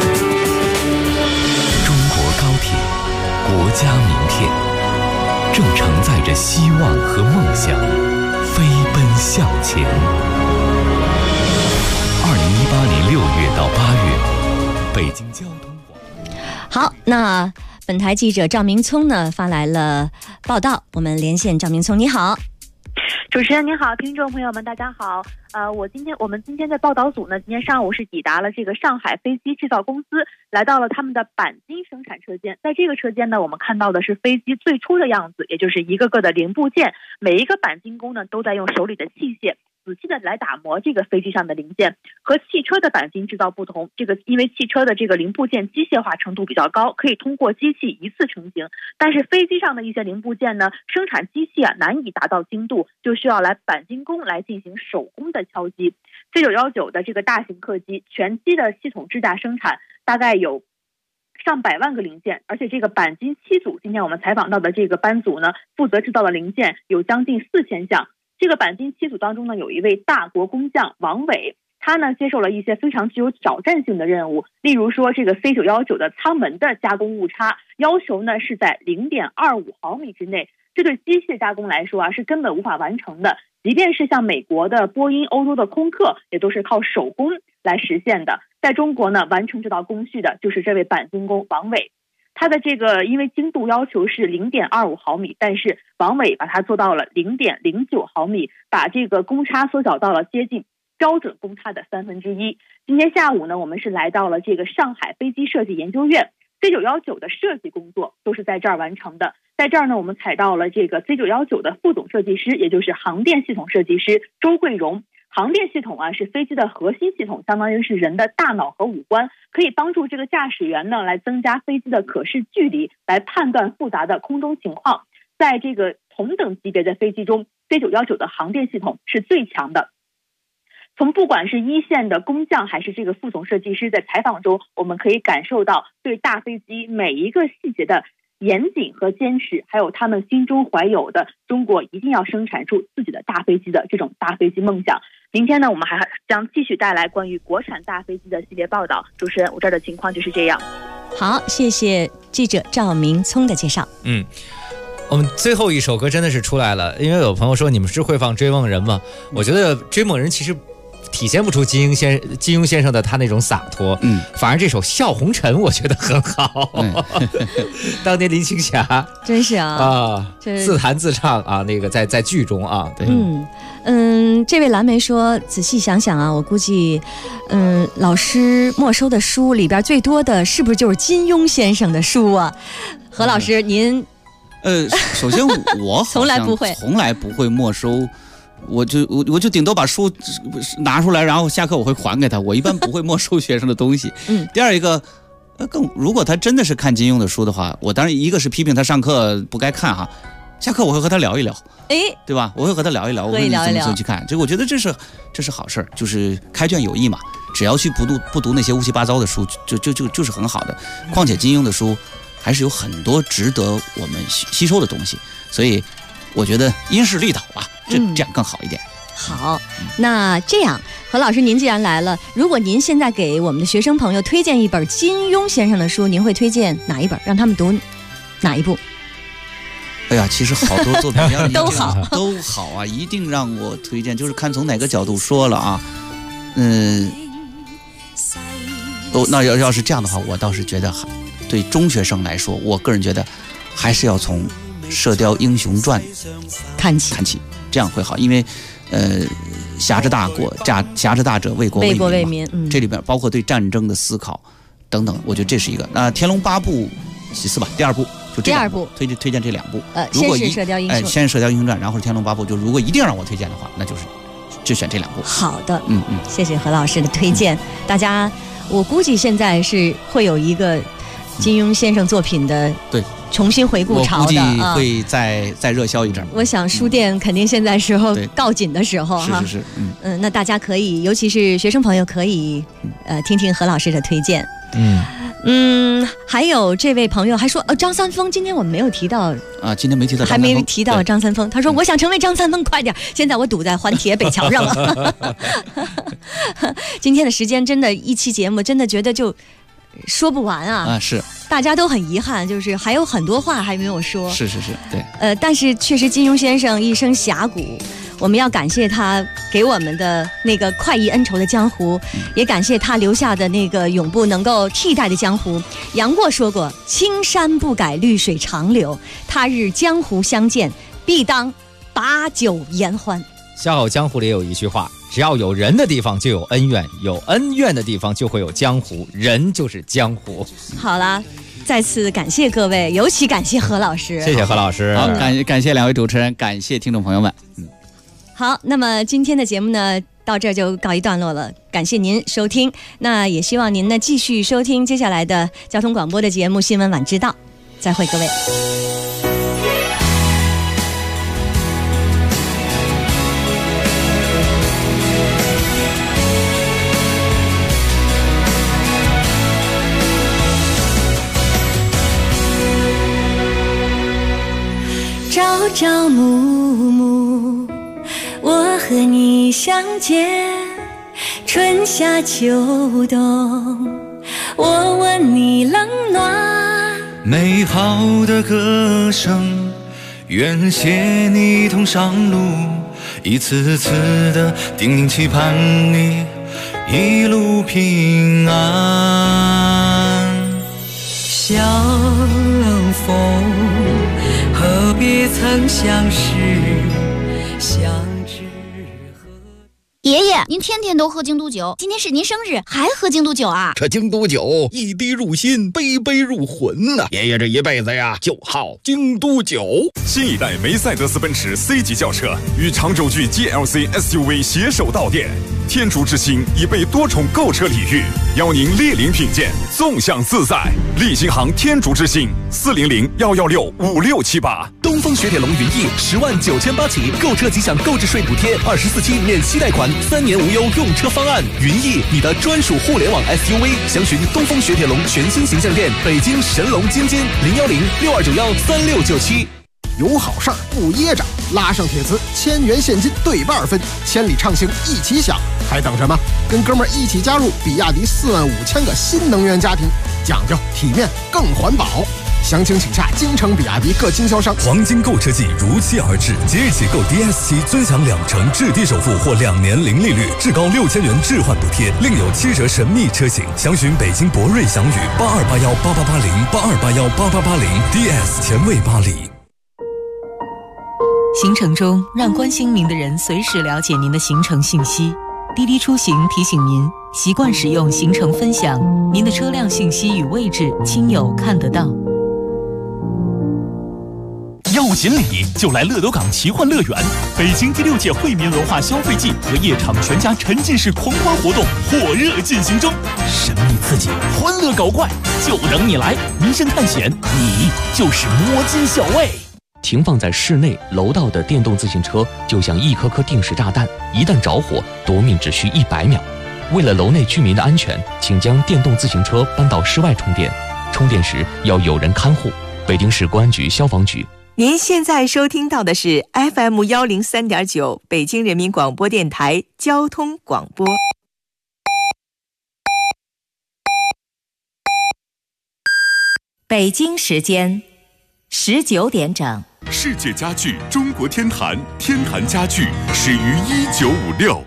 中国高铁，国家名片，正承载着希望和梦想，飞奔向前。2018年6月到8月，北京交通广播。 好，那本台记者赵明聪呢发来了报道，我们连线赵明聪。你好。 主持人您好，听众朋友们大家好。我们今天的报道组呢，今天上午是抵达了这个上海飞机制造公司，来到了他们的钣金生产车间。在这个车间呢，我们看到的是飞机最初的样子，也就是一个个的零部件，每一个钣金工呢都在用手里的器械仔细的来打磨这个飞机上的零件。和汽车的钣金制造不同，因为汽车的这个零部件机械化程度比较高，可以通过机器一次成型，但是飞机上的一些零部件呢，生产机器难以达到精度，就需要来钣金工来进行手工的敲击。C919的这个大型客机全机的系统支架生产大概有上百万个零件，而且这个钣金7组，今天我们采访到的这个班组呢，负责制造的零件有将近4000项。这个钣金7组当中呢，有一位大国工匠王伟，他呢接受了一些非常具有挑战性的任务，例如说这个 C919的舱门的加工误差要求呢是在0.25毫米之内，这对机械加工来说是根本无法完成的。即便是像美国的波音、欧洲的空客，也都是靠手工来实现的。在中国呢，完成这道工序的就是这位钣金工王伟。他的这个因为精度要求是0.25毫米，但是王伟把它做到了0.09毫米，把这个公差缩小到了接近标准公差的1/3。今天下午呢，我们是来到了这个上海飞机设计研究院， C919的设计工作都是在这儿完成的。在这儿呢，我们采到了这个 C919的副总设计师，也就是航电系统设计师周桂荣。航电系统是飞机的核心系统，相当于是人的大脑和五官，可以帮助这个驾驶员呢来增加飞机的可视距离，来判断复杂的空中情况。在这个同等级别的飞机中， C919的航电系统是最强的。从不管是一线的工匠还是这个副总设计师，在采访中我们可以感受到对大飞机每一个细节的严谨和坚持，还有他们心中怀有的中国一定要生产出自己的大飞机的这种大飞机梦想。明天呢，我们还将继续带来关于国产大飞机的系列报道。主持人，我这儿的情况就是这样。 好，谢谢记者赵明聪的介绍。 我们最后一首歌真的是出来了，因为有朋友说你们是会放《追梦人》吗？我觉得《追梦人》其实体现不出金庸先生的他那种洒脱，反而这首《笑红尘》我觉得很好。当年林青霞真是自弹自唱那个在剧中对。 这位蓝莓说，仔细想想我估计老师没收的书里边最多的是不是就是金庸先生的书啊？何老师您首先我从来不会没收，我就顶多把书拿出来，然后下课我会还给他，我一般不会没收学生的东西。第二一个如果他真的是看金庸的书的话，我当然一个是批评他上课不该看哈，下课我会和他聊一聊，对吧？我会和他聊一聊，我会怎么去看。这个我觉得这是好事儿，就是开卷有益嘛。只要去不读那些乌七八糟的书，就是很好的。况且金庸的书还是有很多值得我们吸收的东西，所以我觉得因势利导吧，这样更好一点。 好，那这样，何老师您既然来了，如果您现在给我们的学生朋友推荐一本金庸先生的书，您会推荐哪一本？让他们读哪一部？ 哎呀，其实好多作品都好啊，一定让我推荐，就是看从哪个角度说了啊。那要是这样的话，我倒是觉得对中学生来说，我个人觉得还是要从《射雕英雄传》看起，这样会好，因为侠之大者为国为民，这里边包括对战争的思考等等，我觉得这是一个。那《天龙八部》其次吧，第二部就这两部，推荐这两部。 先是《射雕英雄》， 先是《射雕英雄传》，然后是《天龙八部》。就如果一定让我推荐的话，那就选这两部。 好的，谢谢何老师的推荐。大家，我估计现在是会有一个金庸先生作品的重新回顾潮的， 我估计会再热销一阵。 我想书店肯定现在时候告紧的时候哈。 是， 那大家可以，尤其是学生朋友可以听听何老师的推荐。还有这位朋友还说，张三丰今天我们没有提到啊，今天没提到， 还没提到张三丰。他说我想成为张三丰，快点！现在我堵在环铁北桥上了。今天的时间真的，一期节目真的觉得就说不完啊！ 是， 大家都很遗憾，就是还有很多话还没有说。 是，对。 但是确实金庸先生一生侠骨。我们要感谢他给我们的那个快意恩仇的江湖，也感谢他留下的那个永不能够替代的江湖。杨过说过，青山不改绿水长流，他日江湖相见必当把酒言欢。 笑傲江湖里有一句话，只要有人的地方就有恩怨，有恩怨的地方就会有江湖，人就是江湖。 好了，再次感谢各位，尤其感谢何老师。 谢谢何老师。 好，感谢两位主持人，感谢听众朋友们。 好，那么今天的节目呢，到这儿就告一段落了。感谢您收听，那也希望您呢继续收听接下来的交通广播的节目《新闻晚知道》。再会，各位。 朝朝暮暮，我和你相见，春夏秋冬，我问你冷暖。 美好的歌声，愿携你同上路，一次次的叮咛期盼你一路平安。 相逢何必曾相识，相知。 爷爷，您天天都喝京都酒，今天是您生日，还喝京都酒啊？ 这京都酒一滴入心，杯杯入魂呐！爷爷这一辈子呀，就好京都酒。 新一代梅赛德斯奔驰 C 级轿车与长轴距 GLC SUV 携手到店，天竺之星已被多重购车礼遇，邀您莅临品鉴，纵享自在。立新行天竺之星400-116-5678。 东风雪铁龙云翼10.98万起，购车即享购置税补贴，24期免息贷款，3年无忧用车方案。云翼，你的专属互联网 SUV，详询东风雪铁龙全新形象店，北京神龙京津010-6291-3697。 有好事儿不噎着，拉上铁磁，1000元现金对半分，千里畅行一起享，还等什么？跟哥们儿一起加入比亚迪45000个新能源家庭，讲究体面更环保。详情请洽京城比亚迪各经销商。 黄金购车季如期而至，即日起购 DS7尊享2成至低首付或2年零利率，至高6000元置换补贴，另有7折神秘车型。详询北京博瑞祥宇8281888082818880 DS 前卫巴黎。 行程中，让关心您的人随时了解您的行程信息。滴滴出行提醒您，习惯使用行程分享，您的车辆信息与位置亲友看得到。 要不锦鲤就来乐斗港奇幻乐园。北京第6届惠民文化消费季和夜场全家沉浸式狂欢活动火热进行中，神秘刺激，欢乐搞怪，就等你来！名声探险，你就是摸金校尉。 停放在室内楼道的电动自行车就像一颗颗定时炸弹，一旦着火，夺命只需100秒。为了楼内居民的安全，请将电动自行车搬到室外充电，充电时要有人看护。北京市公安局消防局。 您现在收听到的是 FM 103.9北京人民广播电台交通广播。北京时间19点整。 世界家具中国天坛，天坛家具始于1956。